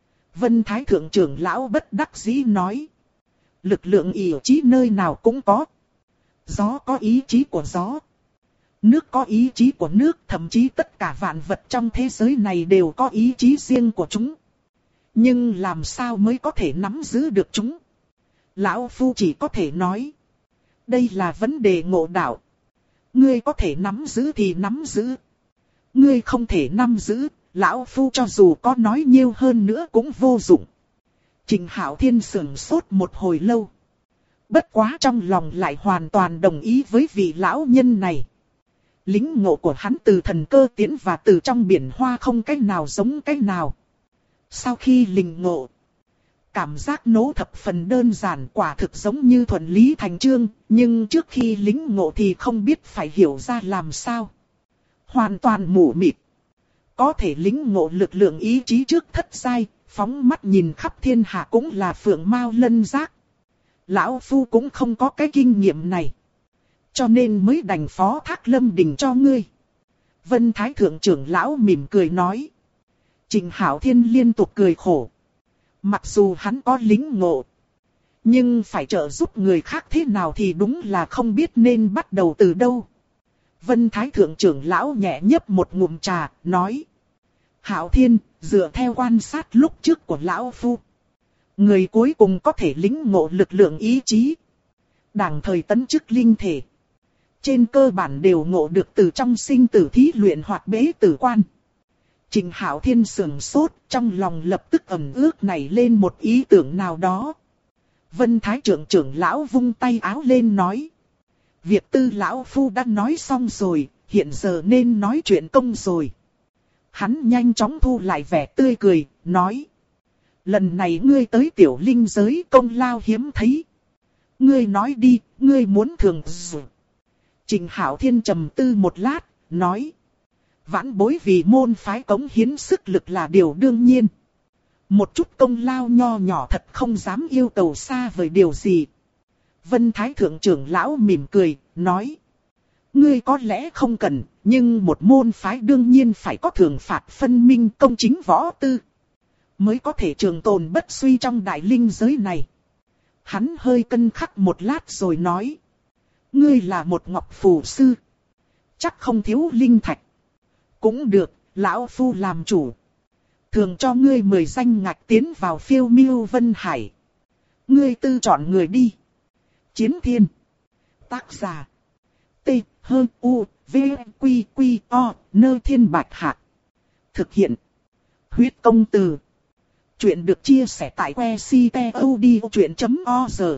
Vân Thái thượng trưởng lão bất đắc dĩ nói. Lực lượng ý chí nơi nào cũng có. Gió có ý chí của gió. Nước có ý chí của nước, thậm chí tất cả vạn vật trong thế giới này đều có ý chí riêng của chúng. Nhưng làm sao mới có thể nắm giữ được chúng? Lão Phu chỉ có thể nói. Đây là vấn đề ngộ đạo. Ngươi có thể nắm giữ thì nắm giữ. Ngươi không thể nắm giữ, Lão Phu cho dù có nói nhiều hơn nữa cũng vô dụng. Trịnh Hạo Thiên sững sốt một hồi lâu. Bất quá trong lòng lại hoàn toàn đồng ý với vị lão nhân này. Lính ngộ của hắn từ thần cơ tiến và từ trong biển hoa không cách nào giống cách nào. Sau khi lĩnh ngộ, cảm giác nỗ thập phần đơn giản quả thực giống như thuận lý thành chương, nhưng trước khi lĩnh ngộ thì không biết phải hiểu ra làm sao. Hoàn toàn mù mịt. Có thể lĩnh ngộ lực lượng ý chí trước thất giai, phóng mắt nhìn khắp thiên hạ cũng là phượng mao lân giác. Lão Phu cũng không có cái kinh nghiệm này. Cho nên mới đành phó thác Lâm Đình cho ngươi. Vân Thái thượng trưởng lão mỉm cười nói. Trịnh Hạo Thiên liên tục cười khổ. Mặc dù hắn có lĩnh ngộ, nhưng phải trợ giúp người khác thế nào thì đúng là không biết nên bắt đầu từ đâu. Vân Thái thượng trưởng lão nhẹ nhấp một ngụm trà, nói. Hạo Thiên, dựa theo quan sát lúc trước của lão Phu, người cuối cùng có thể lĩnh ngộ lực lượng ý chí, đảng thời tấn chức linh thể, trên cơ bản đều ngộ được từ trong sinh tử thí luyện hoặc bế tử quan. Trịnh Hạo Thiên sững sốt, trong lòng lập tức ẩn ước nảy lên một ý tưởng nào đó. Vân Thái trưởng lão vung tay áo lên nói. Việc Tư lão phu đã nói xong rồi, hiện giờ nên nói chuyện công rồi. Hắn nhanh chóng thu lại vẻ tươi cười, nói. Lần này ngươi tới tiểu linh giới công lao hiếm thấy. Ngươi nói đi, ngươi muốn thường dù. Trình Hạo Thiên trầm tư một lát, nói. Vãn bối vì môn phái cống hiến sức lực là điều đương nhiên. Một chút công lao nho nhỏ thật không dám yêu cầu xa vời điều gì. Vân Thái Thượng trưởng lão mỉm cười, nói. Ngươi có lẽ không cần, nhưng một môn phái đương nhiên phải có thưởng phạt phân minh công chính võ tư. Mới có thể trường tồn bất suy trong đại linh giới này. Hắn hơi cân khắc một lát rồi nói. Ngươi là một ngọc phù sư. Chắc không thiếu linh thạch. Cũng được, lão phu làm chủ. Thường cho ngươi 10 danh ngạch tiến vào Phiêu Miêu Vân Hải. Ngươi tư chọn người đi. Chiến Thiên. Tác giả. T, H, U, V, Quy, Quy, O, Nơ Thiên Bạch Hạc. Thực hiện. Huyết công từ. Chuyện được chia sẻ tại que ctod.org.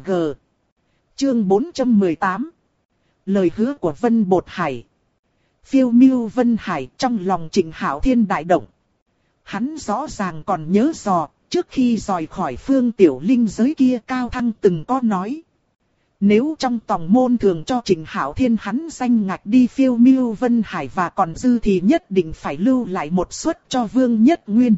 Chương 418. Lời hứa của Vân Bột Hải. Phiêu Miêu Vân Hải trong lòng Trình Hạo Thiên đại động. Hắn rõ ràng còn nhớ rõ, trước khi rời khỏi phương tiểu linh giới kia Cao Thăng từng có nói. Nếu trong tòng môn thường cho Trình Hạo Thiên hắn danh ngạch đi Phiêu Miêu Vân Hải và còn dư thì nhất định phải lưu lại một suất cho Vương Nhất Nguyên.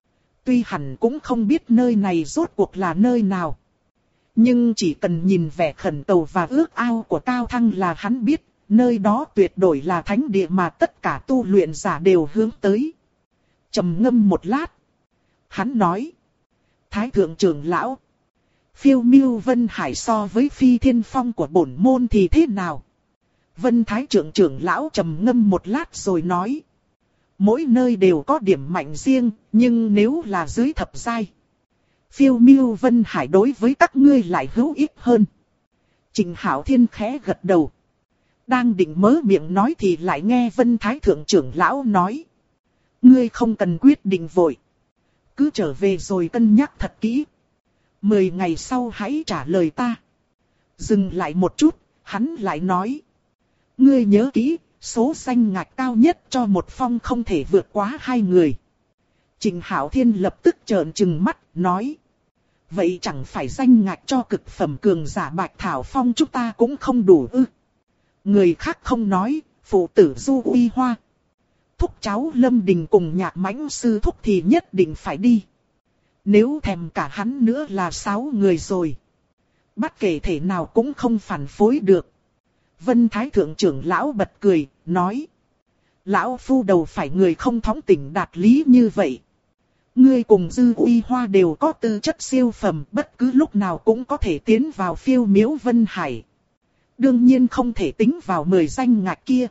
Tuy hẳn cũng không biết nơi này rốt cuộc là nơi nào. Nhưng chỉ cần nhìn vẻ khẩn cầu và ước ao của Cao Thăng là hắn biết, nơi đó tuyệt đối là thánh địa mà tất cả tu luyện giả đều hướng tới. Trầm ngâm một lát. Hắn nói. Thái thượng trưởng lão. Phiêu Miêu Vân Hải so với Phi Thiên Phong của bổn môn thì thế nào? Vân Thái trưởng lão trầm ngâm một lát rồi nói. Mỗi nơi đều có điểm mạnh riêng, nhưng nếu là dưới thập giai. Phiêu Miêu Vân Hải đối với các ngươi lại hữu ích hơn. Trình Hạo Thiên khẽ gật đầu. Đang định mớ miệng nói thì lại nghe Vân Thái thượng trưởng lão nói. Ngươi không cần quyết định vội. Cứ trở về rồi cân nhắc thật kỹ. 10 ngày sau hãy trả lời ta. Dừng lại một chút, hắn lại nói. Ngươi nhớ kỹ, số danh ngạch cao nhất cho một phong không thể vượt quá 2 người. Trình Hạo Thiên lập tức trợn trừng mắt, nói. Vậy chẳng phải danh ngạch cho cực phẩm cường giả Bạch Thảo Phong chúng ta cũng không đủ ư. Người khác không nói, phụ tử Du Uy Hoa. Thúc cháu Lâm Đình cùng Nhạc Mãnh sư thúc thì nhất định phải đi. Nếu thèm cả hắn nữa là 6 người rồi. Bất kể thể nào cũng không phản phối được. Vân Thái thượng trưởng lão bật cười, nói. Lão phu đầu phải người không thóng tỉnh đạt lý như vậy. Ngươi cùng Dư Uy Hoa đều có tư chất siêu phẩm, bất cứ lúc nào cũng có thể tiến vào Phiêu Miễu Vân Hải. Đương nhiên không thể tính vào 10 danh ngạch kia.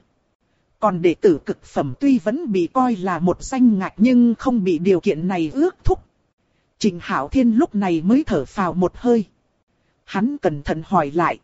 Còn đệ tử cực phẩm tuy vẫn bị coi là một danh ngạch nhưng không bị điều kiện này ước thúc. Trình Hạo Thiên lúc này mới thở phào một hơi. Hắn cẩn thận hỏi lại.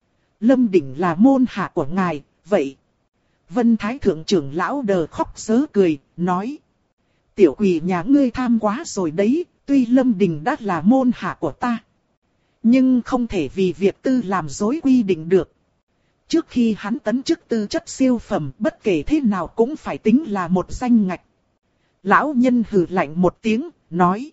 Lâm Đỉnh là môn hạ của ngài, vậy? Vân Thái thượng trưởng lão đờ khóc sớ cười, nói. Tiểu quỷ nhà ngươi tham quá rồi đấy, tuy Lâm Đỉnh đã là môn hạ của ta. Nhưng không thể vì việc tư làm dối quy định được. Trước khi hắn tấn chức tư chất siêu phẩm, bất kể thế nào cũng phải tính là một danh ngạch. Lão nhân hừ lạnh một tiếng, nói.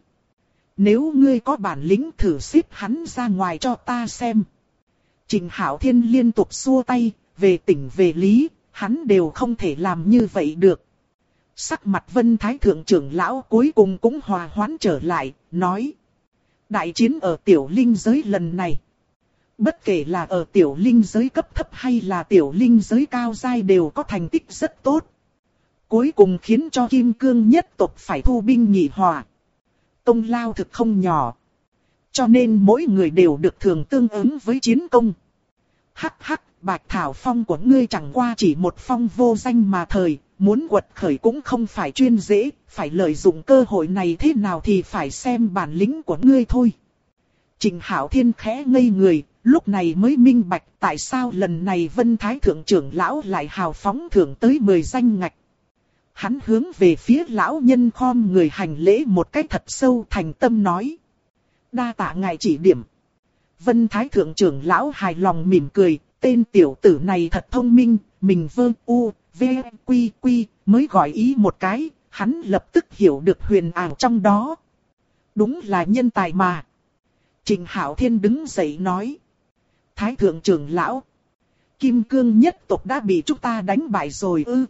Nếu ngươi có bản lĩnh thử xếp hắn ra ngoài cho ta xem. Trình Hạo Thiên liên tục xua tay, về tình về lý, hắn đều không thể làm như vậy được. Sắc mặt Vân Thái thượng trưởng lão cuối cùng cũng hòa hoãn trở lại, nói. Đại chiến ở tiểu linh giới lần này. Bất kể là ở tiểu linh giới cấp thấp hay là tiểu linh giới cao giai đều có thành tích rất tốt. Cuối cùng khiến cho Kim Cương nhất tộc phải thu binh nghị hòa. Công lao thực không nhỏ. Cho nên mỗi người đều được thưởng tương ứng với chiến công. Hắc hắc, Bạch Thảo Phong của ngươi chẳng qua chỉ một phong vô danh mà thời, muốn quật khởi cũng không phải chuyên dễ, phải lợi dụng cơ hội này thế nào thì phải xem bản lĩnh của ngươi thôi. Trình Hạo Thiên khẽ ngây người, lúc này mới minh bạch tại sao lần này Vân Thái thượng trưởng lão lại hào phóng thưởng tới 10 danh ngạch. Hắn hướng về phía lão nhân khom người hành lễ một cách thật sâu thành tâm nói. Đa tạ ngài chỉ điểm. Vân Thái thượng trưởng lão hài lòng mỉm cười, tên tiểu tử này thật thông minh, mình mới gọi ý một cái, hắn lập tức hiểu được huyền ảo trong đó. Đúng là nhân tài mà. Trình Hạo Thiên đứng dậy nói. Thái thượng trưởng lão, Kim Cương nhất tộc đã bị chúng ta đánh bại rồi ư?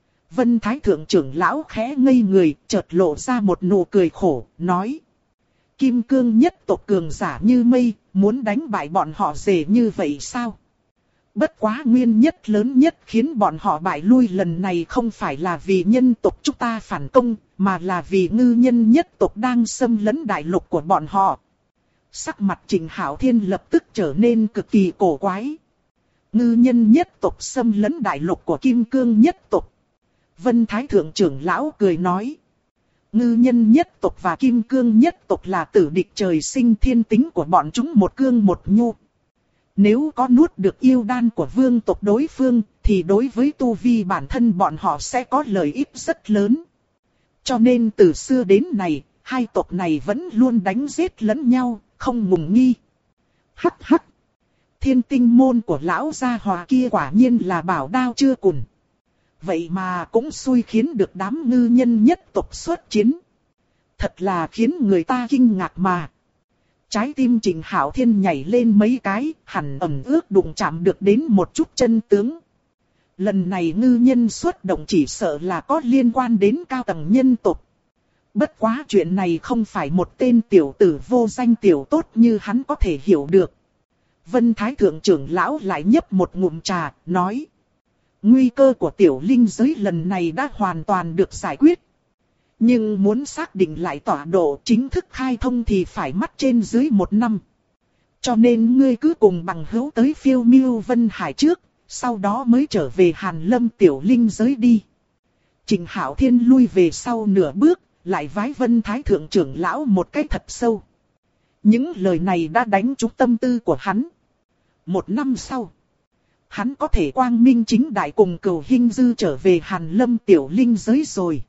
Vân Thái thượng trưởng lão khẽ ngây người, chợt lộ ra một nụ cười khổ, nói. Kim Cương nhất tộc cường giả như mây, muốn đánh bại bọn họ dễ như vậy sao? Bất quá nguyên nhất lớn nhất khiến bọn họ bại lui lần này không phải là vì nhân tộc chúng ta phản công, mà là vì ngư nhân nhất tộc đang xâm lấn đại lục của bọn họ. Sắc mặt Trình Hạo Thiên lập tức trở nên cực kỳ cổ quái. Ngư nhân nhất tộc xâm lấn đại lục của Kim Cương nhất tộc. Vân Thái thượng trưởng lão cười nói. Ngư nhân nhất tộc và Kim Cương nhất tộc là tử địch trời sinh, thiên tính của bọn chúng một cương một nhu. Nếu có nuốt được yêu đan của vương tộc đối phương, thì đối với tu vi bản thân bọn họ sẽ có lợi ích rất lớn. Cho nên từ xưa đến nay, hai tộc này vẫn luôn đánh giết lẫn nhau, không ngùng nghi. Hắc hắc! Thiên tinh môn của lão gia hòa kia quả nhiên là bảo đao chưa cùn. Vậy mà cũng xui khiến được đám ngư nhân nhất tộc xuất chiến. Thật là khiến người ta kinh ngạc mà. Trái tim Trình Hạo Thiên nhảy lên mấy cái, hẳn ẩn ước đụng chạm được đến một chút chân tướng. Lần này ngư nhân xuất động chỉ sợ là có liên quan đến cao tầng nhân tộc. Bất quá chuyện này không phải một tên tiểu tử vô danh tiểu tốt như hắn có thể hiểu được. Vân Thái thượng trưởng lão lại nhấp một ngụm trà, nói. Nguy cơ của tiểu linh giới lần này đã hoàn toàn được giải quyết. Nhưng muốn xác định lại tọa độ chính thức khai thông thì phải mất trên dưới 1 năm. Cho nên ngươi cứ cùng bằng hữu tới Phiêu Miêu Vân Hải trước, sau đó mới trở về Hàn Lâm tiểu linh giới đi. Trình Hạo Thiên lui về sau nửa bước, lại vái Vân Thái thượng trưởng lão một cái thật sâu. Những lời này đã đánh trúng tâm tư của hắn. 1 năm sau, hắn có thể quang minh chính đại cùng Cửu Hinh Dư trở về Hàn Lâm tiểu linh giới rồi.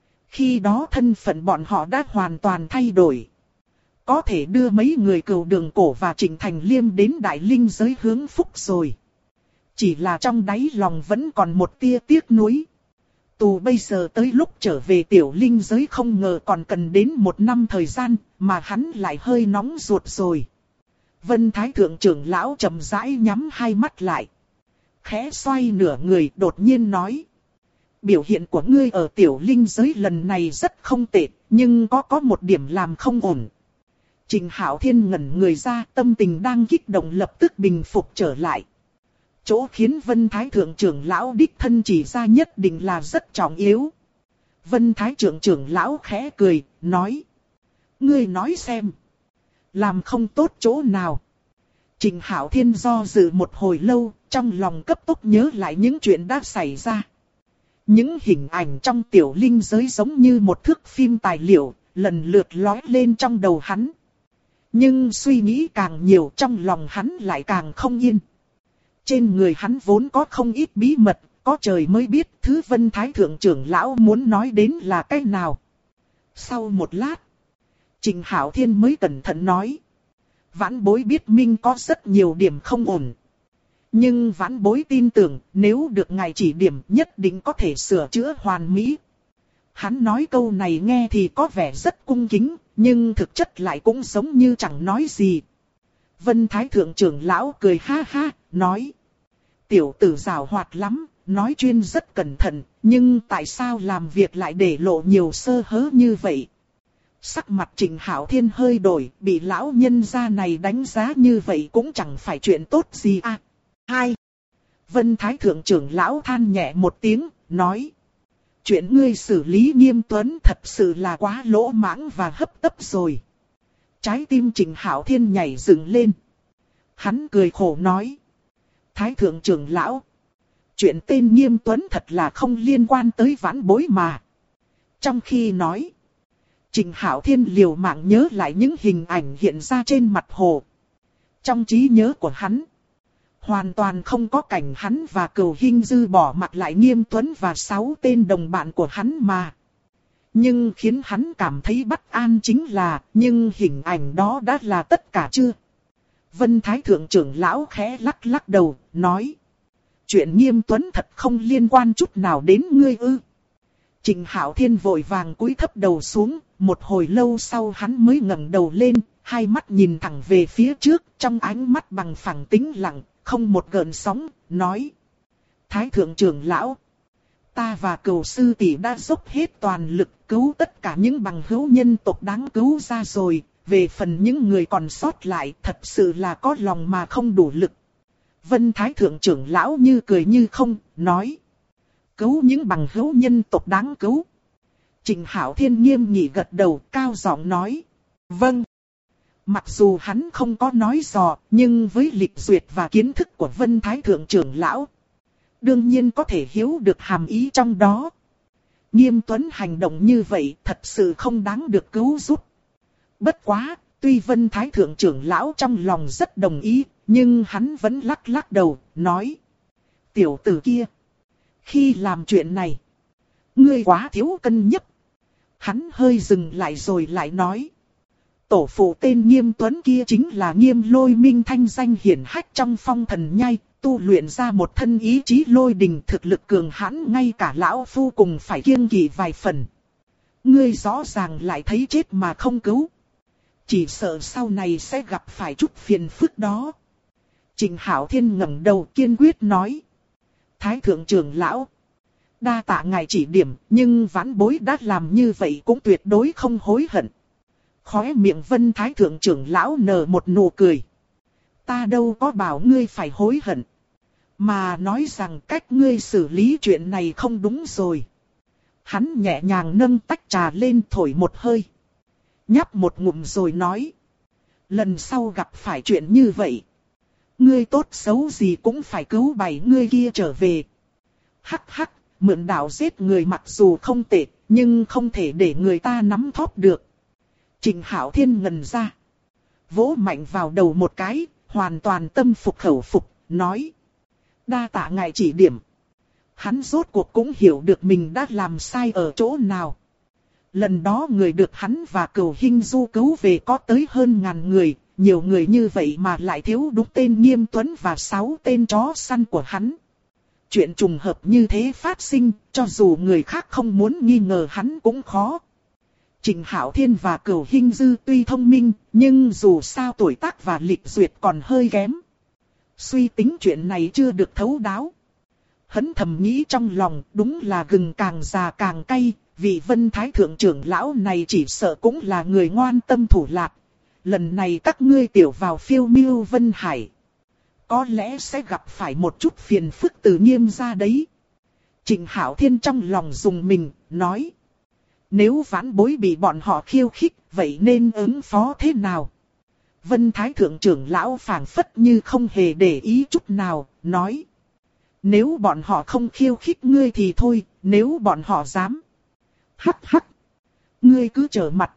Khi đó thân phận bọn họ đã hoàn toàn thay đổi. Có thể đưa mấy người Cửu Đường Cổ và Trịnh Thành Liêm đến đại linh giới hướng phúc rồi. Chỉ là trong đáy lòng vẫn còn một tia tiếc nuối. Tù bây giờ tới lúc trở về tiểu linh giới không ngờ còn cần đến 1 năm thời gian, mà hắn lại hơi nóng ruột rồi. Vân Thái thượng trưởng lão chậm rãi nhắm hai mắt lại. Khẽ xoay nửa người đột nhiên nói. Biểu hiện của ngươi ở tiểu linh giới lần này rất không tệ, nhưng có một điểm làm không ổn. Trình Hạo Thiên ngẩn người ra, tâm tình đang kích động lập tức bình phục trở lại. Chỗ khiến Vân Thái thượng trưởng lão đích thân chỉ ra nhất định là rất trọng yếu. Vân Thái trưởng lão khẽ cười, nói. Ngươi nói xem. Làm không tốt chỗ nào? Trình Hạo Thiên do dự một hồi lâu, trong lòng cấp tốc nhớ lại những chuyện đã xảy ra. Những hình ảnh trong tiểu linh giới giống như một thước phim tài liệu, lần lượt lóe lên trong đầu hắn. Nhưng suy nghĩ càng nhiều trong lòng hắn lại càng không yên. Trên người hắn vốn có không ít bí mật, có trời mới biết thứ Vân Thái thượng trưởng lão muốn nói đến là cái nào. Sau một lát, Trình Hạo Thiên mới cẩn thận nói. Vãn bối biết Minh có rất nhiều điểm không ổn. Nhưng vãn bối tin tưởng nếu được ngài chỉ điểm nhất định có thể sửa chữa hoàn mỹ. Hắn nói câu này nghe thì có vẻ rất cung kính, nhưng thực chất lại cũng giống như chẳng nói gì. Vân Thái thượng trưởng lão cười ha ha, nói. Tiểu tử giàu hoạt lắm, nói chuyên rất cẩn thận, nhưng tại sao làm việc lại để lộ nhiều sơ hớ như vậy? Sắc mặt Trình Hạo Thiên hơi đổi, bị lão nhân gia này đánh giá như vậy cũng chẳng phải chuyện tốt gì à. 2. Vân Thái thượng trưởng lão than nhẹ một tiếng, nói. Chuyện ngươi xử lý Nghiêm Tuấn thật sự là quá lỗ mãng và hấp tấp rồi. Trái tim Trình Hạo Thiên nhảy dựng lên. Hắn cười khổ nói. Thái thượng trưởng lão. Chuyện tên Nghiêm Tuấn thật là không liên quan tới vãn bối mà. Trong khi nói. Trình Hạo Thiên liều mạng nhớ lại những hình ảnh hiện ra trên mặt hồ. Trong trí nhớ của hắn. Hoàn toàn không có cảnh hắn và Cửu Hinh Dư bỏ mặc lại Nghiêm Tuấn và 6 tên đồng bạn của hắn mà. Nhưng khiến hắn cảm thấy bất an chính là, nhưng hình ảnh đó đã là tất cả chưa? Vân Thái Thượng trưởng lão khẽ lắc lắc đầu, nói. Chuyện Nghiêm Tuấn thật không liên quan chút nào đến ngươi ư. Trình Hạo Thiên vội vàng cúi thấp đầu xuống, một hồi lâu sau hắn mới ngẩng đầu lên, hai mắt nhìn thẳng về phía trước, trong ánh mắt bằng phẳng tĩnh lặng, không một gợn sóng, nói. Thái Thượng trưởng lão, ta và Cửu sư tỷ đã dốc hết toàn lực cứu tất cả những bằng hữu nhân tộc đáng cứu ra rồi, về phần những người còn sót lại thật sự là có lòng mà không đủ lực. Vân Thái Thượng trưởng lão như cười như không, nói. Cứu những bằng hữu nhân tộc đáng cứu. Trình Hạo Thiên nghiêm nghị gật đầu, cao giọng nói. Vâng. Mặc dù hắn không có nói dò, nhưng với lịch duyệt và kiến thức của Vân Thái Thượng trưởng lão, đương nhiên có thể hiểu được hàm ý trong đó. Nghiêm Tuấn hành động như vậy thật sự không đáng được cứu giúp. Bất quá, tuy Vân Thái Thượng trưởng lão trong lòng rất đồng ý, nhưng hắn vẫn lắc lắc đầu, nói. Tiểu tử kia, khi làm chuyện này, ngươi quá thiếu cân nhắc. Hắn hơi dừng lại rồi lại nói. Tổ phụ tên Nghiêm Tuấn kia chính là Nghiêm Lôi Minh thanh danh hiển hách trong Phong Thần Nhai, tu luyện ra một thân ý chí lôi đình thực lực cường hãn, ngay cả lão phu cùng phải kiêng kỵ vài phần. Ngươi rõ ràng lại thấy chết mà không cứu. Chỉ sợ sau này sẽ gặp phải chút phiền phức đó. Trình Hạo Thiên ngẩng đầu kiên quyết nói. Thái Thượng trưởng lão, đa tạ ngài chỉ điểm, nhưng vãn bối đã làm như vậy cũng tuyệt đối không hối hận. Khóe miệng Vân Thái Thượng trưởng lão nở một nụ cười. Ta đâu có bảo ngươi phải hối hận, mà nói rằng cách ngươi xử lý chuyện này không đúng rồi. Hắn nhẹ nhàng nâng tách trà lên thổi một hơi, nhấp một ngụm rồi nói. Lần sau gặp phải chuyện như vậy, ngươi tốt xấu gì cũng phải cứu bảy ngươi kia trở về. Hắc hắc, mượn đạo giết người mặc dù không tệ, nhưng không thể để người ta nắm thóp được. Trình Hạo Thiên ngẩn ra, vỗ mạnh vào đầu một cái, hoàn toàn tâm phục khẩu phục, nói. Đa tạ ngài chỉ điểm. Hắn rốt cuộc cũng hiểu được mình đã làm sai ở chỗ nào. Lần đó người được hắn và Cửu Hinh Du cứu về có tới hơn 1000 người, nhiều người như vậy mà lại thiếu đúng tên Nghiêm Tuấn và 6 tên chó săn của hắn. Chuyện trùng hợp như thế phát sinh, cho dù người khác không muốn nghi ngờ hắn cũng khó. Trình Hạo Thiên và Cửu Hinh Du tuy thông minh, nhưng dù sao tuổi tác và lịch duyệt còn hơi kém. Suy tính chuyện này chưa được thấu đáo. Hắn thầm nghĩ trong lòng, đúng là gừng càng già càng cay, vị Vân Thái Thượng trưởng lão này chỉ sợ cũng là người ngoan tâm thủ lạt. Lần này các ngươi tiểu vào Phiêu Miêu Vân Hải, có lẽ sẽ gặp phải một chút phiền phức từ Nghiêm gia đấy. Trình Hạo Thiên trong lòng dùng mình, nói. Nếu vãn bối bị bọn họ khiêu khích, vậy nên ứng phó thế nào? Vân Thái Thượng trưởng lão phảng phất như không hề để ý chút nào, nói. Nếu bọn họ không khiêu khích ngươi thì thôi, nếu bọn họ dám. Hắc hắc, ngươi cứ trở mặt,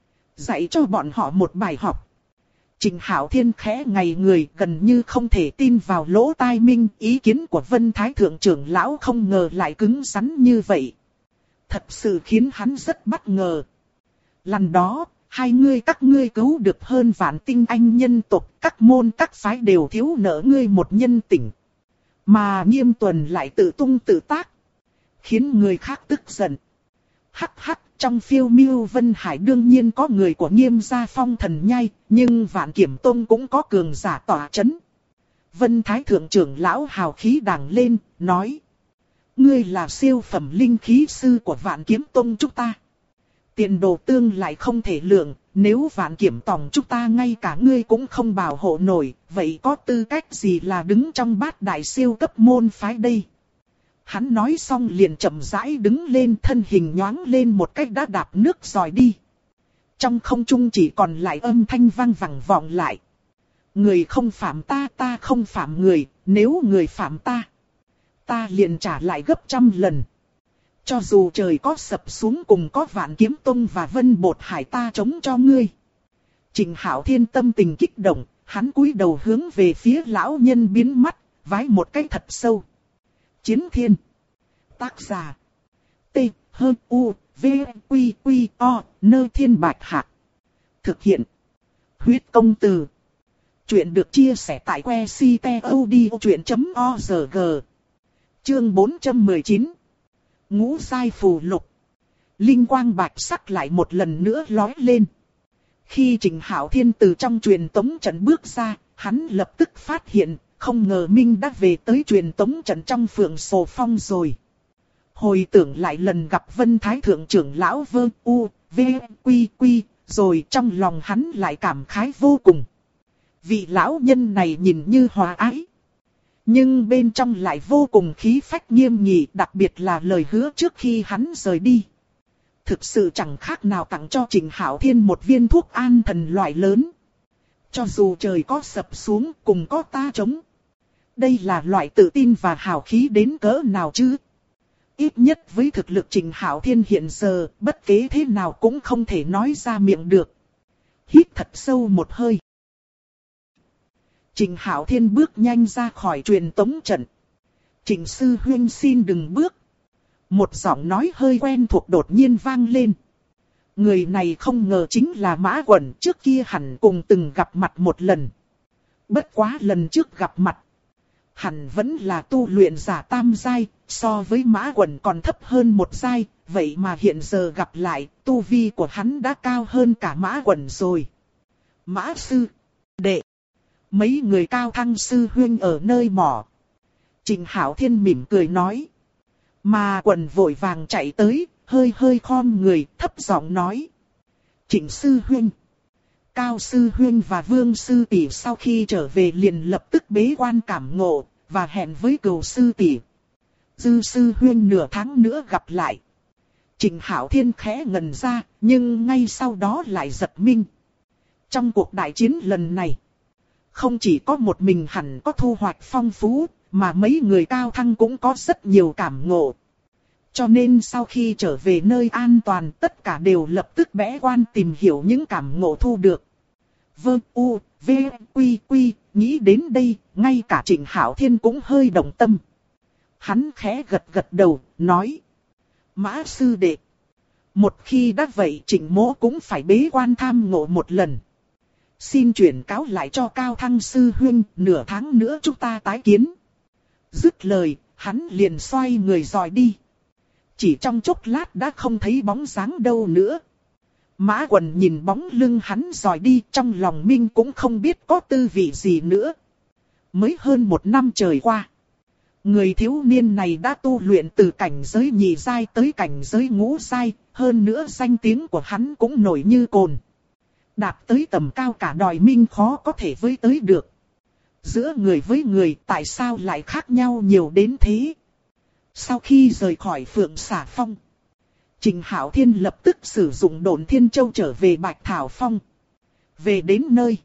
dạy cho bọn họ một bài học. Trình Hạo Thiên khẽ ngây người, gần như không thể tin vào lỗ tai mình, ý kiến của Vân Thái Thượng trưởng lão không ngờ lại cứng rắn như vậy. Thật sự khiến hắn rất bất ngờ. Lần đó, các ngươi cứu được hơn vạn tinh anh nhân tộc, các môn các phái đều thiếu nợ ngươi một nhân tình. Mà Nghiêm Tuần lại tự tung tự tác, khiến người khác tức giận. Hắc hắc, trong Phiêu Miêu Vân Hải đương nhiên có người của Nghiêm gia Phong Thần Nhai, nhưng Vạn Kiểm Tông cũng có cường giả tỏa chấn. Vân Thái Thượng trưởng lão hào khí đằng lên, nói. Ngươi là siêu phẩm linh khí sư của Vạn Kiếm Tông chúng ta. Tiền đồ tương lại không thể lượng, nếu Vạn Kiểm Tông chúng ta ngay cả ngươi cũng không bảo hộ nổi, vậy có tư cách gì là đứng trong bát đại siêu cấp môn phái đây? Hắn nói xong liền chậm rãi đứng lên, thân hình nhoáng lên một cách đã đạp nước rồi đi. Trong không trung chỉ còn lại âm thanh vang vẳng vọng lại. Người không phạm ta, ta không phạm người, nếu người phạm ta, ta liền trả lại gấp 100 lần. Cho dù trời có sập xuống cùng có Vạn Kiếm Tông và Vân Bột Hải ta chống cho ngươi. Trình Hạo Thiên tâm tình kích động, hắn cúi đầu hướng về phía lão nhân biến mắt, vái một cái thật sâu. Chiến Thiên. Tác giả. T, H, U, V, Quy, Quy, O, Nơ Thiên Bạch Hạc. Thực hiện. Huyết công từ. Chuyện được chia sẻ tại website.odchuyện.org. Chương 419. Ngũ giai phù lục. Linh quang bạch sắc lại một lần nữa lói lên. Khi Trình Hạo Thiên từ trong truyền tống trận bước ra, hắn lập tức phát hiện, không ngờ Minh đã về tới truyền tống trận trong Phượng Sồ Phong rồi. Hồi tưởng lại lần gặp Vân Thái Thượng trưởng lão Vơ U, V, Quy Quy, rồi trong lòng hắn lại cảm khái vô cùng. Vị lão nhân này nhìn như hòa ái, nhưng bên trong lại vô cùng khí phách nghiêm nghị, đặc biệt là lời hứa trước khi hắn rời đi. Thực sự chẳng khác nào tặng cho Trình Hạo Thiên một viên thuốc an thần loại lớn. Cho dù trời có sập xuống cùng có ta chống. Đây là loại tự tin và hào khí đến cỡ nào chứ? Ít nhất với thực lực Trình Hạo Thiên hiện giờ, bất kế thế nào cũng không thể nói ra miệng được. Hít thật sâu một hơi. Trình Hạo Thiên bước nhanh ra khỏi truyền tống trận. Trình sư huynh xin đừng bước. Một giọng nói hơi quen thuộc đột nhiên vang lên. Người này không ngờ chính là Mã Quẩn, trước kia hẳn cùng từng gặp mặt một lần. Bất quá lần trước gặp mặt, hẳn vẫn là tu luyện giả tam giai, so với Mã Quẩn còn thấp hơn một giai, vậy mà hiện giờ gặp lại, tu vi của hắn đã cao hơn cả Mã Quẩn rồi. Mã sư đệ, mấy người cao thăng sư huynh ở nơi mỏ. Trình Hạo Thiên mỉm cười nói. Mà Quẩn vội vàng chạy tới, hơi hơi khom người, thấp giọng nói. Trình sư huynh, Cao sư huynh và Vương sư tỷ sau khi trở về liền lập tức bế quan cảm ngộ, và hẹn với Cửu sư tỷ, Dư sư huynh nửa tháng nữa gặp lại. Trình Hạo Thiên khẽ ngẩn ra, nhưng ngay sau đó lại giật mình. Trong cuộc đại chiến lần này, không chỉ có một mình hẳn có thu hoạch phong phú, mà mấy người cao thăng cũng có rất nhiều cảm ngộ. Cho nên sau khi trở về nơi an toàn, tất cả đều lập tức bẽ quan tìm hiểu những cảm ngộ thu được. Vơ U, V, Quy Quy, nghĩ đến đây, ngay cả Trình Hạo Thiên cũng hơi động tâm. Hắn khẽ gật gật đầu, nói. Mã sư đệ, một khi đã vậy Trình mỗ cũng phải bế quan tham ngộ một lần. Xin chuyển cáo lại cho Cao Thăng sư huynh, nửa tháng nữa chúng ta tái kiến. Dứt lời, hắn liền xoay người dòi đi. Chỉ trong chốc lát đã không thấy bóng dáng đâu nữa. Mã Quần nhìn bóng lưng hắn dòi đi, trong lòng Minh cũng không biết có tư vị gì nữa. Mới hơn một năm trời qua, người thiếu niên này đã tu luyện từ cảnh giới nhị giai tới cảnh giới ngũ giai, hơn nữa danh tiếng của hắn cũng nổi như cồn. Đạt tới tầm cao cả đòi Minh khó có thể với tới được. Giữa người với người tại sao lại khác nhau nhiều đến thế? Sau khi rời khỏi Phượng Xà Phong, Trình Hạo Thiên lập tức sử dụng Độn Thiên Châu trở về Bạch Thảo Phong. Về đến nơi,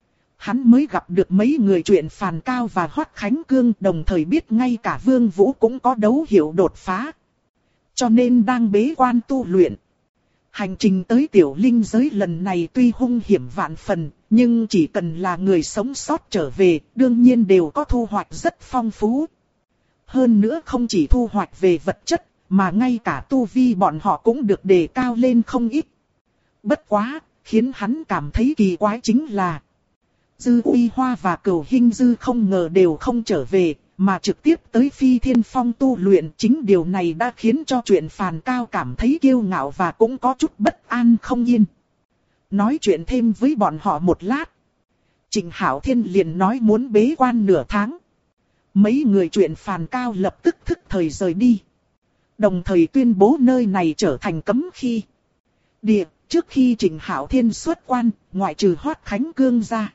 hắn mới gặp được mấy người chuyện Phàn Cao và Hoắc Khánh Cương, đồng thời biết ngay cả Vương Vũ cũng có dấu hiệu đột phá. Cho nên đang bế quan tu luyện. Hành trình tới tiểu linh giới lần này tuy hung hiểm vạn phần, nhưng chỉ cần là người sống sót trở về, đương nhiên đều có thu hoạch rất phong phú. Hơn nữa không chỉ thu hoạch về vật chất, mà ngay cả tu vi bọn họ cũng được đề cao lên không ít. Bất quá, khiến hắn cảm thấy kỳ quái chính là Dư Uy Hoa và Cửu Hinh Dư không ngờ đều không trở về, mà trực tiếp tới Phi Thiên Phong tu luyện. Chính điều này đã khiến cho chuyện Phàn Cao cảm thấy kiêu ngạo và cũng có chút bất an không yên. Nói chuyện thêm với bọn họ một lát, Trình Hạo Thiên liền nói muốn bế quan nửa tháng. Mấy người chuyện Phàn Cao lập tức thức thời rời đi. Đồng thời tuyên bố nơi này trở thành cấm khi địa. Trước khi Trình Hạo Thiên xuất quan, ngoại trừ Hoắc Khánh Cương ra,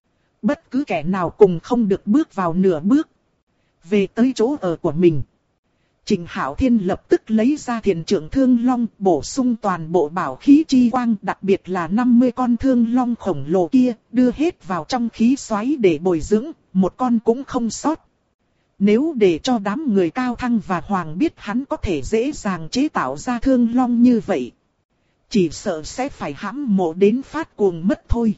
bất cứ kẻ nào cùng không được bước vào nửa bước. Về tới chỗ ở của mình, Trình Hạo Thiên lập tức lấy ra Thiền Trượng Thương Long, bổ sung toàn bộ bảo khí chi quang, đặc biệt là 50 con thương long khổng lồ kia, đưa hết vào trong khí xoáy để bồi dưỡng, một con cũng không sót. Nếu để cho đám người Cao Thăng và Hoàng biết hắn có thể dễ dàng chế tạo ra thương long như vậy, chỉ sợ sẽ phải hãm mộ đến phát cuồng mất thôi.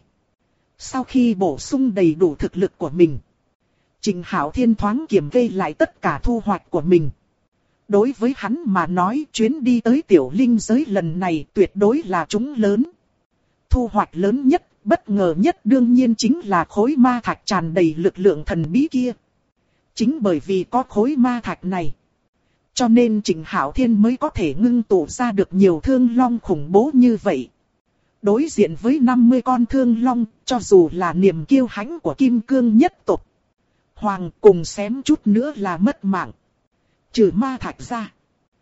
Sau khi bổ sung đầy đủ thực lực của mình, Trình Hạo Thiên thoáng kiểm kê lại tất cả thu hoạch của mình. Đối với hắn mà nói, chuyến đi tới tiểu linh giới lần này tuyệt đối là trúng lớn. Thu hoạch lớn nhất, Bất ngờ nhất đương nhiên chính là khối ma thạch tràn đầy lực lượng thần bí kia. Chính bởi vì có khối ma thạch này, cho nên Trịnh Hạo Thiên mới có thể ngưng tụ ra được nhiều thương long khủng bố như vậy. Đối diện với 50 con thương long, cho dù là niềm kiêu hãnh của Kim Cương nhất tộc, Hoàng cùng xém chút nữa là mất mạng. Trừ ma thạch ra,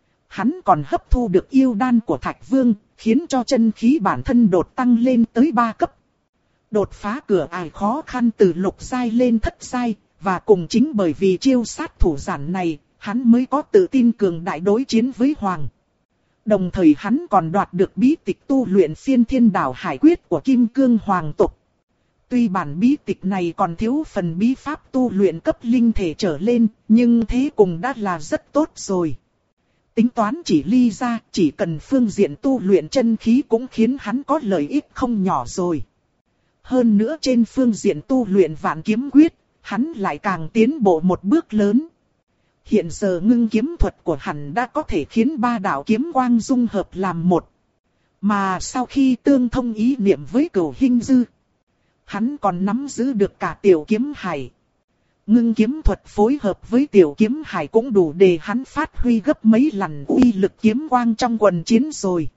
hắn còn hấp thu được yêu đan của Thạch Vương, khiến cho chân khí bản thân đột tăng lên tới 3 cấp. Đột phá cửa ải khó khăn từ lục giai lên thất giai, và cùng chính bởi vì chiêu sát thủ giản này, hắn mới có tự tin cường đại đối chiến với Hoàng. Đồng thời hắn còn đoạt được bí tịch tu luyện Phiên Thiên Đảo Hải Quyết của Kim Cương Hoàng tộc. Tuy bản bí tịch này còn thiếu phần bí pháp tu luyện cấp linh thể trở lên, nhưng thế cùng đã là rất tốt rồi. Tính toán chỉ ly ra, chỉ cần phương diện tu luyện chân khí cũng khiến hắn có lợi ích không nhỏ rồi. Hơn nữa trên phương diện tu luyện Vạn Kiếm Quyết, hắn lại càng tiến bộ một bước lớn. Hiện giờ ngưng kiếm thuật của hắn đã có thể khiến 3 đạo kiếm quang dung hợp làm một. Mà sau khi tương thông ý niệm với Cửu Hinh Dư, hắn còn nắm giữ được cả tiểu kiếm hải. Ngưng kiếm thuật phối hợp với tiểu kiếm hải cũng đủ để hắn phát huy gấp mấy lần uy lực kiếm quang trong quần chiến rồi.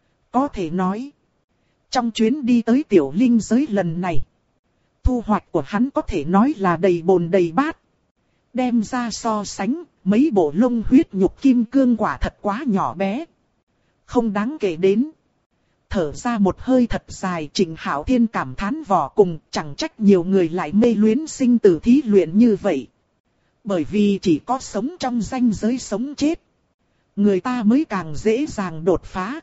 Có thể nói, trong chuyến đi tới tiểu linh giới lần này, thu hoạch của hắn có thể nói là đầy bồn đầy bát. Đem ra so sánh, mấy bộ lông huyết nhục kim cương quả thật quá nhỏ bé, không đáng kể đến. Thở ra một hơi thật dài, Trịnh Hạo Thiên cảm thán vô cùng, chẳng trách nhiều người lại mê luyến sinh tử thí luyện như vậy. Bởi vì chỉ có sống trong ranh giới sống chết, người ta mới càng dễ dàng đột phá.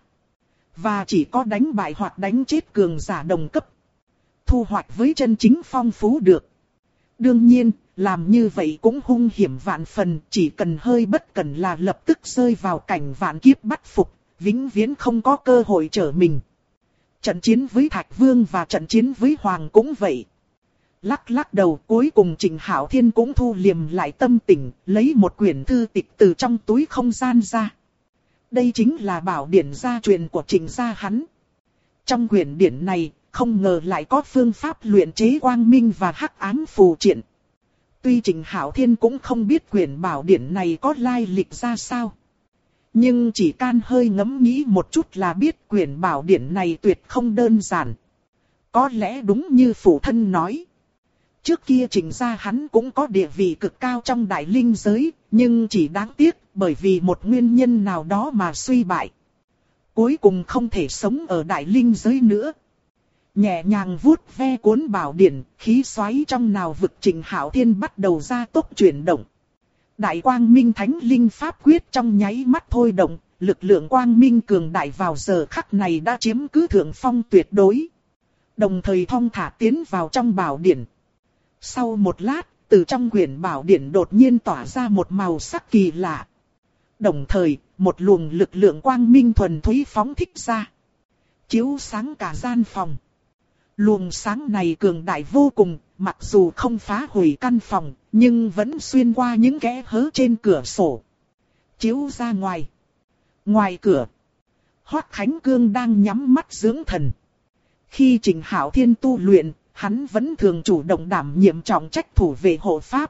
Và chỉ có đánh bại hoặc đánh chết cường giả đồng cấp, thu hoạch với chân chính phong phú được. Đương nhiên, làm như vậy cũng hung hiểm vạn phần, chỉ cần hơi bất cẩn là lập tức rơi vào cảnh vạn kiếp bắt phục, vĩnh viễn không có cơ hội trở mình. Trận chiến với Thạch Vương và trận chiến với Hoàng cũng vậy. Lắc lắc đầu, cuối cùng Trịnh Hạo Thiên cũng thu liềm lại tâm tình, lấy một quyển thư tịch từ trong túi không gian ra. Đây chính là bảo điển gia truyền của Trịnh gia hắn. Trong quyển điển này, không ngờ lại có phương pháp luyện chế quang minh và hắc ám phù triện. Tuy Trịnh Hạo Thiên cũng không biết quyển bảo điển này có lai lịch ra sao, nhưng chỉ can hơi ngẫm nghĩ một chút là biết quyển bảo điển này tuyệt không đơn giản. Có lẽ đúng như phụ thân nói, trước kia Trịnh gia hắn cũng có địa vị cực cao trong đại linh giới, nhưng chỉ đáng tiếc bởi vì một nguyên nhân nào đó mà suy bại. Cuối cùng không thể sống ở đại linh giới nữa. Nhẹ nhàng vuốt ve cuốn bảo điển, khí xoáy trong nào vực Trịnh Hạo Thiên bắt đầu gia tốc chuyển động. Đại quang minh thánh linh pháp quyết trong nháy mắt thôi động, lực lượng quang minh cường đại vào giờ khắc này đã chiếm cứ thượng phong tuyệt đối. Đồng thời thong thả tiến vào trong bảo điển. Sau một lát, từ trong quyển bảo điển đột nhiên tỏa ra một màu sắc kỳ lạ. Đồng thời, một luồng lực lượng quang minh thuần túy phóng thích ra, chiếu sáng cả gian phòng. Luồng sáng này cường đại vô cùng, mặc dù không phá hủy căn phòng, nhưng vẫn xuyên qua những kẽ hở trên cửa sổ, chiếu ra ngoài. Ngoài cửa, Hoắc Khánh Cương đang nhắm mắt dưỡng thần. Khi Trịnh Hạo Thiên tu luyện, hắn vẫn thường chủ động đảm nhiệm trọng trách thủ vệ hộ pháp.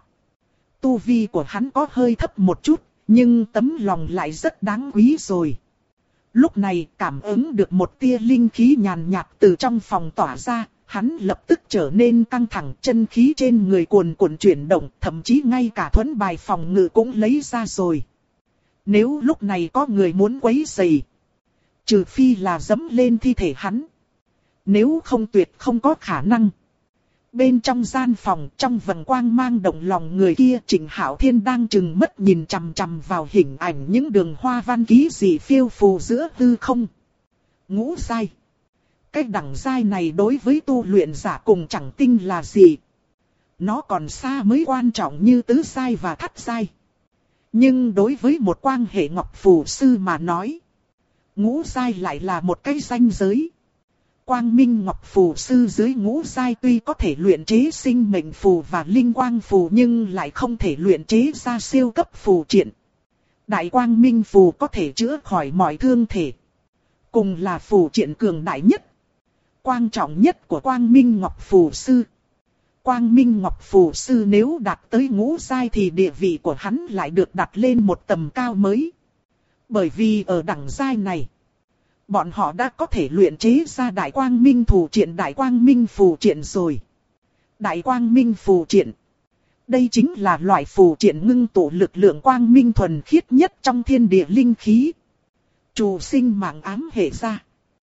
Tu vi của hắn có hơi thấp một chút, nhưng tấm lòng lại rất đáng quý rồi. Lúc này cảm ứng được một tia linh khí nhàn nhạt từ trong phòng tỏa ra, hắn lập tức trở nên căng thẳng, chân khí trên người cuồn cuộn chuyển động, thậm chí ngay cả thuẫn bài phòng ngự cũng lấy ra rồi. Nếu lúc này có người muốn quấy rầy, trừ phi là dẫm lên thi thể hắn, nếu không tuyệt không có khả năng. Bên trong gian phòng, trong vầng quang mang động lòng người kia, Trịnh Hạo Thiên đang trừng mắt nhìn chằm chằm vào hình ảnh những đường hoa văn ký dị phiêu phù giữa hư không. Ngũ giai. Cái đẳng giai này đối với tu luyện giả cùng chẳng tinh là gì. Nó còn xa mới quan trọng như tứ giai và thất giai. Nhưng đối với một quan hệ ngọc phù sư mà nói, ngũ giai lại là một cái ranh giới. Quang Minh Ngọc Phù Sư dưới ngũ giai tuy có thể luyện chế sinh mệnh phù và linh quang phù nhưng lại không thể luyện chế ra siêu cấp phù triện. Đại Quang Minh Phù có thể chữa khỏi mọi thương thể, cùng là phù triện cường đại nhất. quan trọng nhất của Quang Minh Ngọc Phù Sư. Quang Minh Ngọc Phù Sư nếu đạt tới ngũ giai thì địa vị của hắn lại được đặt lên một tầm cao mới. Bởi vì ở đẳng giai này, bọn họ đã có thể luyện chế ra Đại Quang Minh Phù Triện, Đại Quang Minh Phù Triện rồi. Đại Quang Minh Phù Triện, đây chính là loại phù triện ngưng tụ lực lượng quang minh thuần khiết nhất trong thiên địa linh khí. Chủ sinh mạng ám hệ ra.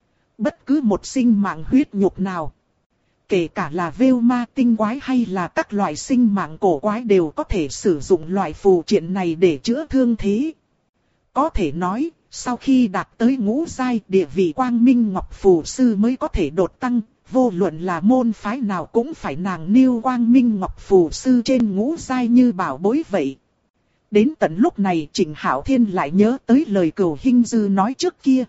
Bất cứ một sinh mạng huyết nhục nào, kể cả là vêu ma tinh quái hay là các loại sinh mạng cổ quái đều có thể sử dụng loại phù triện này để chữa thương thế. Có thể nói, sau khi đạt tới ngũ giai, địa vị Quang Minh Ngọc Phù Sư mới có thể đột tăng. Vô luận là môn phái nào cũng phải nàng nêu Quang Minh Ngọc Phù Sư trên ngũ giai như bảo bối vậy. Đến tận lúc này Trịnh Hạo Thiên lại nhớ tới lời Cửu Hinh Dư nói trước kia.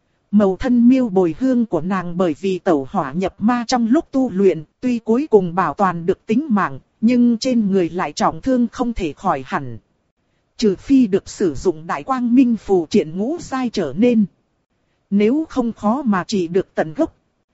Màu thân miêu bồi hương của nàng bởi vì tẩu hỏa nhập ma trong lúc tu luyện, tuy cuối cùng bảo toàn được tính mạng, nhưng trên người lại trọng thương không thể khỏi hẳn. Trừ phi được sử dụng Đại Quang Minh Phù Triện ngũ giai trở nên. Nếu không khó mà trị được tận gốc.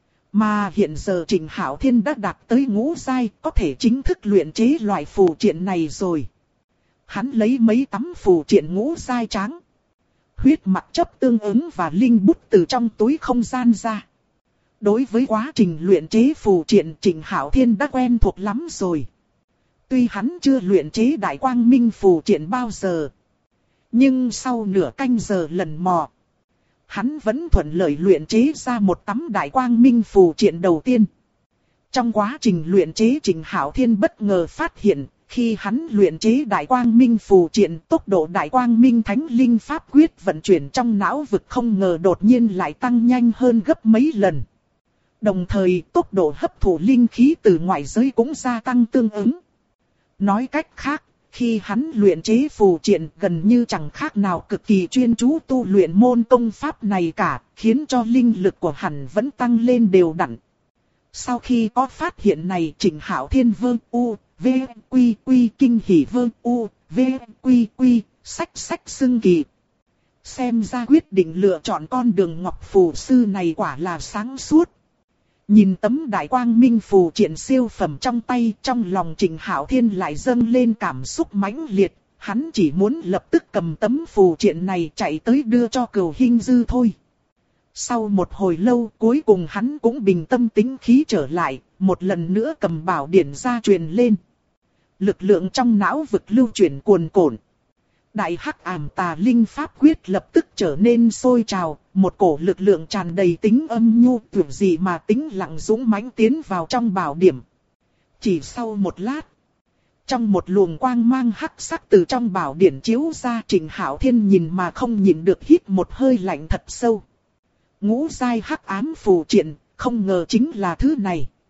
Mà hiện giờ Trịnh Hạo Thiên đã đạt tới ngũ giai, có thể chính thức luyện chế loại phù triện này rồi. Hắn lấy mấy tấm phù triện ngũ giai trắng, huyết mặc chấp tương ứng và linh bút từ trong túi không gian ra. Đối với quá trình luyện chế phù triện, Trịnh Hạo Thiên đã quen thuộc lắm rồi. Tuy hắn chưa luyện chế Đại Quang Minh Phù Triện bao giờ, nhưng sau nửa canh giờ lần mò, hắn vẫn thuận lợi luyện chế ra một tấm Đại Quang Minh Phù Triện đầu tiên. Trong quá trình luyện chế, Trịnh Hạo Thiên bất ngờ phát hiện, khi hắn luyện chế Đại Quang Minh Phù Triện, tốc độ Đại Quang Minh Thánh Linh Pháp Quyết vận chuyển trong não vực không ngờ đột nhiên lại tăng nhanh hơn gấp mấy lần. Đồng thời, tốc độ hấp thụ linh khí từ ngoại giới cũng gia tăng tương ứng. Nói cách khác, khi hắn luyện chế phù triện gần như chẳng khác nào cực kỳ chuyên chú tu luyện môn công pháp này cả, khiến cho linh lực của hắn vẫn tăng lên đều đặn. Sau khi có phát hiện này, Trịnh Hạo Thiên vương u, v, quy quy kinh hỉ vương u, v, quy quy, sách xưng kỳ. Xem ra quyết định lựa chọn con đường Ngọc Phù Sư này quả là sáng suốt. Nhìn tấm Đại Quang Minh Phù Triện siêu phẩm trong tay, trong lòng Trịnh Hạo Thiên lại dâng lên cảm xúc mãnh liệt, hắn chỉ muốn lập tức cầm tấm phù triện này chạy tới đưa cho Cửu Hinh Dư thôi. Sau một hồi lâu, cuối cùng hắn cũng bình tâm tĩnh khí trở lại, một lần nữa cầm bảo điển ra truyền lên. Lực lượng trong não vực lưu chuyển cuồn cuộn. Đại Hắc Ảm Tà Linh Pháp Quyết lập tức trở nên sôi trào, một cổ lực lượng tràn đầy tính âm nhu tuyệt dị mà tính lặng dũng mãnh tiến vào trong bảo điểm. Chỉ sau một lát, trong một luồng quang mang hắc sắc từ trong bảo điển chiếu ra, Trịnh Hạo Thiên nhìn mà không nhịn được hít một hơi lạnh thật sâu. Ngũ giai hắc ám phù triện, không ngờ chính là thứ này.